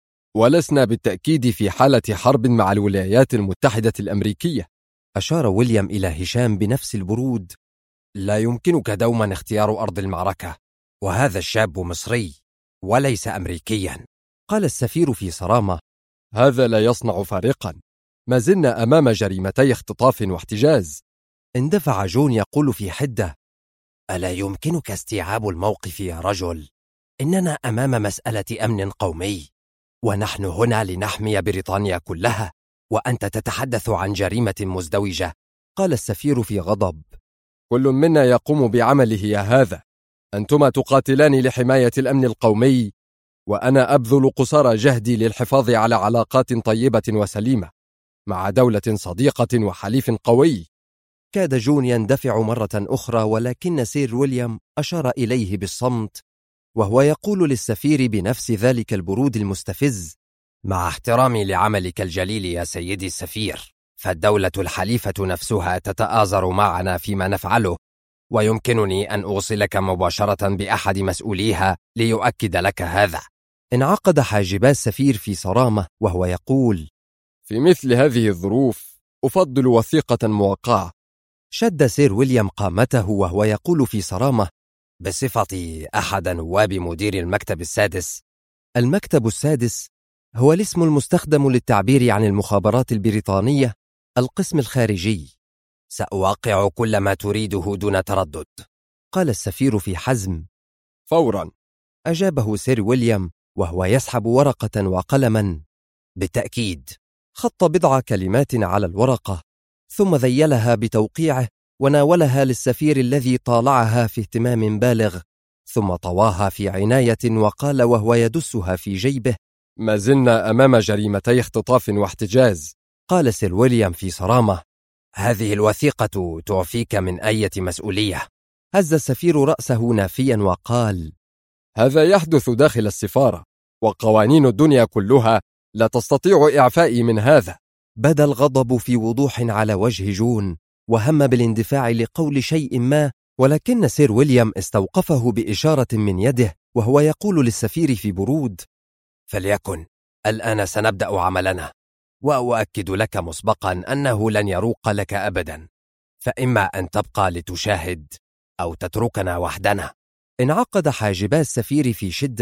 Speaker 2: ولسنا بالتأكيد في حالة حرب مع الولايات المتحدة الأمريكية.
Speaker 1: أشار ويليام إلى هشام بنفس البرود:
Speaker 3: لا يمكنك دوما اختيار أرض المعركة، وهذا الشاب مصري وليس أمريكيا.
Speaker 1: قال السفير في صرامة:
Speaker 2: هذا لا يصنع فارقا، ما زلنا أمام جريمتي اختطاف واحتجاز.
Speaker 1: اندفع جون يقول في حدة:
Speaker 3: ألا يمكنك استيعاب الموقف يا رجل؟ إننا أمام مسألة أمن قومي، ونحن هنا لنحمي بريطانيا كلها، وأنت تتحدث عن جريمة مزدوجة.
Speaker 1: قال السفير في غضب:
Speaker 2: كل منا يقوم بعمله يا هذا. أنتما تقاتلان لحماية الأمن القومي، وأنا أبذل قصارى جهدي للحفاظ على علاقات طيبة وسليمة مع دولة صديقة وحليف قوي.
Speaker 1: كاد جون يندفع مرة أخرى، ولكن سير ويليام أشار إليه بالصمت وهو يقول للسفير بنفس ذلك البرود المستفز:
Speaker 3: مع احترامي لعملك الجليل يا سيدي السفير، فالدولة الحليفة نفسها تتآزر معنا فيما نفعله، ويمكنني أن أوصلك مباشرة بأحد مسؤوليها ليؤكد لك هذا.
Speaker 1: انعقد حاجبا السفير في صرامة وهو يقول:
Speaker 2: في مثل هذه الظروف أفضل وثيقة موقعة.
Speaker 1: شد سير ويليام قامته وهو يقول في صرامة:
Speaker 3: بصفتي أحد نواب مدير المكتب السادس.
Speaker 1: المكتب السادس هو الاسم المستخدم للتعبير عن المخابرات البريطانية، القسم الخارجي.
Speaker 3: سأوقع كل ما تريده دون تردد.
Speaker 1: قال السفير في حزم:
Speaker 2: فورا.
Speaker 1: أجابه سير ويليام وهو يسحب ورقة وقلما.
Speaker 3: بالتأكيد.
Speaker 1: خط بضع كلمات على الورقة، ثم ذيلها بتوقيعه وناولها للسفير الذي طالعها في اهتمام بالغ، ثم طواها في عناية وقال وهو يدسها في جيبه:
Speaker 2: ما زلنا أمام جريمتي اختطاف واحتجاز.
Speaker 1: قال سير ويليام في صرامة:
Speaker 3: هذه الوثيقة تعفيك من أي مسؤولية.
Speaker 1: هز السفير رأسه نافيا وقال:
Speaker 2: هذا يحدث داخل السفارة، وقوانين الدنيا كلها لا تستطيع إعفائي من هذا.
Speaker 1: بدا الغضب في وضوح على وجه جون، وهم بالاندفاع لقول شيء ما، ولكن سير ويليام استوقفه بإشارة من يده وهو يقول للسفير في برود:
Speaker 3: فليكن، الآن سنبدأ عملنا، وأؤكد لك مسبقا أنه لن يروق لك أبدا، فإما أن تبقى لتشاهد أو تتركنا وحدنا.
Speaker 1: انعقد حاجبا السفير في شدة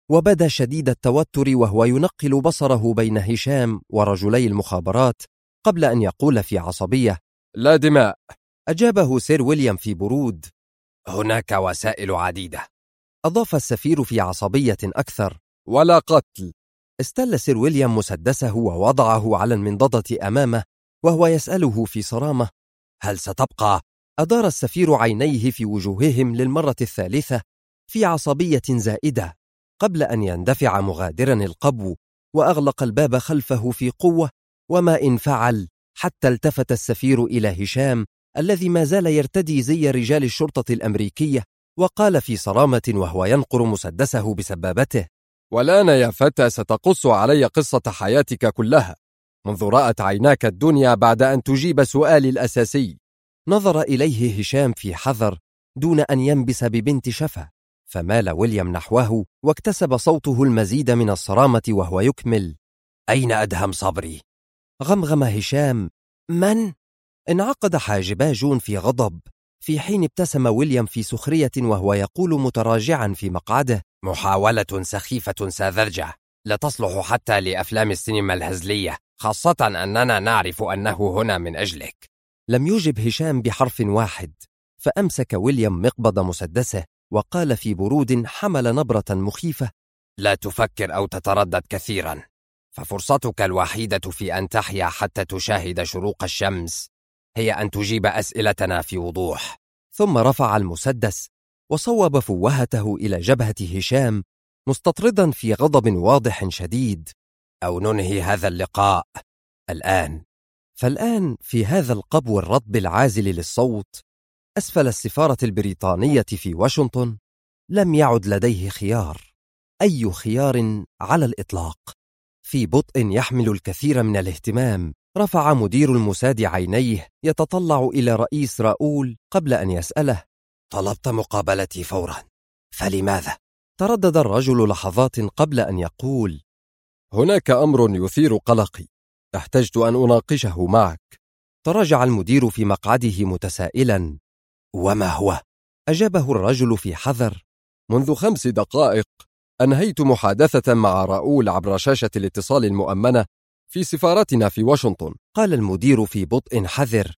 Speaker 1: وبدا شديد التوتر وهو ينقل بصره بين هشام ورجلي المخابرات قبل أن يقول في عصبية:
Speaker 2: لا دماء.
Speaker 1: أجابه سير ويليام في برود:
Speaker 3: هناك وسائل عديدة.
Speaker 1: أضاف السفير في عصبية أكثر:
Speaker 2: ولا قتل.
Speaker 1: استل سير ويليام مسدسه ووضعه على المنضدة أمامه وهو يسأله في صرامة:
Speaker 3: هل ستبقى؟
Speaker 1: أدار السفير عينيه في وجوههم للمرة الثالثة في عصبية زائدة قبل أن يندفع مغادرا القبو، وأغلق الباب خلفه في قوة. وما إن فعل حتى التفت السفير إلى هشام الذي ما زال يرتدي زي رجال الشرطة الأمريكية، وقال في صرامة وهو ينقر مسدسه بسبابته:
Speaker 2: والآن يا فتى ستقص علي قصة حياتك كلها منذ رأت عيناك الدنيا بعد أن تجيب سؤالي الأساسي.
Speaker 1: نظر إليه هشام في حذر دون أن ينبس ببنت شفة، فمال ويليام نحوه واكتسب صوته المزيد من الصرامة وهو يكمل:
Speaker 3: أين أدهم صبري؟
Speaker 1: غمغم هشام:
Speaker 3: من؟
Speaker 1: انعقد حاجبا جون في غضب، في حين ابتسم ويليام في سخرية وهو يقول متراجعا في مقعده:
Speaker 3: محاولة سخيفة ساذجة لا تصلح حتى لأفلام السينما الهزلية، خاصة أننا نعرف أنه هنا من أجلك.
Speaker 1: لم يجب هشام بحرف واحد، فأمسك ويليام مقبض مسدسه وقال في برود حمل نبرة مخيفة:
Speaker 3: لا تفكر أو تتردد كثيرا، ففرصتك الوحيدة في أن تحيا حتى تشاهد شروق الشمس هي أن تجيب أسئلتنا في وضوح.
Speaker 1: ثم رفع المسدس وصوب فوهته إلى جبهة هشام مستطردا في غضب واضح شديد:
Speaker 3: أو ننهي هذا اللقاء الآن.
Speaker 1: فالآن في هذا القبو الرطب العازل للصوت أسفل السفارة البريطانية في واشنطن لم يعد لديه خيار، أي خيار على الإطلاق. في بطء يحمل الكثير من الاهتمام رفع مدير الموساد عينيه يتطلع إلى رئيس راؤول قبل أن يسأله:
Speaker 3: طلبت مقابلتي فورا، فلماذا؟
Speaker 1: تردد الرجل لحظات قبل أن يقول:
Speaker 2: هناك أمر يثير قلقي، احتجت أن أناقشه معك.
Speaker 1: تراجع المدير في مقعده متسائلا:
Speaker 3: وما هو؟
Speaker 1: أجابه الرجل في حذر:
Speaker 2: منذ 5 دقائق أنهيت محادثة مع راؤول عبر شاشة الاتصال المؤمنة في سفارتنا في واشنطن.
Speaker 1: قال المدير في بطء حذر: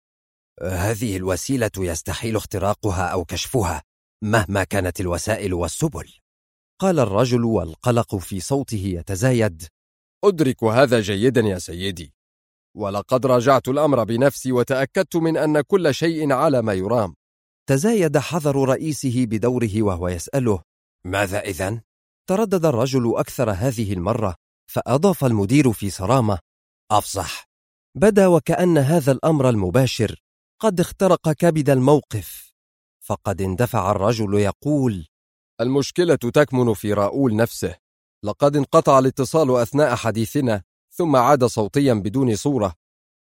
Speaker 3: هذه الوسيلة يستحيل اختراقها أو كشفها مهما كانت الوسائل والسبل.
Speaker 1: قال الرجل والقلق في صوته يتزايد:
Speaker 2: أدرك هذا جيدا يا سيدي، ولقد راجعت الأمر بنفسي وتأكدت من أن كل شيء على ما يرام.
Speaker 1: تزايد حذر رئيسه بدوره وهو يسأله:
Speaker 3: ماذا إذن؟
Speaker 1: تردد الرجل أكثر هذه المرة، فأضاف المدير في صرامة:
Speaker 3: أفصح.
Speaker 1: بدا وكأن هذا الأمر المباشر قد اخترق كبد الموقف، فقد اندفع الرجل يقول:
Speaker 2: المشكلة تكمن في راؤول نفسه. لقد انقطع الاتصال أثناء حديثنا، ثم عاد صوتيا بدون صورة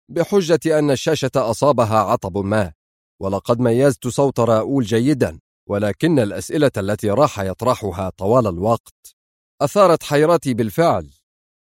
Speaker 2: بحجة أن الشاشة أصابها عطب ما، ولقد ميزت صوت راؤول جيدا، ولكن الأسئلة التي راح يطرحها طوال الوقت أثارت حيرتي بالفعل.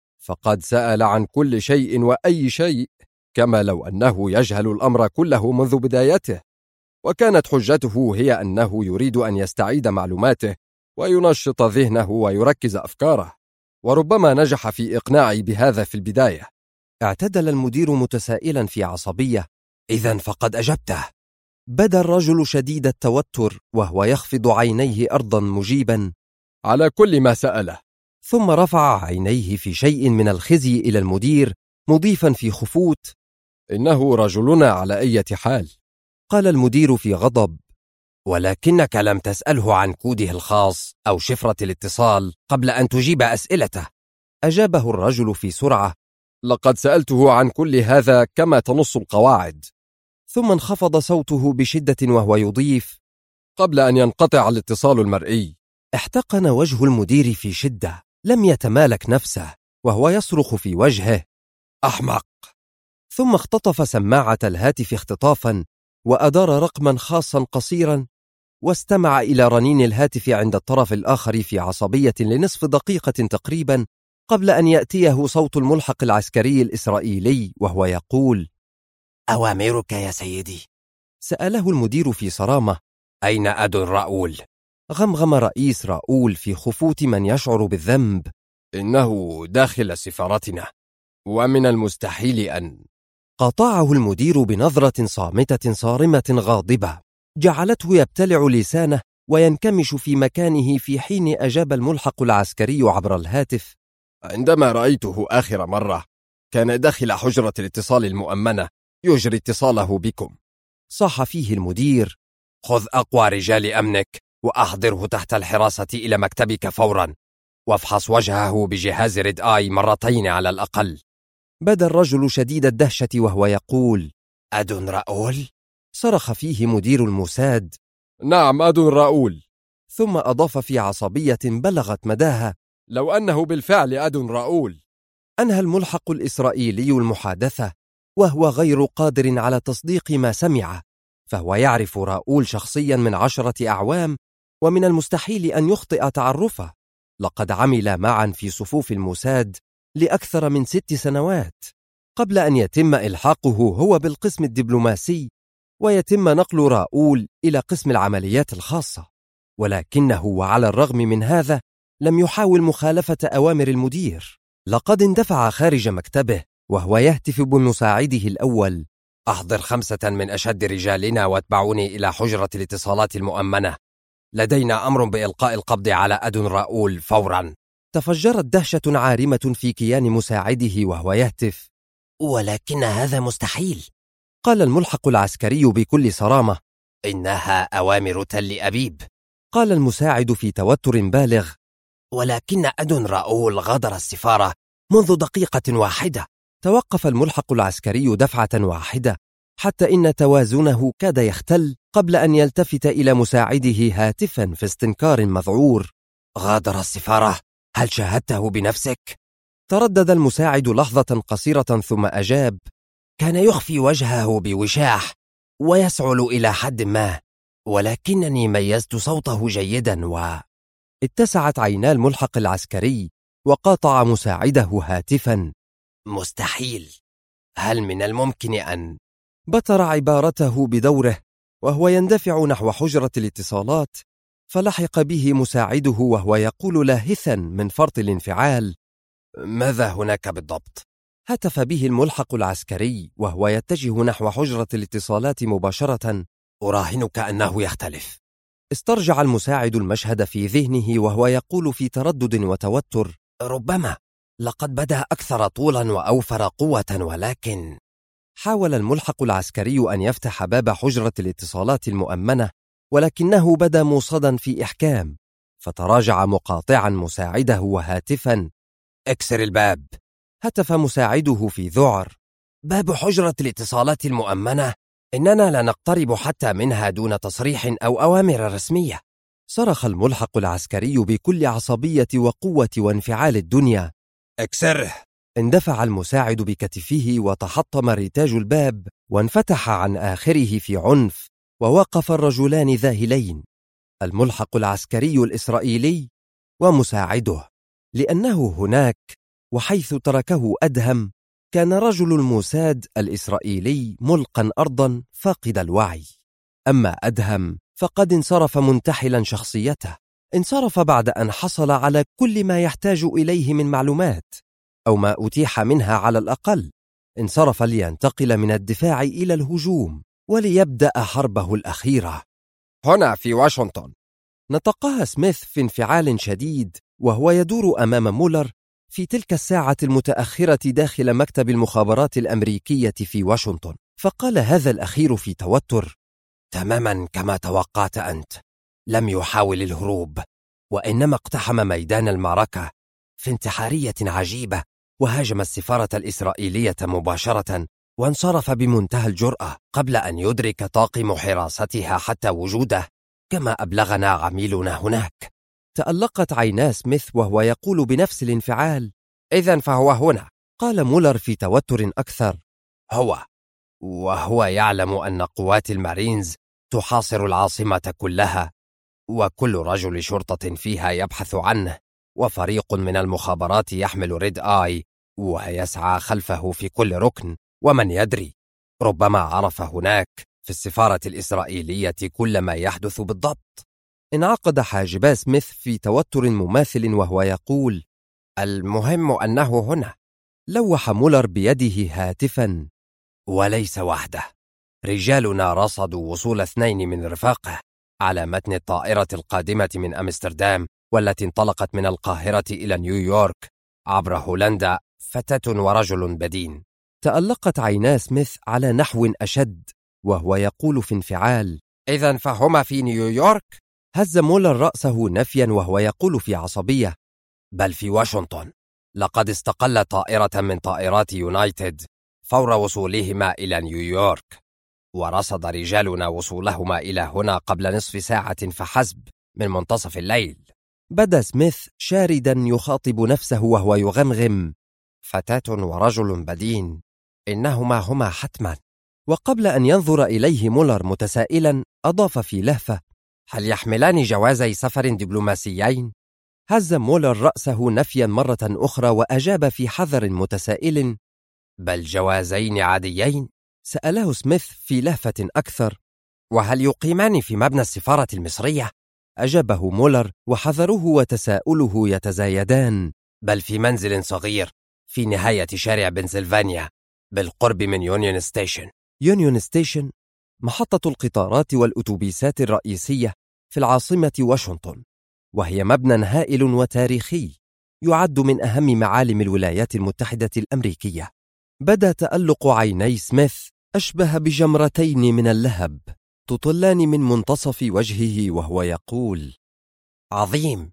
Speaker 2: فقد سأل عن كل شيء وأي شيء، كما لو أنه يجهل الأمر كله منذ بدايته، وكانت حجته هي أنه يريد أن يستعيد معلوماته وينشط ذهنه ويركز أفكاره، وربما نجح في إقناعي بهذا في البداية.
Speaker 1: اعتدل المدير متسائلا في عصبية:
Speaker 3: إذن فقد أجبته.
Speaker 1: بدا الرجل شديد التوتر وهو يخفض عينيه أرضا مجيبا:
Speaker 2: على كل ما سأله.
Speaker 1: ثم رفع عينيه في شيء من الخزي إلى المدير مضيفا في خفوت:
Speaker 2: إنه رجلنا على أي حال.
Speaker 1: قال المدير في غضب:
Speaker 3: ولكنك لم تسأله عن كوده الخاص أو شفرة الاتصال قبل أن تجيب أسئلته.
Speaker 1: أجابه الرجل في سرعة:
Speaker 2: لقد سألته عن كل هذا كما تنص القواعد.
Speaker 1: ثم انخفض صوته بشدة وهو يضيف:
Speaker 2: قبل أن ينقطع الاتصال المرئي.
Speaker 1: احتقن وجه المدير في شدة، لم يتمالك نفسه وهو يصرخ في وجهه:
Speaker 3: أحمق.
Speaker 1: ثم اختطف سماعة الهاتف اختطافا وأدار رقما خاصا قصيرا، واستمع إلى رنين الهاتف عند الطرف الآخر في عصبية لنصف دقيقة تقريبا قبل أن يأتيه صوت الملحق العسكري الإسرائيلي وهو يقول:
Speaker 3: أوامرك يا سيدي.
Speaker 1: سأله المدير في صرامة:
Speaker 3: أين أدون راؤول؟
Speaker 1: غمغم رئيس راؤول في خفوت من يشعر بالذنب:
Speaker 2: إنه داخل سفارتنا، ومن المستحيل أن...
Speaker 1: قاطعه المدير بنظرة صامتة صارمة غاضبة جعلته يبتلع لسانه وينكمش في مكانه، في حين أجاب الملحق العسكري عبر الهاتف:
Speaker 2: عندما رأيته آخر مرة كان داخل حجرة الاتصال المؤمنة يجري اتصاله بكم.
Speaker 1: صاح فيه المدير:
Speaker 3: خذ أقوى رجال أمنك وأحضره تحت الحراسة إلى مكتبك فورا، وافحص وجهه بجهاز ريد آي مرتين على الأقل.
Speaker 1: بدا الرجل شديد الدهشة وهو يقول:
Speaker 3: أدون راؤول؟
Speaker 1: صرخ فيه مدير الموساد:
Speaker 2: نعم، أدون راؤول.
Speaker 1: ثم أضاف في عصبية بلغت مداها:
Speaker 2: لو أنه بالفعل أدون راؤول.
Speaker 1: أنهى الملحق الإسرائيلي المحادثة وهو غير قادر على تصديق ما سمع، فهو يعرف راؤول شخصيا من 10 أعوام، ومن المستحيل أن يخطئ تعرفه. لقد عمل معا في صفوف الموساد لأكثر من 6 سنوات قبل أن يتم إلحاقه هو بالقسم الدبلوماسي ويتم نقل راؤول إلى قسم العمليات الخاصة. ولكنه وعلى الرغم من هذا لم يحاول مخالفة أوامر المدير. لقد اندفع خارج مكتبه وهو يهتف بمساعده الأول:
Speaker 3: أحضر 5 من أشد رجالنا واتبعوني إلى حجرة الاتصالات المؤمنة، لدينا أمر بإلقاء القبض على أدون راؤول فورا.
Speaker 1: تفجرت دهشة عارمة في كيان مساعده وهو يهتف:
Speaker 3: ولكن هذا مستحيل.
Speaker 1: قال الملحق العسكري بكل صرامة:
Speaker 3: إنها أوامر تل أبيب.
Speaker 1: قال المساعد في توتر بالغ:
Speaker 3: ولكن أدون راؤول غادر السفارة منذ دقيقة واحدة.
Speaker 1: توقف الملحق العسكري دفعة واحدة حتى إن توازنه كاد يختل قبل أن يلتفت إلى مساعده هاتفا في استنكار مذعور:
Speaker 3: غادر السفارة؟ هل شاهدته بنفسك؟
Speaker 1: تردد المساعد لحظة قصيرة ثم أجاب:
Speaker 3: كان يخفي وجهه بوشاح ويسعل إلى حد ما، ولكنني ميزت صوته جيدا.
Speaker 1: اتسعت عينا الملحق العسكري وقاطع مساعده هاتفا:
Speaker 3: مستحيل. هل من الممكن أن...
Speaker 1: بتر عبارته بدوره وهو يندفع نحو حجرة الاتصالات، فلحق به مساعده وهو يقول لاهثا من فرط الانفعال:
Speaker 3: ماذا هناك بالضبط؟
Speaker 1: هتف به الملحق العسكري وهو يتجه نحو حجرة الاتصالات مباشرة:
Speaker 3: أراهنك أنه يختلف.
Speaker 1: استرجع المساعد المشهد في ذهنه وهو يقول في تردد وتوتر:
Speaker 3: ربما. لقد بدا أكثر طولا وأوفر قوة، ولكن...
Speaker 1: حاول الملحق العسكري أن يفتح باب حجرة الاتصالات المؤمنة، ولكنه بدا موصدا في إحكام، فتراجع مقاطعا مساعده وهاتفا:
Speaker 3: اكسر الباب.
Speaker 1: هتف مساعده في ذعر:
Speaker 3: باب حجرة الاتصالات المؤمنة؟ إننا لا نقترب حتى منها دون تصريح أو أوامر رسمية.
Speaker 1: صرخ الملحق العسكري بكل عصبية وقوة وانفعال الدنيا:
Speaker 3: اكسره.
Speaker 1: اندفع المساعد بكتفه وتحطم ريتاج الباب وانفتح عن آخره في عنف، ووقف الرجلان ذاهلين: الملحق العسكري الإسرائيلي ومساعده، لأنه هناك وحيث تركه أدهم كان رجل الموساد الإسرائيلي ملقا أرضا فاقد الوعي. أما أدهم فقد انصرف منتحلا شخصيته، انصرف بعد أن حصل على كل ما يحتاج إليه من معلومات، أو ما أتيح منها على الأقل. انصرف لينتقل من الدفاع إلى الهجوم وليبدأ حربه الأخيرة.
Speaker 2: هنا في واشنطن،
Speaker 1: نطقها سميث في انفعال شديد وهو يدور أمام مولر في تلك الساعة المتأخرة داخل مكتب المخابرات الأمريكية في واشنطن. فقال هذا الأخير في توتر:
Speaker 3: تماما كما توقعت أنت. لم يحاول الهروب، وإنما اقتحم ميدان المعركة في انتحارية عجيبة، وهاجم السفارة الإسرائيلية مباشرة، وانصرف بمنتهى الجرأة قبل أن يدرك طاقم حراستها حتى وجوده، كما أبلغنا عميلنا هناك.
Speaker 1: تألقت عينا سميث وهو يقول بنفس الانفعال:
Speaker 3: إذن فهو هنا.
Speaker 1: قال مولر في توتر أكثر:
Speaker 3: وهو يعلم أن قوات المارينز تحاصر العاصمة كلها، وكل رجل شرطة فيها يبحث عنه، وفريق من المخابرات يحمل ريد آي ويسعى خلفه في كل ركن. ومن يدري، ربما عرف هناك في السفارة الإسرائيلية كل ما يحدث بالضبط.
Speaker 1: انعقد حاجبا سميث في توتر مماثل وهو يقول:
Speaker 3: المهم أنه هنا.
Speaker 1: لوح مولر بيده هاتفا:
Speaker 3: وليس وحده. رجالنا رصدوا وصول 2 من رفاقه على متن الطائرة القادمة من أمستردام، والتي انطلقت من القاهرة إلى نيويورك عبر هولندا، فتاة ورجل بدين.
Speaker 1: تألقت عينا سميث على نحو أشد وهو يقول في انفعال:
Speaker 3: إذن فهما في نيويورك؟
Speaker 1: هز مولر رأسه نفيا وهو يقول في عصبية:
Speaker 3: بل في واشنطن. لقد استقل طائرة من طائرات يونايتد فور وصولهما إلى نيويورك، ورصد رجالنا وصولهما إلى هنا قبل نصف ساعة فحسب من منتصف الليل.
Speaker 1: بدا سميث شاردا يخاطب نفسه وهو يغمغم:
Speaker 3: فتاة ورجل بدين، إنهما هما حتما.
Speaker 1: وقبل أن ينظر إليه مولر متسائلا أضاف في لهفة:
Speaker 3: هل يحملان جوازي سفر دبلوماسيين؟
Speaker 1: هز مولر رأسه نفيا مرة أخرى وأجاب في حذر متسائل:
Speaker 3: بل جوازين عاديين؟
Speaker 1: سأله سميث في لهفة أكثر:
Speaker 3: وهل يقيمان في مبنى السفارة المصرية؟
Speaker 1: أجابه مولر وحذره وتساؤله يتزايدان:
Speaker 3: بل في منزل صغير في نهاية شارع بنسلفانيا بالقرب من يونيون ستيشن.
Speaker 1: يونيون ستيشن محطة القطارات والأتوبيسات الرئيسية في العاصمة واشنطن، وهي مبنى هائل وتاريخي يعد من أهم معالم الولايات المتحدة الأمريكية. بدا تألق عيني سميث أشبه بجمرتين من اللهب تطلان من منتصف وجهه وهو يقول:
Speaker 3: عظيم.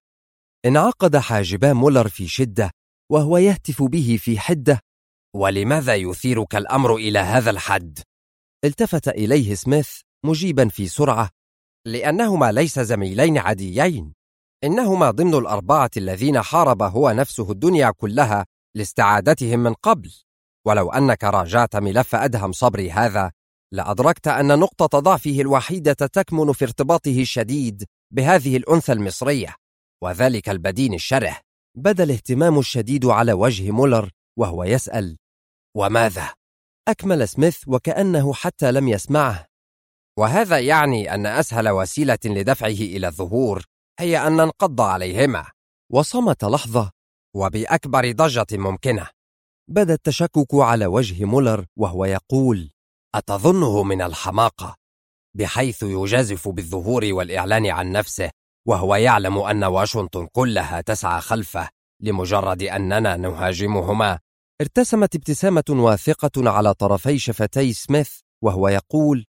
Speaker 1: انعقد حاجبا مولر في شدة وهو يهتف به في حدة:
Speaker 3: ولماذا يثيرك الأمر إلى هذا الحد؟
Speaker 1: التفت إليه سميث مجيبا في سرعة:
Speaker 3: لأنهما ليس زميلين عاديين، إنهما ضمن ال4 الذين حارب هو نفسه الدنيا كلها لاستعادتهم من قبل. ولو أنك راجعت ملف أدهم صبري هذا لأدركت أن نقطة ضعفه الوحيدة تكمن في ارتباطه الشديد بهذه الأنثى المصرية، وذلك البدين الشره.
Speaker 1: بدا الاهتمام الشديد على وجه مولر وهو يسأل:
Speaker 3: وماذا؟
Speaker 1: أكمل سميث وكأنه حتى لم يسمعه:
Speaker 3: وهذا يعني أن أسهل وسيلة لدفعه إلى الظهور هي أن ننقض عليهما.
Speaker 1: وصمت لحظة:
Speaker 3: وبأكبر ضجة ممكنة.
Speaker 1: بدا التشكك على وجه مولر وهو يقول:
Speaker 3: أتظنه من الحماقة بحيث يجازف بالظهور والإعلان عن نفسه وهو يعلم أن واشنطن كلها تسعى خلفه لمجرد أننا نهاجمهما؟
Speaker 1: ارتسمت ابتسامة واثقة على طرفي شفتي سميث وهو يقول: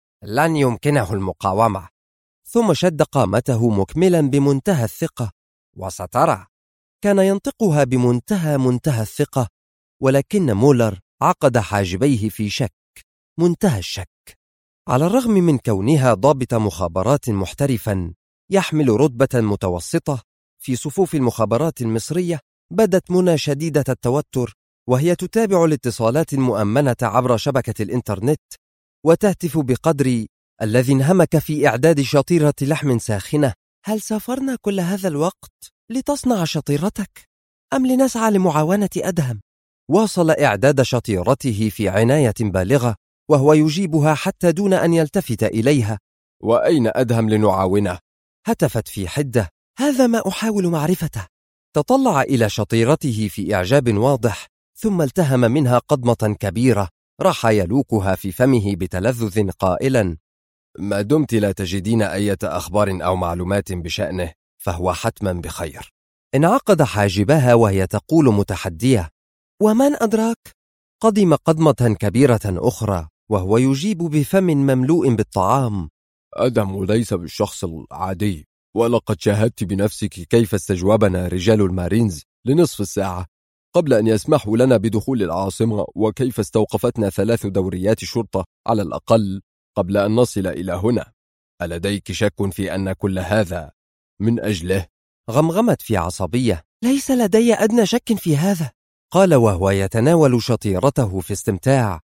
Speaker 3: لن يمكنه المقاومة.
Speaker 1: ثم شد قامته مكملا بمنتهى الثقة:
Speaker 3: وسترى.
Speaker 1: كان ينطقها بمنتهى الثقة، ولكن مولر عقد حاجبيه في شك، منتهى الشك. على الرغم من كونها ضابط مخابرات محترفا يحمل رتبة متوسطة في صفوف المخابرات المصرية، بدت منى شديدة التوتر وهي تتابع الاتصالات المؤمنة عبر شبكة الإنترنت وتهتف بقدر الذي انهمك في إعداد شطيرة لحم ساخنة: هل سافرنا كل هذا الوقت لتصنع شطيرتك أم لنسعى لمعاونة أدهم؟ واصل إعداد شطيرته في عناية بالغة وهو يجيبها حتى دون أن يلتفت إليها:
Speaker 2: وأين أدهم لنعاونه؟
Speaker 1: هتفت في حدة: هذا ما أحاول معرفته. تطلع إلى شطيرته في إعجاب واضح ثم التهم منها قضمة كبيرة راح يلوكها في فمه بتلذذ قائلا:
Speaker 2: ما دمت لا تجدين أي أخبار أو معلومات بشأنه فهو حتما بخير.
Speaker 1: انعقد حاجبها وهي تقول متحدية: ومن أدراك؟ قضم قضمة كبيرة أخرى وهو يجيب بفم مملوء بالطعام:
Speaker 2: أدهم ليس بالشخص العادي، ولقد شاهدت بنفسك كيف استجوبنا رجال المارينز لنصف الساعة قبل أن يسمحوا لنا بدخول العاصمة، وكيف استوقفتنا 3 دوريات شرطة على الأقل قبل أن نصل إلى هنا. ألديك شك في أن كل هذا من أجله؟
Speaker 1: غمغمت في عصبية: ليس لدي أدنى شك في هذا. قال وهو يتناول شطيرته في استمتاع: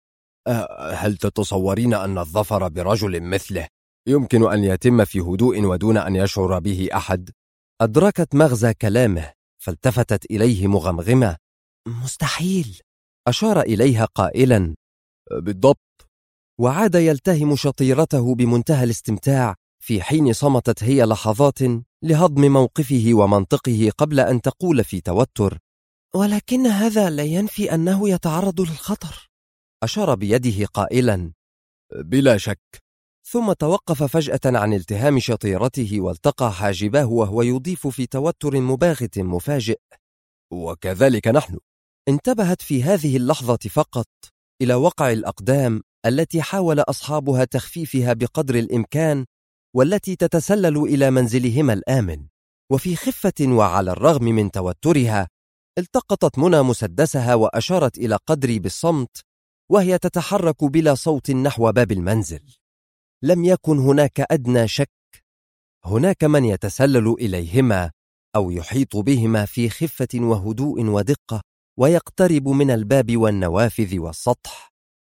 Speaker 2: هل تتصورين أن الظفر برجل مثله يمكن أن يتم في هدوء ودون أن يشعر به أحد؟
Speaker 1: أدركت مغزى كلامه فالتفتت إليه مغمغمة: مستحيل. أشار إليها قائلا:
Speaker 2: بالضبط.
Speaker 1: وعاد يلتهم شطيرته بمنتهى الاستمتاع في حين صمتت هي لحظات لهضم موقفه ومنطقه قبل أن تقول في توتر: ولكن هذا لا ينفي أنه يتعرض للخطر. أشار بيده قائلا:
Speaker 2: بلا شك.
Speaker 1: ثم توقف فجأة عن التهام شطيرته والتقى حاجباه وهو يضيف في توتر مباغت مفاجئ:
Speaker 2: وكذلك نحن.
Speaker 1: انتبهت في هذه اللحظة فقط إلى وقع الأقدام التي حاول أصحابها تخفيفها بقدر الإمكان والتي تتسلل إلى منزلهما الآمن. وفي خفة وعلى الرغم من توترها التقطت منى مسدسها وأشارت إلى قدري بالصمت وهي تتحرك بلا صوت نحو باب المنزل. لم يكن هناك أدنى شك، هناك من يتسلل إليهما أو يحيط بهما في خفة وهدوء ودقة ويقترب من الباب والنوافذ والسطح.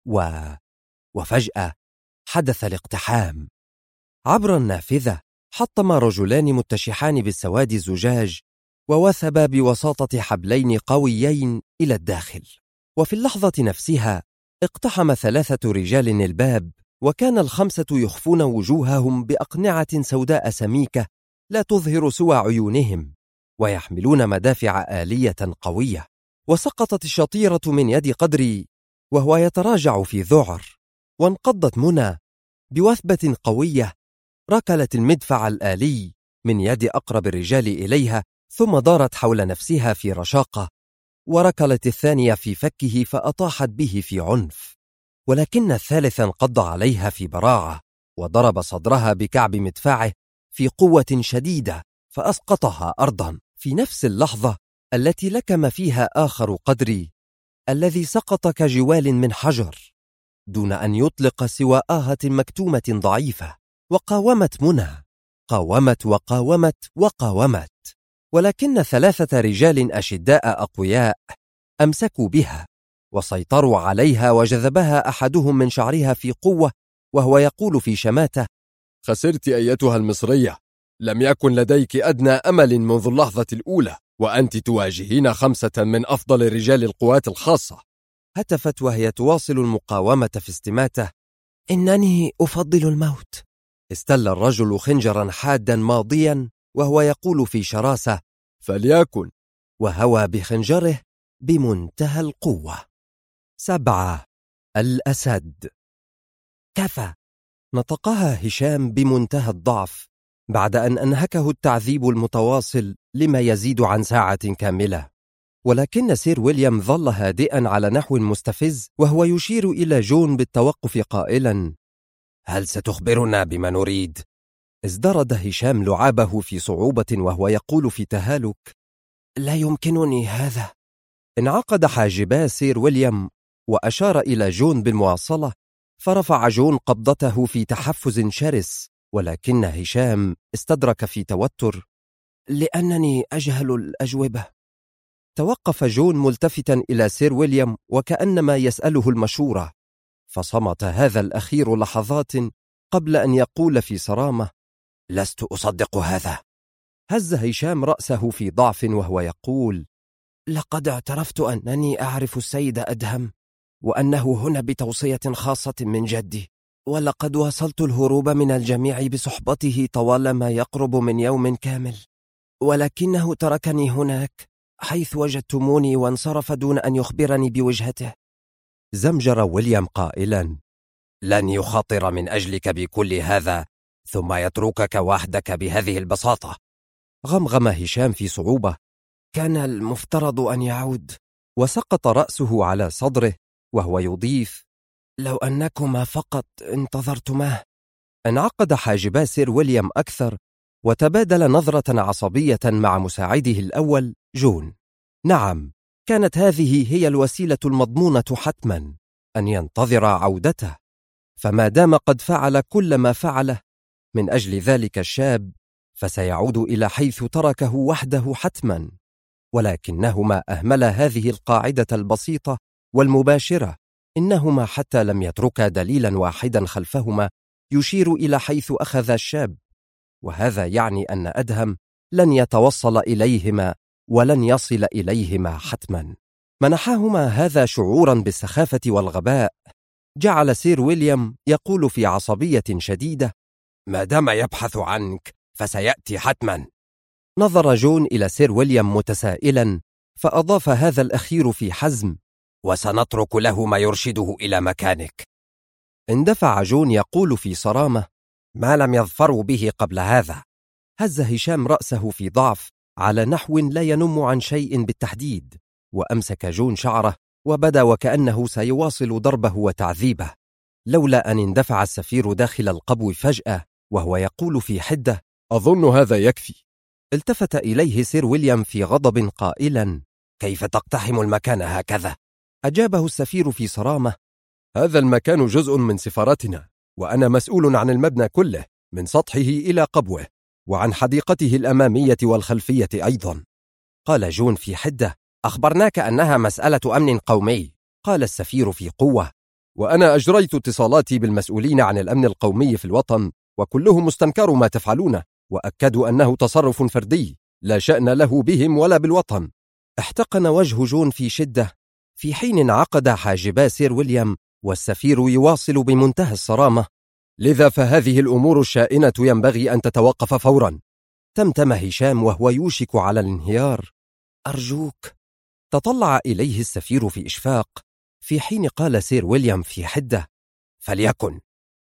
Speaker 1: وفجأة حدث الاقتحام. عبر النافذة حطم رجلان متشحان بالسواد الزجاج ووثبا بوساطة حبلين قويين إلى الداخل. وفي اللحظة نفسها اقتحم 3 رجال الباب، وكان ال5 يخفون وجوههم بأقنعة سوداء سميكة لا تظهر سوى عيونهم، ويحملون مدافع آلية قوية. وسقطت الشطيرة من يد قدري وهو يتراجع في ذعر، وانقضت منى بوثبة قوية، ركلت المدفع الآلي من يد أقرب الرجال إليها ثم دارت حول نفسها في رشاقة، وركلت الثانية في فكه فأطاحت به في عنف. ولكن الثالث انقض عليها في براعة وضرب صدرها بكعب مدفعه في قوة شديدة فأسقطها أرضا في نفس اللحظة التي لكم فيها آخر قدري الذي سقط كجوال من حجر دون أن يطلق سوى آهة مكتومة ضعيفة. وقاومت منى، قاومت وقاومت وقاومت، ولكن 3 رجال أشداء أقوياء أمسكوا بها وسيطروا عليها، وجذبها أحدهم من شعرها في قوة وهو يقول في شماتة:
Speaker 2: خسرت أيتها المصرية، لم يكن لديك أدنى أمل منذ اللحظة الأولى، وأنت تواجهين 5 من أفضل رجال القوات الخاصة.
Speaker 1: هتفت وهي تواصل المقاومة في استماتة: إنني أفضل الموت. استل الرجل خنجرا حادا ماضيا وهو يقول في شراسة:
Speaker 2: فليكن.
Speaker 1: وهوى بخنجره بمنتهى القوة. 7. الأسد. كفى، نطقها هشام بمنتهى الضعف بعد أن أنهكه التعذيب المتواصل لما يزيد عن ساعة كاملة. ولكن سير ويليام ظل هادئا على نحو مستفز وهو يشير إلى جون بالتوقف قائلا:
Speaker 3: هل ستخبرنا بما نريد؟
Speaker 1: ازدرد هشام لعابه في صعوبة وهو يقول في تهالك: لا يمكنني هذا. انعقد حاجبا سير ويليام وأشار إلى جون بالمواصلة، فرفع جون قبضته في تحفز شرس، ولكن هشام استدرك في توتر: لأنني أجهل الأجوبة. توقف جون ملتفتا إلى سير ويليام وكأنما يسأله المشورة، فصمت هذا الأخير لحظات قبل أن يقول في صرامة:
Speaker 3: لست أصدق هذا.
Speaker 1: هز هشام رأسه في ضعف وهو يقول: لقد اعترفت أنني أعرف السيد أدهم، وأنه هنا بتوصية خاصة من جدي، ولقد واصلت الهروب من الجميع بصحبته طوال ما يقرب من يوم كامل، ولكنه تركني هناك حيث وجدتموني وانصرف دون أن يخبرني بوجهته. زمجر ويليام قائلا:
Speaker 3: لن يخاطر من أجلك بكل هذا ثم يتركك وحدك بهذه البساطة.
Speaker 1: غمغم هشام في صعوبة: كان المفترض أن يعود. وسقط رأسه على صدره وهو يضيف: لو أنكما فقط انتظرتماه. انعقد حاجبا سير ويليام أكثر وتبادل نظرة عصبية مع مساعده الأول جون. نعم، كانت هذه هي الوسيلة المضمونة حتما، أن ينتظر عودته، فما دام قد فعل كل ما فعله من أجل ذلك الشاب فسيعود إلى حيث تركه وحده حتما. ولكنهما أهملا هذه القاعدة البسيطة والمباشرة، إنهما حتى لم يتركا دليلا واحدا خلفهما يشير إلى حيث أخذ الشاب، وهذا يعني أن أدهم لن يتوصل إليهما ولن يصل إليهما حتما. منحاهما هذا شعورا بالسخافة والغباء. جعل سير ويليام يقول في عصبية شديدة:
Speaker 3: ما دام يبحث عنك فسيأتي حتما.
Speaker 1: نظر جون إلى سير ويليام متسائلا، فأضاف هذا الأخير في حزم:
Speaker 3: وسنترك له ما يرشده إلى مكانك.
Speaker 1: اندفع جون يقول في صرامة:
Speaker 3: ما لم يظفروا به قبل هذا.
Speaker 1: هز هشام رأسه في ضعف على نحو لا ينم عن شيء بالتحديد، وأمسك جون شعره وبدا وكأنه سيواصل ضربه وتعذيبه، لولا أن اندفع السفير داخل القبو فجأة وهو يقول في حدة:
Speaker 2: أظن هذا يكفي.
Speaker 1: التفت إليه سير ويليام في غضب قائلا:
Speaker 3: كيف تقتحم المكان هكذا؟
Speaker 1: أجابه السفير في صرامة:
Speaker 2: هذا المكان جزء من سفارتنا، وأنا مسؤول عن المبنى كله من سطحه إلى قبوه، وعن حديقته الأمامية والخلفية أيضا.
Speaker 1: قال جون في حدة:
Speaker 3: أخبرناك أنها مسألة أمن قومي.
Speaker 1: قال السفير في قوة:
Speaker 2: وأنا أجريت اتصالاتي بالمسؤولين عن الأمن القومي في الوطن، وكلهم استنكروا ما تفعلونه، وأكدوا أنه تصرف فردي لا شأن له بهم ولا بالوطن.
Speaker 1: احتقن وجه جون في شدة، في حين انعقد حاجبا سير ويليام والسفير يواصل بمنتهى الصرامة:
Speaker 2: لذا فهذه الأمور الشائنة ينبغي أن تتوقف فورا.
Speaker 1: تمتم هشام وهو يوشك على الانهيار:
Speaker 3: أرجوك.
Speaker 1: تطلع إليه السفير في إشفاق، في حين قال سير ويليام في حدة:
Speaker 3: فليكن،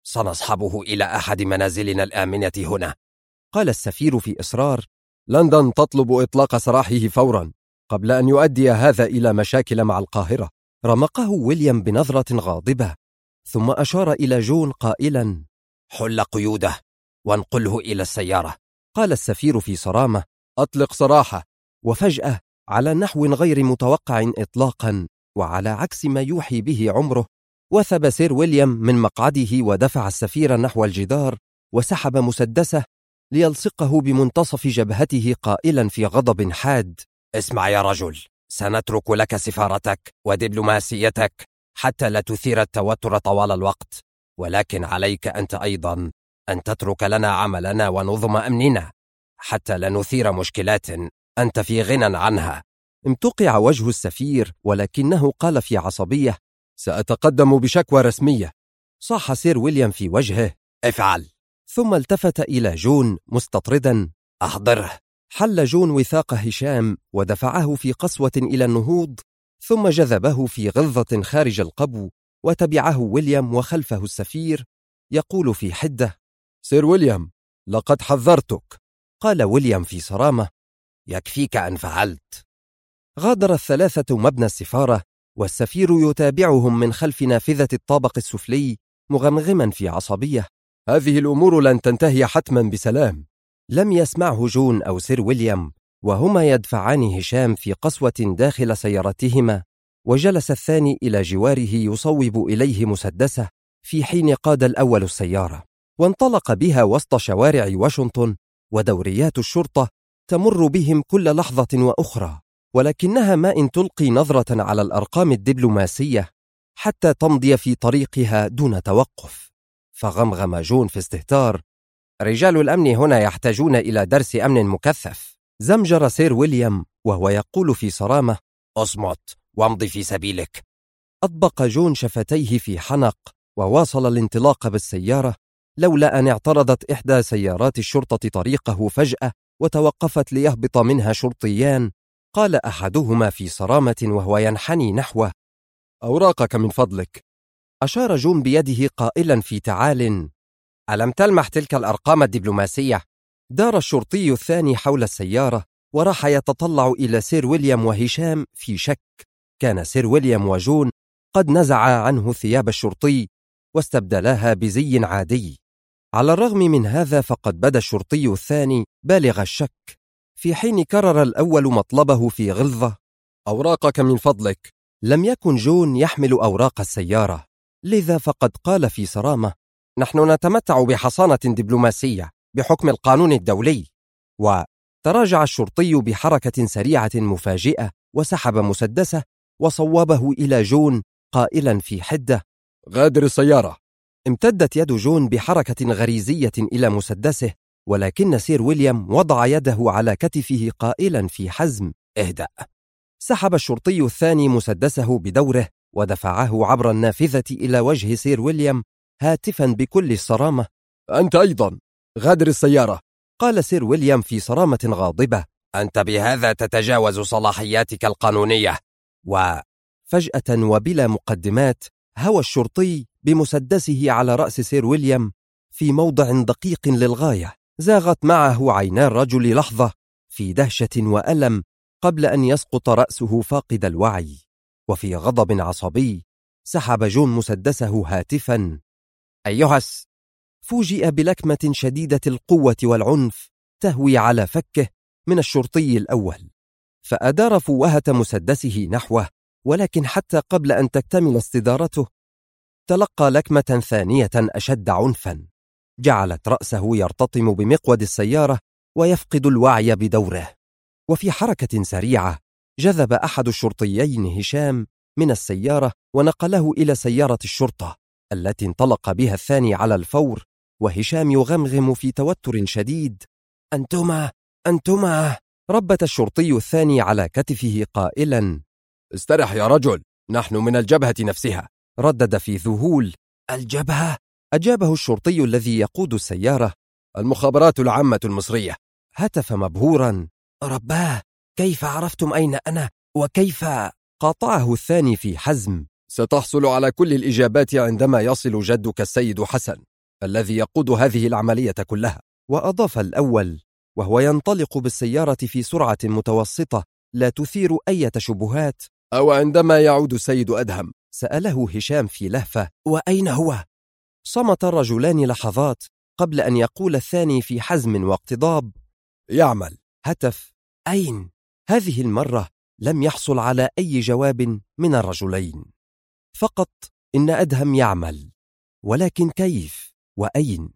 Speaker 3: سنصحبه إلى أحد منازلنا الآمنة هنا.
Speaker 1: قال السفير في إصرار:
Speaker 2: لندن تطلب إطلاق سراحه فورا قبل أن يؤدي هذا إلى مشاكل مع القاهرة.
Speaker 1: رمقه ويليام بنظرة غاضبة، ثم أشار إلى جون قائلا:
Speaker 3: حل قيوده وانقله إلى السيارة.
Speaker 1: قال السفير في صرامة:
Speaker 2: أطلق سراحه.
Speaker 1: وفجأة على نحو غير متوقع إطلاقا، وعلى عكس ما يوحي به عمره، وثب سير ويليام من مقعده ودفع السفير نحو الجدار، وسحب مسدسه ليلصقه بمنتصف جبهته قائلا في غضب حاد:
Speaker 3: اسمع يا رجل، سنترك لك سفارتك ودبلوماسيتك حتى لا تثير التوتر طوال الوقت، ولكن عليك أنت أيضا أن تترك لنا عملنا ونظم أمننا حتى لا نثير مشكلات أنت في غنى عنها.
Speaker 1: امتقع وجه السفير، ولكنه قال في عصبية:
Speaker 2: سأتقدم بشكوى رسمية.
Speaker 1: صاح سير ويليام في وجهه:
Speaker 3: افعل.
Speaker 1: ثم التفت إلى جون مستطردا:
Speaker 3: أحضره.
Speaker 1: حل جون وثاق هشام ودفعه في قسوة إلى النهوض، ثم جذبه في غلظة خارج القبو، وتبعه ويليام وخلفه السفير يقول في حدة:
Speaker 2: سير ويليام، لقد حذرتك.
Speaker 1: قال ويليام في صرامة:
Speaker 3: يكفيك أن فعلت.
Speaker 1: غادر الثلاثة مبنى السفارة، والسفير يتابعهم من خلف نافذة الطابق السفلي مغمغما في عصبية:
Speaker 2: هذه الأمور لن تنتهي حتما بسلام.
Speaker 1: لم يسمعه جون أو سير ويليام، وهما يدفعان هشام في قسوة داخل سيارتهما، وجلس الثاني إلى جواره يصوب إليه مسدسه، في حين قاد الأول السيارة وانطلق بها وسط شوارع واشنطن، ودوريات الشرطة تمر بهم كل لحظة وأخرى، ولكنها ما إن تلقي نظرة على الأرقام الدبلوماسية حتى تمضي في طريقها دون توقف. فغمغم جون في استهتار:
Speaker 3: رجال الأمن هنا يحتاجون إلى درس أمن مكثف.
Speaker 1: زمجر سير ويليام وهو يقول في صرامة:
Speaker 3: اصمت وامضي في سبيلك.
Speaker 1: أطبق جون شفتيه في حنق وواصل الانطلاق بالسيارة، لولا أن اعترضت إحدى سيارات الشرطة طريقه فجأة وتوقفت ليهبط منها شرطيان. قال أحدهما في صرامة وهو ينحني نحوه:
Speaker 2: أوراقك من فضلك.
Speaker 1: أشار جون بيده قائلا في تعال:
Speaker 3: ألم تلمح تلك الأرقام الدبلوماسية؟
Speaker 1: دار الشرطي الثاني حول السيارة وراح يتطلع إلى سير ويليام وهشام في شك. كان سير ويليام وجون قد نزعا عنه ثياب الشرطي واستبدلاها بزي عادي. على الرغم من هذا فقد بدا الشرطي الثاني بالغ الشك، في حين كرر الأول مطلبه في غلظة:
Speaker 2: أوراقك من فضلك.
Speaker 1: لم يكن جون يحمل أوراق السيارة، لذا فقد قال في صرامة:
Speaker 3: نحن نتمتع بحصانة دبلوماسية بحكم القانون الدولي.
Speaker 1: وتراجع الشرطي بحركة سريعة مفاجئة وسحب مسدسه وصوبه إلى جون قائلا في حدة:
Speaker 2: غادر السيارة.
Speaker 1: امتدت يد جون بحركة غريزية إلى مسدسه، ولكن سير ويليام وضع يده على كتفه قائلا في حزم:
Speaker 3: اهدأ.
Speaker 1: سحب الشرطي الثاني مسدسه بدوره ودفعه عبر النافذة إلى وجه سير ويليام، هاتفا بكل الصرامة:
Speaker 2: أنت أيضا. غادر السيارة.
Speaker 1: قال سير ويليام في صرامة غاضبة.
Speaker 3: أنت بهذا تتجاوز صلاحياتك القانونية.
Speaker 1: وفجأة وبلا مقدمات هوى الشرطي بمسدسه على رأس سير ويليام في موضع دقيق للغاية. زاغت معه عينا الرجل لحظة في دهشة وألم قبل أن يسقط رأسه فاقد الوعي. وفي غضب عصبي سحب جون مسدسه هاتفا.
Speaker 3: أيها
Speaker 1: فوجئ بلكمة شديدة القوة والعنف تهوي على فكه من الشرطي الأول، فأدار فوهة مسدسه نحوه، ولكن حتى قبل أن تكتمل استدارته تلقى لكمة ثانية أشد عنفا جعلت رأسه يرتطم بمقود السيارة ويفقد الوعي بدوره. وفي حركة سريعة جذب أحد الشرطيين هشام من السيارة ونقله إلى سيارة الشرطة التي انطلق بها الثاني على الفور، وهشام يغمغم في توتر شديد. أنتما ربت الشرطي الثاني على كتفه قائلا:
Speaker 2: استرح يا رجل، نحن من الجبهة نفسها.
Speaker 1: ردد في ذهول:
Speaker 3: الجبهة؟
Speaker 1: أجابه الشرطي الذي يقود السيارة:
Speaker 2: المخابرات العامة المصرية.
Speaker 1: هتف مبهورا:
Speaker 3: رباه، كيف عرفتم أين أنا؟ وكيف؟
Speaker 1: قاطعه الثاني في حزم:
Speaker 2: ستحصل على كل الإجابات عندما يصل جدك السيد حسن الذي يقود هذه العملية كلها.
Speaker 1: وأضاف الأول وهو ينطلق بالسيارة في سرعة متوسطة لا تثير أي شبهات:
Speaker 2: أو عندما يعود السيد أدهم؟
Speaker 1: سأله هشام في لهفة:
Speaker 3: وأين هو؟
Speaker 1: صمت الرجلان لحظات قبل أن يقول الثاني في حزم واقتضاب:
Speaker 2: يعمل.
Speaker 1: هتف:
Speaker 3: أين؟
Speaker 1: هذه المرة لم يحصل على أي جواب من الرجلين، فقط إن أدهم يعمل، ولكن كيف؟ وأين؟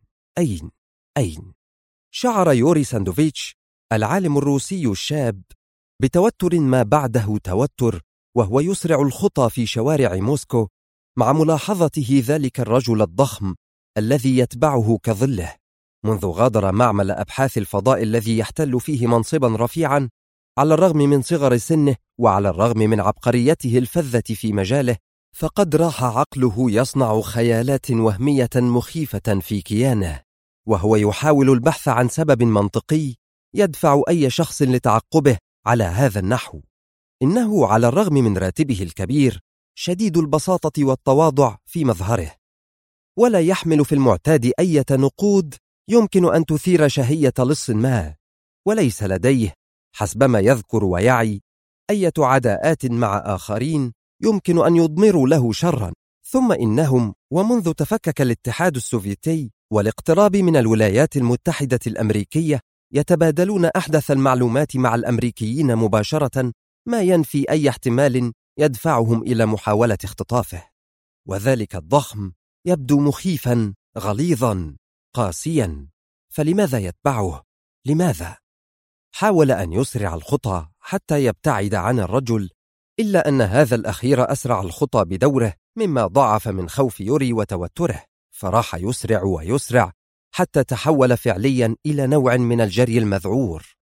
Speaker 1: أين؟ شعر يوري ساندوفيتش العالم الروسي الشاب بتوتر ما بعده توتر وهو يسرع الخطى في شوارع موسكو مع ملاحظته ذلك الرجل الضخم الذي يتبعه كظله منذ غادر معمل أبحاث الفضاء الذي يحتل فيه منصبا رفيعا، على الرغم من صغر سنه وعلى الرغم من عبقريته الفذة في مجاله، فقد راح عقله يصنع خيالات وهمية مخيفة في كيانه، وهو يحاول البحث عن سبب منطقي يدفع أي شخص لتعقبه على هذا النحو. إنه على الرغم من راتبه الكبير شديد البساطة والتواضع في مظهره، ولا يحمل في المعتاد أي نقود يمكن أن تثير شهية لص ما، وليس لديه حسبما يذكر ويعي أي عداءات مع آخرين يمكن أن يضمروا له شرا. ثم إنهم ومنذ تفكك الاتحاد السوفيتي والاقتراب من الولايات المتحدة الأمريكية يتبادلون أحدث المعلومات مع الأمريكيين مباشرة، ما ينفي أي احتمال يدفعهم إلى محاولة اختطافه. وذلك الضخم يبدو مخيفا غليظا قاسيا، فلماذا يتبعه؟ لماذا؟ حاول أن يسرع الخطى حتى يبتعد عن الرجل، إلا أن هذا الأخير أسرع الخطى بدوره، مما ضعف من خوف يوري وتوتره، فراح يسرع ويسرع حتى تحول فعليا إلى نوع من الجري المذعور.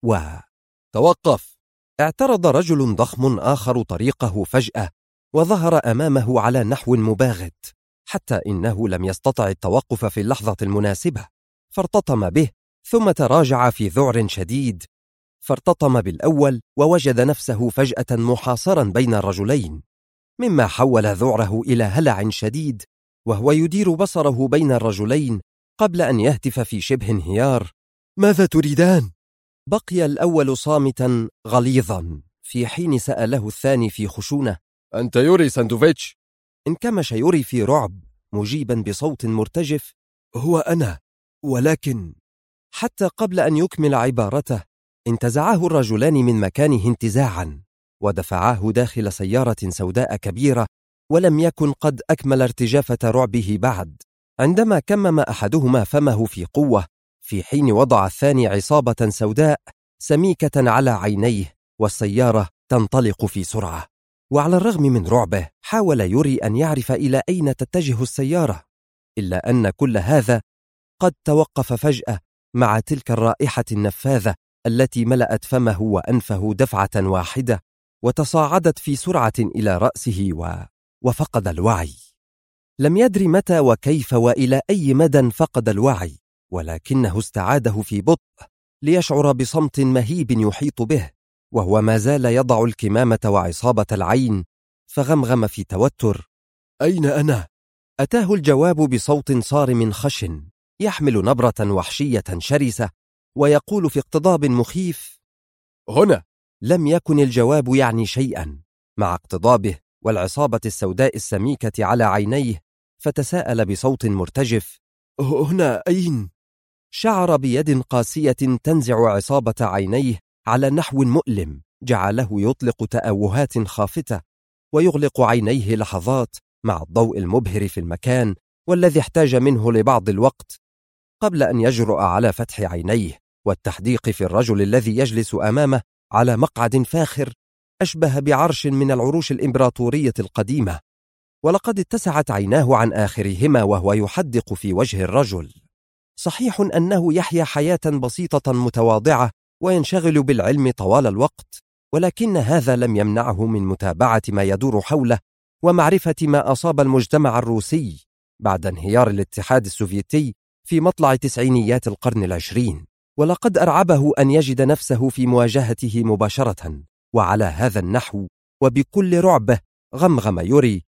Speaker 2: توقف!
Speaker 1: اعترض رجل ضخم آخر طريقه فجأة وظهر أمامه على نحو مباغت، حتى إنه لم يستطع التوقف في اللحظة المناسبة، فارتطم به ثم تراجع في ذعر شديد، فارتطم بالأول ووجد نفسه فجأة محاصرا بين الرجلين، مما حول ذعره إلى هلع شديد وهو يدير بصره بين الرجلين قبل أن يهتف في شبه انهيار:
Speaker 2: ماذا تريدان؟
Speaker 1: بقي الأول صامتا غليظا في حين سأله الثاني في خشونة:
Speaker 2: أنت يوري ساندوفيتش؟
Speaker 1: انكمش يوري في رعب مجيبا بصوت مرتجف:
Speaker 2: هو أنا، ولكن...
Speaker 1: حتى قبل أن يكمل عبارته انتزعاه الرجلان من مكانه انتزاعا ودفعاه داخل سيارة سوداء كبيرة، ولم يكن قد أكمل ارتجافة رعبه بعد عندما كمم أحدهما فمه في قوة، في حين وضع الثاني عصابة سوداء سميكة على عينيه، والسيارة تنطلق في سرعة. وعلى الرغم من رعبه حاول يوري أن يعرف إلى أين تتجه السيارة، إلا أن كل هذا قد توقف فجأة مع تلك الرائحة النفاذة التي ملأت فمه وأنفه دفعة واحدة وتصاعدت في سرعة إلى رأسه وفقد الوعي. لم يدر متى وكيف وإلى أي مدى فقد الوعي، ولكنه استعاده في بطء ليشعر بصمت مهيب يحيط به، وهو ما زال يضع الكمامة وعصابة العين، فغمغم في توتر:
Speaker 2: أين أنا؟
Speaker 1: أتاه الجواب بصوت صارم خشن يحمل نبرة وحشية شرسة، ويقول في اقتضاب مخيف:
Speaker 2: هنا.
Speaker 1: لم يكن الجواب يعني شيئا مع اقتضابه والعصابة السوداء السميكة على عينيه، فتساءل بصوت مرتجف:
Speaker 2: هنا أين؟
Speaker 1: شعر بيد قاسية تنزع عصابة عينيه على نحو مؤلم جعله يطلق تأوهات خافتة ويغلق عينيه لحظات مع الضوء المبهر في المكان والذي احتاج منه لبعض الوقت قبل أن يجرؤ على فتح عينيه والتحديق في الرجل الذي يجلس أمامه على مقعد فاخر أشبه بعرش من العروش الإمبراطورية القديمة، ولقد اتسعت عيناه عن آخرهما وهو يحدق في وجه الرجل. صحيح أنه يحيا حياة بسيطة متواضعة وينشغل بالعلم طوال الوقت، ولكن هذا لم يمنعه من متابعة ما يدور حوله ومعرفة ما أصاب المجتمع الروسي بعد انهيار الاتحاد السوفيتي في مطلع تسعينيات القرن العشرين. ولقد أرعبه أن يجد نفسه في مواجهته مباشرة، وعلى هذا النحو وبكل رعبه غمغم يوري: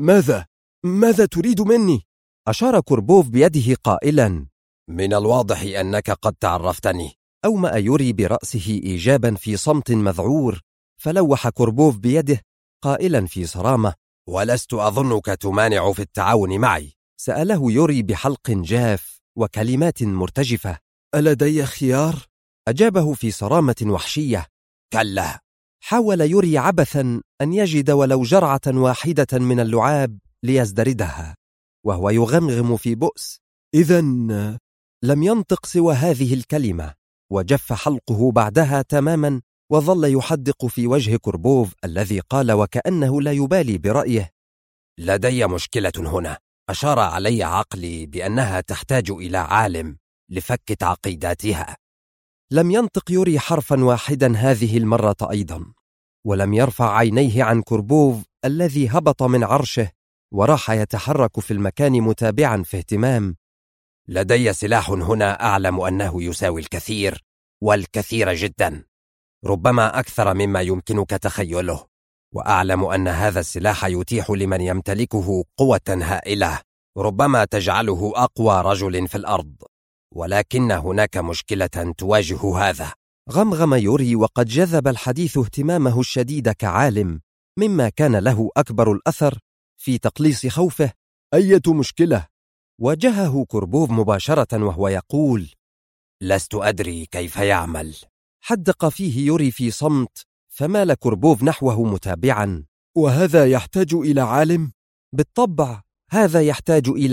Speaker 2: ماذا تريد مني؟
Speaker 1: أشار كوربوف بيده قائلا:
Speaker 3: من الواضح أنك قد تعرفتني.
Speaker 1: أومأ يوري برأسه إيجابا في صمت مذعور، فلوح كوربوف بيده قائلا في صرامة:
Speaker 3: ولست أظنك تمانع في التعاون معي.
Speaker 1: سأله يوري بحلق جاف وكلمات مرتجفة:
Speaker 2: ألدي خيار؟
Speaker 1: أجابه في صرامة وحشية:
Speaker 3: كلا.
Speaker 1: حاول يوري عبثا أن يجد ولو جرعة واحدة من اللعاب ليزدردها وهو يغمغم في بؤس:
Speaker 2: إذن.
Speaker 1: لم ينطق سوى هذه الكلمة، وجف حلقه بعدها تماما، وظل يحدق في وجه كوربوف الذي قال وكأنه لا يبالي برأيه:
Speaker 3: لدي مشكلة هنا. أشار علي عقلي بأنها تحتاج إلى عالم لفك تعقيداتها.
Speaker 1: لم ينطق يوري حرفا واحدا هذه المرة أيضا، ولم يرفع عينيه عن كوربوف الذي هبط من عرشه وراح يتحرك في المكان متابعا في اهتمام:
Speaker 3: لدي سلاح هنا أعلم أنه يساوي الكثير، والكثير جدا، ربما أكثر مما يمكنك تخيله، وأعلم أن هذا السلاح يتيح لمن يمتلكه قوة هائلة ربما تجعله أقوى رجل في الأرض، ولكن هناك مشكلة تواجه هذا.
Speaker 1: غمغم يوري وقد جذب الحديث اهتمامه الشديد كعالم، مما كان له أكبر الأثر في تقليص خوفه.
Speaker 2: أية مشكلة؟
Speaker 1: واجهه كوربوف مباشرة وهو يقول:
Speaker 3: لست أدري كيف يعمل.
Speaker 1: حدق فيه يوري في صمت، فمال كوربوف نحوه متابعا:
Speaker 2: وهذا يحتاج إلى عالم؟
Speaker 1: بالطبع، هذا يحتاج إلى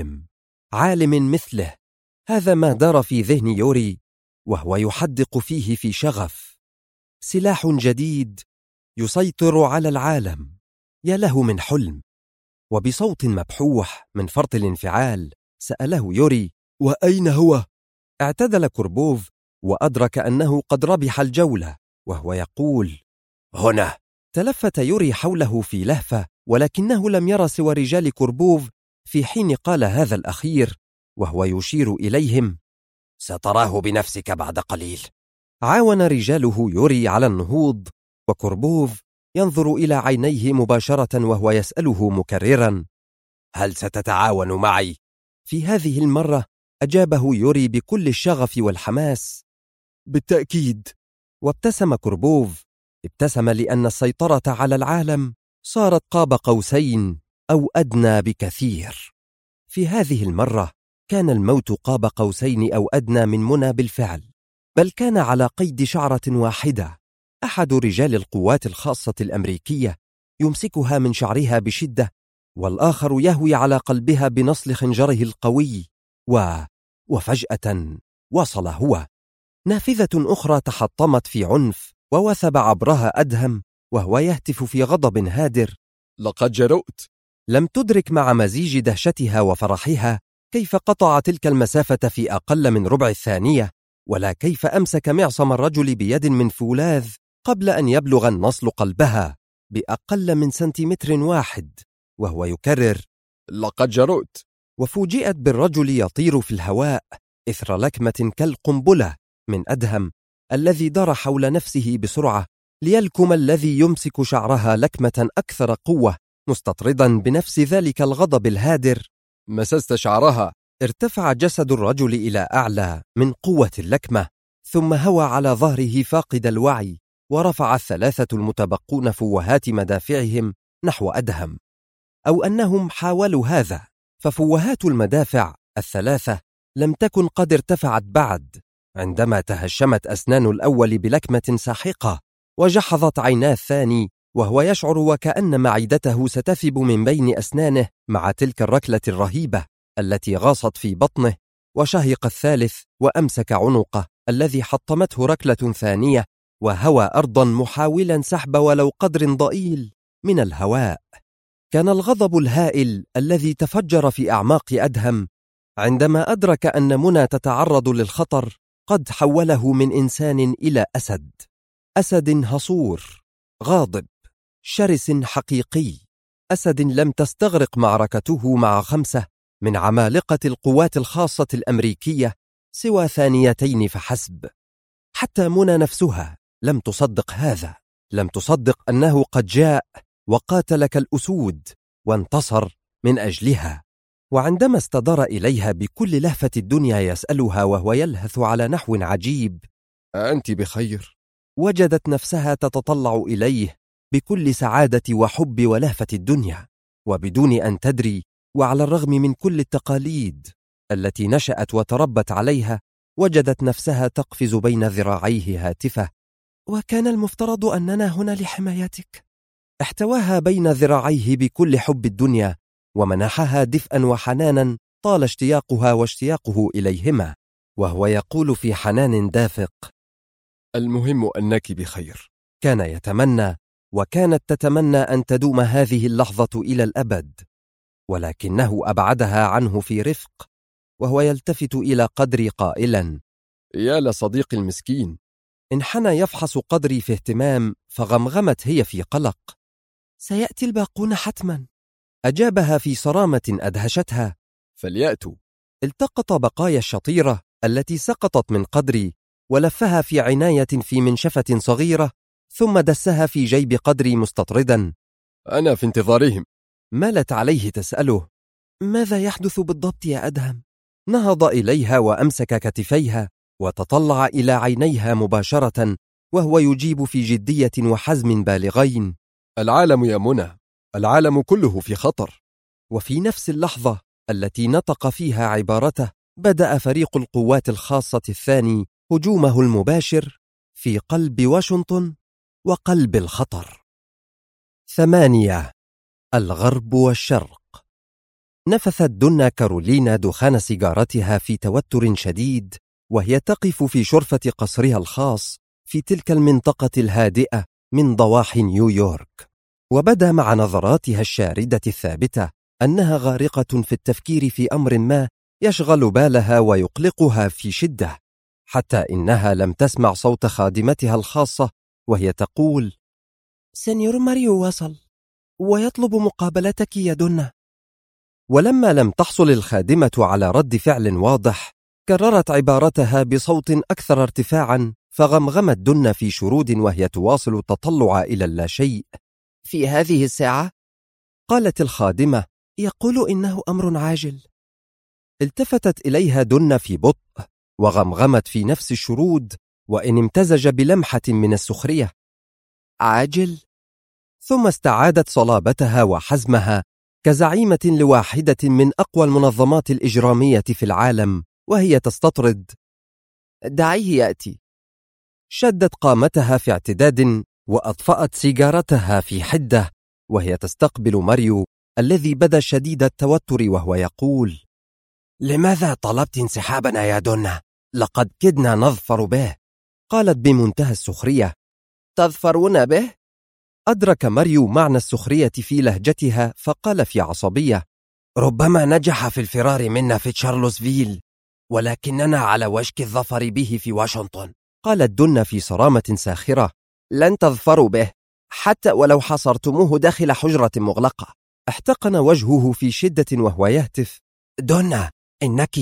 Speaker 1: عالم مثله. هذا ما دار في ذهن يوري وهو يحدق فيه في شغف: سلاح جديد يسيطر على العالم، يا له من حلم. وبصوت مبحوح من فرط الانفعال سأله يوري:
Speaker 2: وأين هو؟
Speaker 1: اعتدل كوربوف وأدرك أنه قد ربح الجولة وهو يقول:
Speaker 3: هنا.
Speaker 1: تلفت يوري حوله في لهفة، ولكنه لم ير سوى رجال كوربوف في حين قال هذا الأخير وهو يشير إليهم:
Speaker 3: ستراه بنفسك بعد قليل.
Speaker 1: عاون رجاله يوري على النهوض، وكوربوف ينظر إلى عينيه مباشرة وهو يسأله مكررا:
Speaker 3: هل ستتعاون معي؟
Speaker 1: في هذه المرة أجابه يوري بكل الشغف والحماس:
Speaker 2: بالتأكيد.
Speaker 1: وابتسم كوربوف، ابتسم لأن السيطرة على العالم صارت قاب قوسين أو أدنى بكثير. في هذه المرة كان الموت قاب قوسين أو أدنى من منى بالفعل، بل كان على قيد شعرة واحدة. أحد رجال القوات الخاصة الأمريكية يمسكها من شعرها بشدة، والآخر يهوي على قلبها بنصل خنجره القوي. وفجأة وصل هو. نافذة أخرى تحطمت في عنف ووثب عبرها أدهم وهو يهتف في غضب هادر:
Speaker 2: لقد جرؤت.
Speaker 1: لم تدرك مع مزيج دهشتها وفرحها كيف قطع تلك المسافة في أقل من ربع الثانية، ولا كيف أمسك معصم الرجل بيد من فولاذ قبل أن يبلغ النصل قلبها بأقل من سنتيمتر واحد، وهو يكرر:
Speaker 2: لقد جرؤت.
Speaker 1: وفوجئت بالرجل يطير في الهواء إثر لكمة كالقنبلة من أدهم الذي دار حول نفسه بسرعة ليلكم الذي يمسك شعرها لكمة أكثر قوة، مستطردا بنفس ذلك الغضب الهادر.
Speaker 2: مسست شعرها.
Speaker 1: ارتفع جسد الرجل إلى أعلى من قوة اللكمة، ثم هوى على ظهره فاقد الوعي، ورفع الثلاثة المتبقون فوهات مدافعهم نحو أدهم، أو أنهم حاولوا هذا، ففوهات المدافع الثلاثة لم تكن قد ارتفعت بعد عندما تهشمت أسنان الأول بلكمة ساحقة، وجحظت عينا الثاني وهو يشعر وكأن معدته ستفب من بين أسنانه مع تلك الركلة الرهيبة التي غاصت في بطنه. وشهق الثالث وأمسك عنقه الذي حطمته ركلة ثانية، وهوى أرضا محاولا سحب ولو قدر ضئيل من الهواء. كان الغضب الهائل الذي تفجر في أعماق أدهم عندما أدرك أن منى تتعرض للخطر قد حوله من إنسان إلى أسد، أسد هصور غاضب شرس حقيقي، أسد لم تستغرق معركته مع 5 من عمالقة القوات الخاصة الأمريكية سوى ثانيتين فحسب. حتى منى نفسها لم تصدق هذا، لم تصدق أنه قد جاء وقاتل كالأسود وانتصر من أجلها. وعندما استدار إليها بكل لهفة الدنيا يسألها وهو يلهث على نحو عجيب:
Speaker 2: أنت بخير؟
Speaker 1: وجدت نفسها تتطلع إليه بكل سعادة وحب ولهفة الدنيا، وبدون أن تدري، وعلى الرغم من كل التقاليد التي نشأت وتربت عليها، وجدت نفسها تقفز بين ذراعيه هاتفة: وكان المفترض أننا هنا لحمايتك. احتواها بين ذراعيه بكل حب الدنيا، ومنحها دفئا وحنانا طال اشتياقها واشتياقه إليهما، وهو يقول في حنان دافق:
Speaker 2: المهم أنك بخير.
Speaker 1: كان يتمنى وكانت تتمنى أن تدوم هذه اللحظة إلى الأبد، ولكنه أبعدها عنه في رفق، وهو يلتفت إلى قدري قائلا:
Speaker 2: يا لصديقي المسكين.
Speaker 1: انحنى يفحص قدري في اهتمام، فغمغمت هي في قلق: سيأتي الباقون حتما. أجابها في صرامة أدهشتها:
Speaker 2: فليأتوا.
Speaker 1: التقط بقايا الشطيرة التي سقطت من قدري ولفها في عناية في منشفة صغيرة، ثم دسها في جيب قدري مستطردا:
Speaker 2: أنا في انتظارهم.
Speaker 1: مالت عليه تسأله: ماذا يحدث بالضبط يا أدهم؟ نهض إليها وأمسك كتفيها وتطلع إلى عينيها مباشرة، وهو يجيب في جدية وحزم بالغين:
Speaker 2: العالم يا منى، العالم كله في خطر.
Speaker 1: وفي نفس اللحظة التي نطق فيها عبارته، بدأ فريق القوات الخاصة الثاني هجومه المباشر في قلب واشنطن وقلب الخطر. 8. الغرب والشرق. نفثت دنا كارولينا دخان سيجارتها في توتر شديد، وهي تقف في شرفة قصرها الخاص في تلك المنطقة الهادئة من ضواحي نيويورك، وبدا مع نظراتها الشاردة الثابتة أنها غارقة في التفكير في أمر ما يشغل بالها ويقلقها في شدة، حتى إنها لم تسمع صوت خادمتها الخاصة وهي تقول: سينيور ماريو وصل ويطلب مقابلتك يا دنا. ولما لم تحصل الخادمة على رد فعل واضح، كررت عبارتها بصوت أكثر ارتفاعا، فغمغمت دنا في شرود وهي تواصل التطلع إلى اللاشيء: في هذه الساعة؟ قالت الخادمة: يقول إنه أمر عاجل. التفتت إليها دنا في بطء وغمغمت في نفس الشرود، وإن امتزج بلمحة من السخرية: عاجل؟ ثم استعادت صلابتها وحزمها كزعيمة لواحدة من أقوى المنظمات الإجرامية في العالم، وهي تستطرد: دعيه يأتي. شدت قامتها في اعتداد وأطفأت سيجارتها في حدة، وهي تستقبل ماريو الذي بدا شديد التوتر وهو يقول: لماذا طلبت انسحابنا يا دنا؟ لقد كدنا نظفر به. قالت بمنتهى السخرية: تظفرون به؟ أدرك ماريو معنى السخرية في لهجتها، فقال في عصبية: ربما نجح في الفرار منا في تشارلوزفيل، ولكننا على وشك الظفر به في واشنطن. قالت دنا في صرامة ساخرة: لن تظفروا به حتى ولو حصرتموه داخل حجرة مغلقة. احتقن وجهه في شدة وهو يهتف: دنا،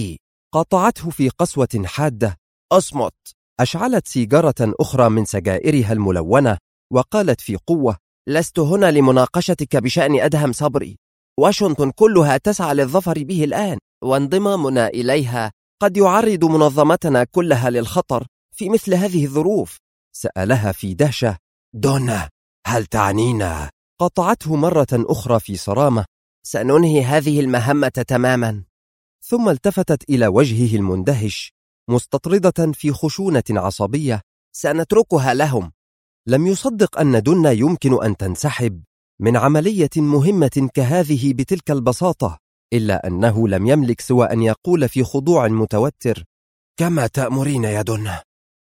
Speaker 1: قاطعته في قسوة حادة: أصمت. أشعلت سيجارة أخرى من سجائرها الملونة وقالت في قوة: لست هنا لمناقشتك بشأن أدهم صبري. واشنطن كلها تسعى للظفر به الآن، وانضمامنا إليها قد يعرض منظمتنا كلها للخطر في مثل هذه الظروف. سألها في دهشة: دونا، هل تعنينا؟ قاطعته مرة أخرى في صرامة: سننهي هذه المهمة تماما. ثم التفتت إلى وجهه المندهش مستطردة في خشونة عصبية: سنتركها لهم. لم يصدق أن دونا يمكن أن تنسحب من عملية مهمة كهذه بتلك البساطة، إلا أنه لم يملك سوى أن يقول في خضوع متوتر: كما تأمرين يا دونا.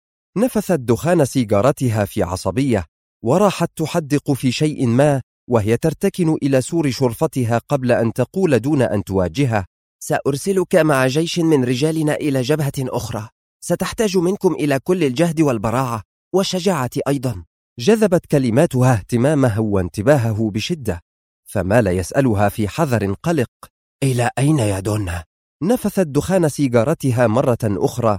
Speaker 1: نفثت دخان سيجارتها في عصبية وراحت تحدق في شيء ما وهي ترتكن إلى سور شرفتها قبل أن تقول دون أن تواجهه: سأرسلك مع جيش من رجالنا إلى جبهة أخرى، ستحتاج منكم إلى كل الجهد والبراعة والشجاعة أيضا. جذبت كلماتها اهتمامه وانتباهه بشدة، فمال يسألها في حذر قلق: إلى أين يا دونا؟ نفثت دخان سيجارتها مرة أخرى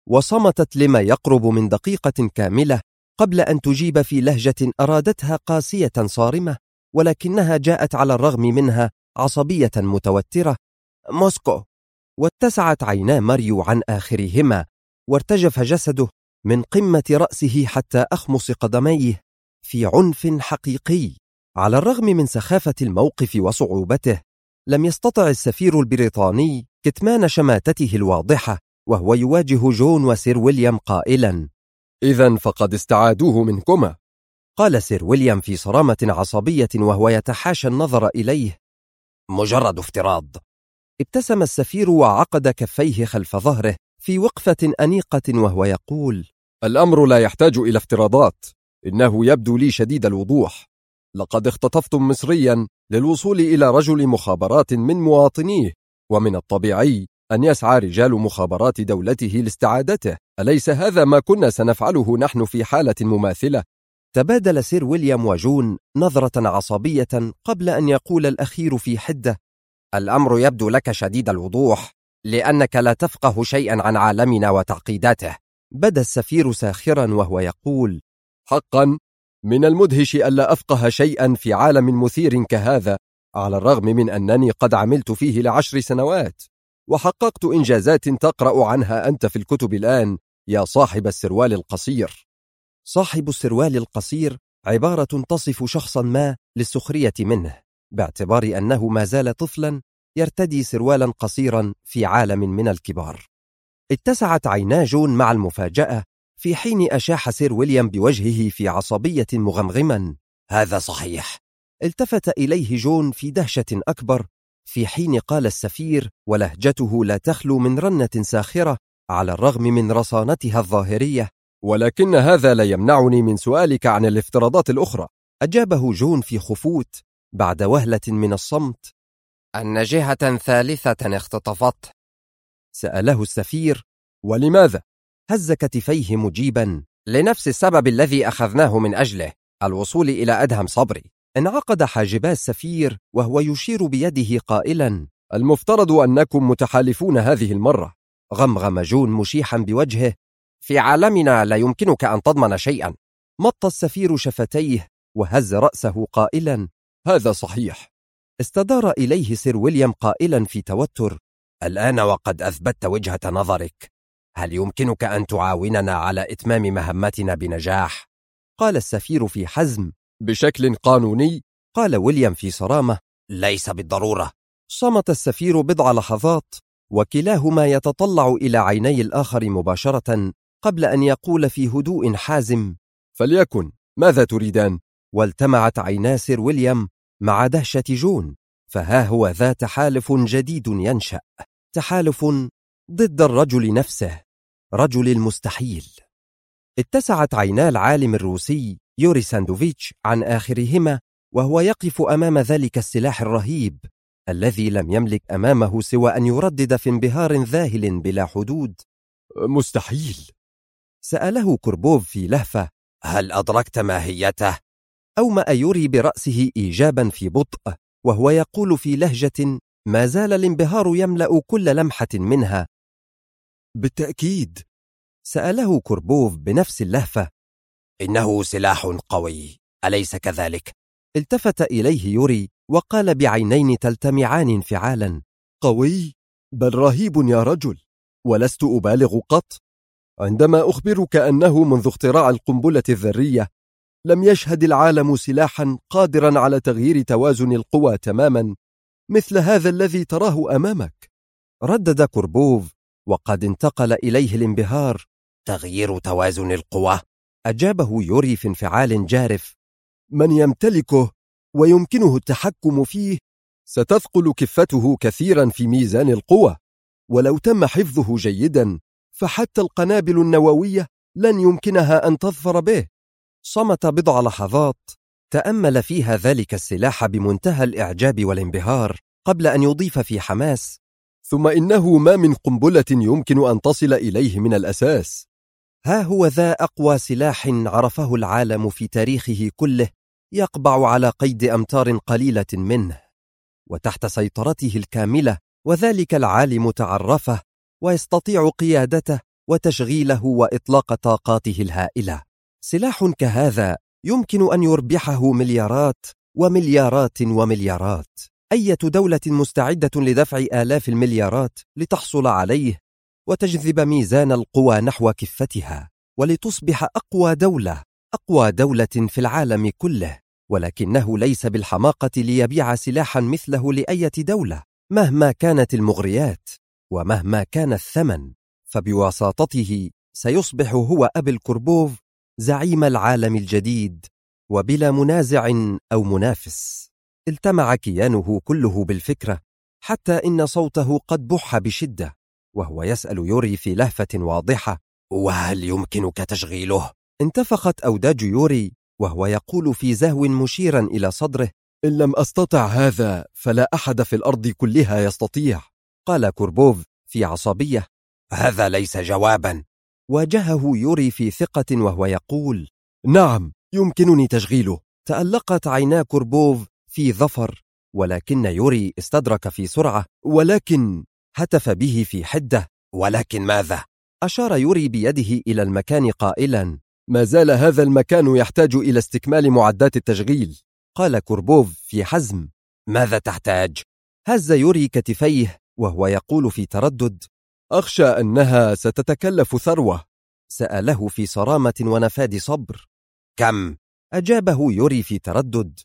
Speaker 1: وصمتت لما يقرب من دقيقة كاملة قبل أن تجيب في لهجة أرادتها قاسية صارمة، ولكنها جاءت على الرغم منها عصبية متوترة: موسكو. واتسعت عينا ماريو عن آخرهما وارتجف جسده من قمة رأسه حتى أخمص قدميه في عنف حقيقي. على الرغم من سخافة الموقف وصعوبته، لم يستطع السفير البريطاني كتمان شماتته الواضحة وهو يواجه جون وسير ويليام قائلا:
Speaker 2: إذن فقد استعادوه منكما.
Speaker 1: قال سير ويليام في صرامة عصبية وهو يتحاشى النظر إليه:
Speaker 3: مجرد افتراض.
Speaker 1: ابتسم السفير وعقد كفيه خلف ظهره في وقفة أنيقة وهو يقول:
Speaker 2: الأمر لا يحتاج إلى افتراضات، إنه يبدو لي شديد الوضوح. لقد اختطفتم مصريا للوصول إلى رجل مخابرات من مواطنيه، ومن الطبيعي أن يسعى رجال مخابرات دولته لاستعادته. أليس هذا ما كنا سنفعله نحن في حالة مماثلة؟
Speaker 1: تبادل سير ويليام وجون نظرة عصبية قبل أن يقول الأخير في حدة:
Speaker 3: الأمر يبدو لك شديد الوضوح لأنك لا تفقه شيئا عن عالمنا وتعقيداته.
Speaker 1: بدا السفير ساخرا وهو يقول:
Speaker 2: حقا من المدهش ألا أفقه شيئا في عالم مثير كهذا، على الرغم من أنني قد عملت فيه ل10 سنوات وحققت إنجازات تقرأ عنها أنت في الكتب الآن يا صاحب السروال القصير.
Speaker 1: صاحب السروال القصير عبارة تصف شخصا ما للسخرية منه، باعتبار أنه ما زال طفلا يرتدي سروالا قصيرا في عالم من الكبار. اتسعت عينا جون مع المفاجأة في حين أشاح سير ويليام بوجهه في عصبية مغمغما:
Speaker 3: هذا صحيح.
Speaker 1: التفت إليه جون في دهشة أكبر، في حين قال السفير ولهجته لا تخلو من رنة ساخرة على الرغم من رصانتها الظاهرية:
Speaker 2: ولكن هذا لا يمنعني من سؤالك عن الافتراضات الأخرى.
Speaker 1: أجابه جون في خفوت بعد وهلة من الصمت:
Speaker 3: أن جهة ثالثة اختطفت.
Speaker 1: سأله السفير:
Speaker 2: ولماذا؟
Speaker 1: هز كتفيه مجيبا:
Speaker 3: لنفس السبب الذي أخذناه من أجله، الوصول إلى أدهم صبري.
Speaker 1: انعقد حاجبا السفير وهو يشير بيده قائلا:
Speaker 2: المفترض أنكم متحالفون هذه المرة.
Speaker 1: غمغم جون مشيحا بوجهه:
Speaker 3: في عالمنا لا يمكنك أن تضمن شيئا.
Speaker 1: مط السفير شفتيه وهز رأسه قائلا:
Speaker 2: هذا صحيح.
Speaker 1: استدار إليه سير ويليام قائلا في توتر:
Speaker 3: الآن وقد أثبتت وجهة نظرك، هل يمكنك أن تعاوننا على إتمام مهمتنا بنجاح؟
Speaker 1: قال السفير في حزم:
Speaker 2: بشكل قانوني؟
Speaker 1: قال ويليام في صرامة:
Speaker 3: ليس بالضرورة.
Speaker 1: صمت السفير بضع لحظات وكلاهما يتطلع إلى عيني الآخر مباشرة قبل أن يقول في هدوء حازم:
Speaker 2: فليكن، ماذا تريدان؟
Speaker 1: والتمعت عينا سير ويليام مع دهشة جون، فها هو ذا تحالف جديد ينشأ، تحالف ضد الرجل نفسه، رجل المستحيل. اتسعت عينا العالم الروسي يوري ساندوفيتش عن آخرهما وهو يقف أمام ذلك السلاح الرهيب الذي لم يملك أمامه سوى أن يردد في انبهار ذاهل بلا حدود:
Speaker 2: مستحيل.
Speaker 1: سأله كوربوف في لهفة:
Speaker 3: هل أدركت ماهيته؟
Speaker 1: أومأ يوري برأسه إيجابا في بطء وهو يقول في لهجة ما زال الانبهار يملأ كل لمحة منها:
Speaker 2: بالتأكيد.
Speaker 1: سأله كوربوف بنفس اللهفة.
Speaker 3: إنه سلاح قوي، أليس كذلك؟
Speaker 1: التفت إليه يوري وقال بعينين تلتمعان انفعالا:
Speaker 2: قوي؟ بل رهيب يا رجل، ولست أبالغ قط عندما أخبرك أنه منذ اختراع القنبلة الذرية لم يشهد العالم سلاحا قادرا على تغيير توازن القوى تماما مثل هذا الذي تراه أمامك.
Speaker 1: ردد كوربوف وقد انتقل إليه الانبهار.
Speaker 3: تغيير توازن القوى؟
Speaker 1: أجابه يوري في انفعال جارف.
Speaker 2: من يمتلكه ويمكنه التحكم فيه ستثقل كفته كثيرا في ميزان القوى، ولو تم حفظه جيدا فحتى القنابل النووية لن يمكنها أن تظفر به.
Speaker 1: صمت بضع لحظات تأمل فيها ذلك السلاح بمنتهى الإعجاب والانبهار قبل أن يضيف في حماس:
Speaker 2: ثم إنه ما من قنبلة يمكن أن تصل إليه من الأساس.
Speaker 1: ها هو ذا أقوى سلاح عرفه العالم في تاريخه كله، يقبع على قيد أمتار قليلة منه وتحت سيطرته الكاملة، وذلك العالم تعرفه ويستطيع قيادته وتشغيله وإطلاق طاقاته الهائلة. سلاح كهذا يمكن أن يربحه مليارات ومليارات ومليارات. أية دولة مستعدة لدفع آلاف المليارات لتحصل عليه وتجذب ميزان القوى نحو كفتها ولتصبح أقوى دولة في العالم كله، ولكنه ليس بالحماقة ليبيع سلاحا مثله لأية دولة مهما كانت المغريات ومهما كان الثمن، فبواسطته سيصبح هو أبل كوربوف زعيم العالم الجديد وبلا منازع أو منافس. التمع كيانه كله بالفكرة حتى إن صوته قد بح بشدة وهو يسأل يوري في لهفة واضحة:
Speaker 3: وهل يمكنك تشغيله؟
Speaker 1: انتفخت أوداج يوري وهو يقول في زهو مشيرا إلى صدره:
Speaker 2: إن لم أستطع هذا فلا أحد في الأرض كلها يستطيع.
Speaker 1: قال كوربوف في عصبية:
Speaker 3: هذا ليس جوابا.
Speaker 1: واجهه يوري في ثقة وهو يقول:
Speaker 2: نعم يمكنني تشغيله.
Speaker 1: تألقت عينا كوربوف في ظفر، ولكن يوري استدرك في سرعة.
Speaker 2: ولكن
Speaker 1: هتف به في حدة.
Speaker 3: ولكن ماذا؟
Speaker 1: أشار يوري بيده إلى المكان قائلا:
Speaker 2: ما زال هذا المكان يحتاج إلى استكمال معدات التشغيل.
Speaker 1: قال كوربوف في حزم:
Speaker 3: ماذا تحتاج؟
Speaker 1: هز يوري كتفيه وهو يقول في تردد:
Speaker 2: أخشى أنها ستتكلف ثروة.
Speaker 1: سأله في صرامة ونفاد صبر:
Speaker 3: كم؟
Speaker 1: أجابه يوري في تردد: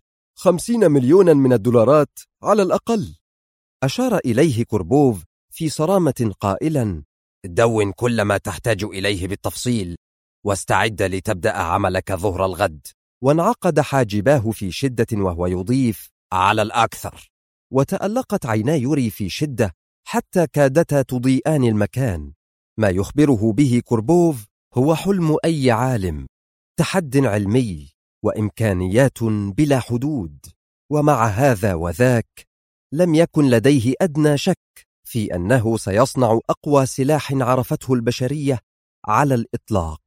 Speaker 2: 50 مليونا من الدولارات على الأقل.
Speaker 1: أشار إليه كوربوف في صرامة قائلا:
Speaker 3: دون كل ما تحتاج إليه بالتفصيل واستعد لتبدأ عملك ظهر الغد.
Speaker 1: وانعقد حاجباه في شدة وهو يضيف:
Speaker 3: على الأكثر.
Speaker 1: وتألقت عينا يوري في شدة حتى كادتا تضيئان المكان. ما يخبره به كوربوف هو حلم أي عالم، تحد علمي وإمكانيات بلا حدود، ومع هذا وذاك لم يكن لديه أدنى شك في أنه سيصنع أقوى سلاح عرفته البشرية على الإطلاق،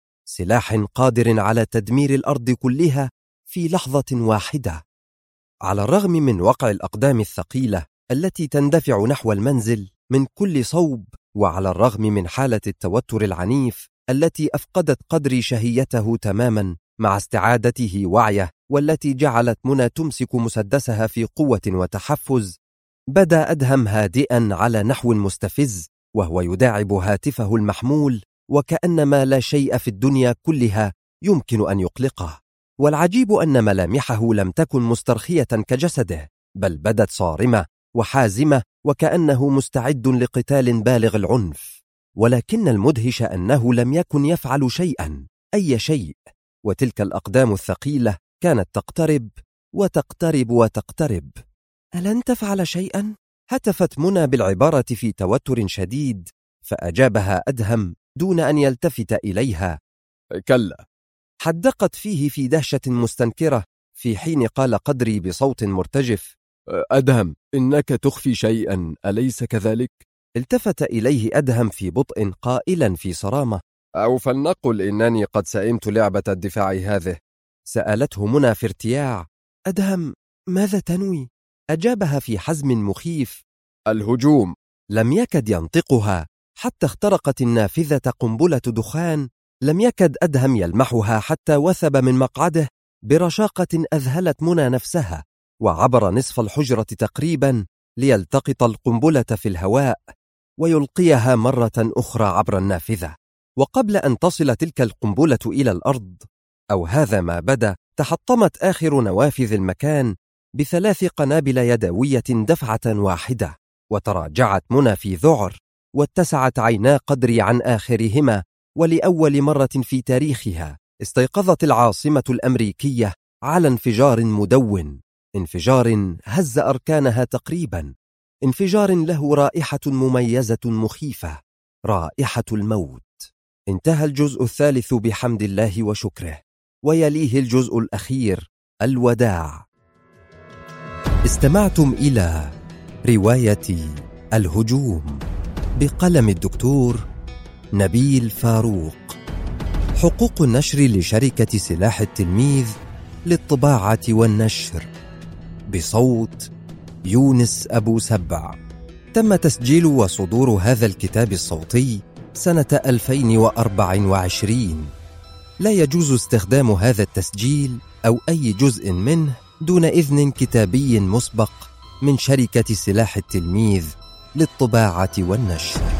Speaker 1: سلاح قادر على تدمير الأرض كلها في لحظة واحدة. على الرغم من وقع الأقدام الثقيلة التي تندفع نحو المنزل من كل صوب، وعلى الرغم من حالة التوتر العنيف التي أفقدت قدري شهيته تماما مع استعادته وعيه، والتي جعلت منى تمسك مسدسها في قوة وتحفز، بدا أدهم هادئا على نحو مستفز وهو يداعب هاتفه المحمول وكأنما لا شيء في الدنيا كلها يمكن أن يقلقه. والعجيب أن ملامحه لم تكن مسترخية كجسده، بل بدت صارمة وحازمة وكأنه مستعد لقتال بالغ العنف. ولكن المدهش أنه لم يكن يفعل شيئا، أي شيء، وتلك الأقدام الثقيلة كانت تقترب وتقترب وتقترب. ألن تفعل شيئا؟ هتفت منى بالعبارة في توتر شديد، فأجابها أدهم دون أن يلتفت إليها:
Speaker 2: كلا.
Speaker 1: حدقت فيه في دهشة مستنكرة، في حين قال قدري بصوت مرتجف:
Speaker 2: أدهم، إنك تخفي شيئا، أليس كذلك؟
Speaker 1: التفت إليه أدهم في بطء قائلا في صرامة:
Speaker 2: أو فلنقل إنني قد سئمت لعبة الدفاع هذه.
Speaker 1: سألته منى في ارتياع: أدهم، ماذا تنوي؟ أجابها في حزم مخيف:
Speaker 2: الهجوم.
Speaker 1: لم يكد ينطقها حتى اخترقت النافذة قنبلة دخان لم يكد أدهم يلمحها حتى وثب من مقعده برشاقة أذهلت منى نفسها، وعبر نصف الحجرة تقريبا ليلتقط القنبلة في الهواء ويلقيها مرة أخرى عبر النافذة. وقبل أن تصل تلك القنبلة إلى الأرض، أو هذا ما بدا، تحطمت آخر نوافذ المكان ب3 قنابل يدوية دفعة واحدة، وتراجعت منى في ذعر، واتسعت عينا قدري عن آخرهما. ولأول مرة في تاريخها استيقظت العاصمة الأمريكية على انفجار مدون، انفجار هز أركانها تقريبا، انفجار له رائحة مميزة مخيفة، رائحة الموت. انتهى الجزء الثالث بحمد الله وشكره، ويليه الجزء الأخير الوداع. استمعتم إلى رواية الهجوم بقلم الدكتور نبيل فاروق. حقوق النشر لشركة سلاح التلميذ للطباعة والنشر، بصوت يونس أبو سبع. تم تسجيل وصدور هذا الكتاب الصوتي سنة 2024. لا يجوز استخدام هذا التسجيل أو أي جزء منه دون إذن كتابي مسبق من شركة سلاح التلميذ للطباعة والنشر.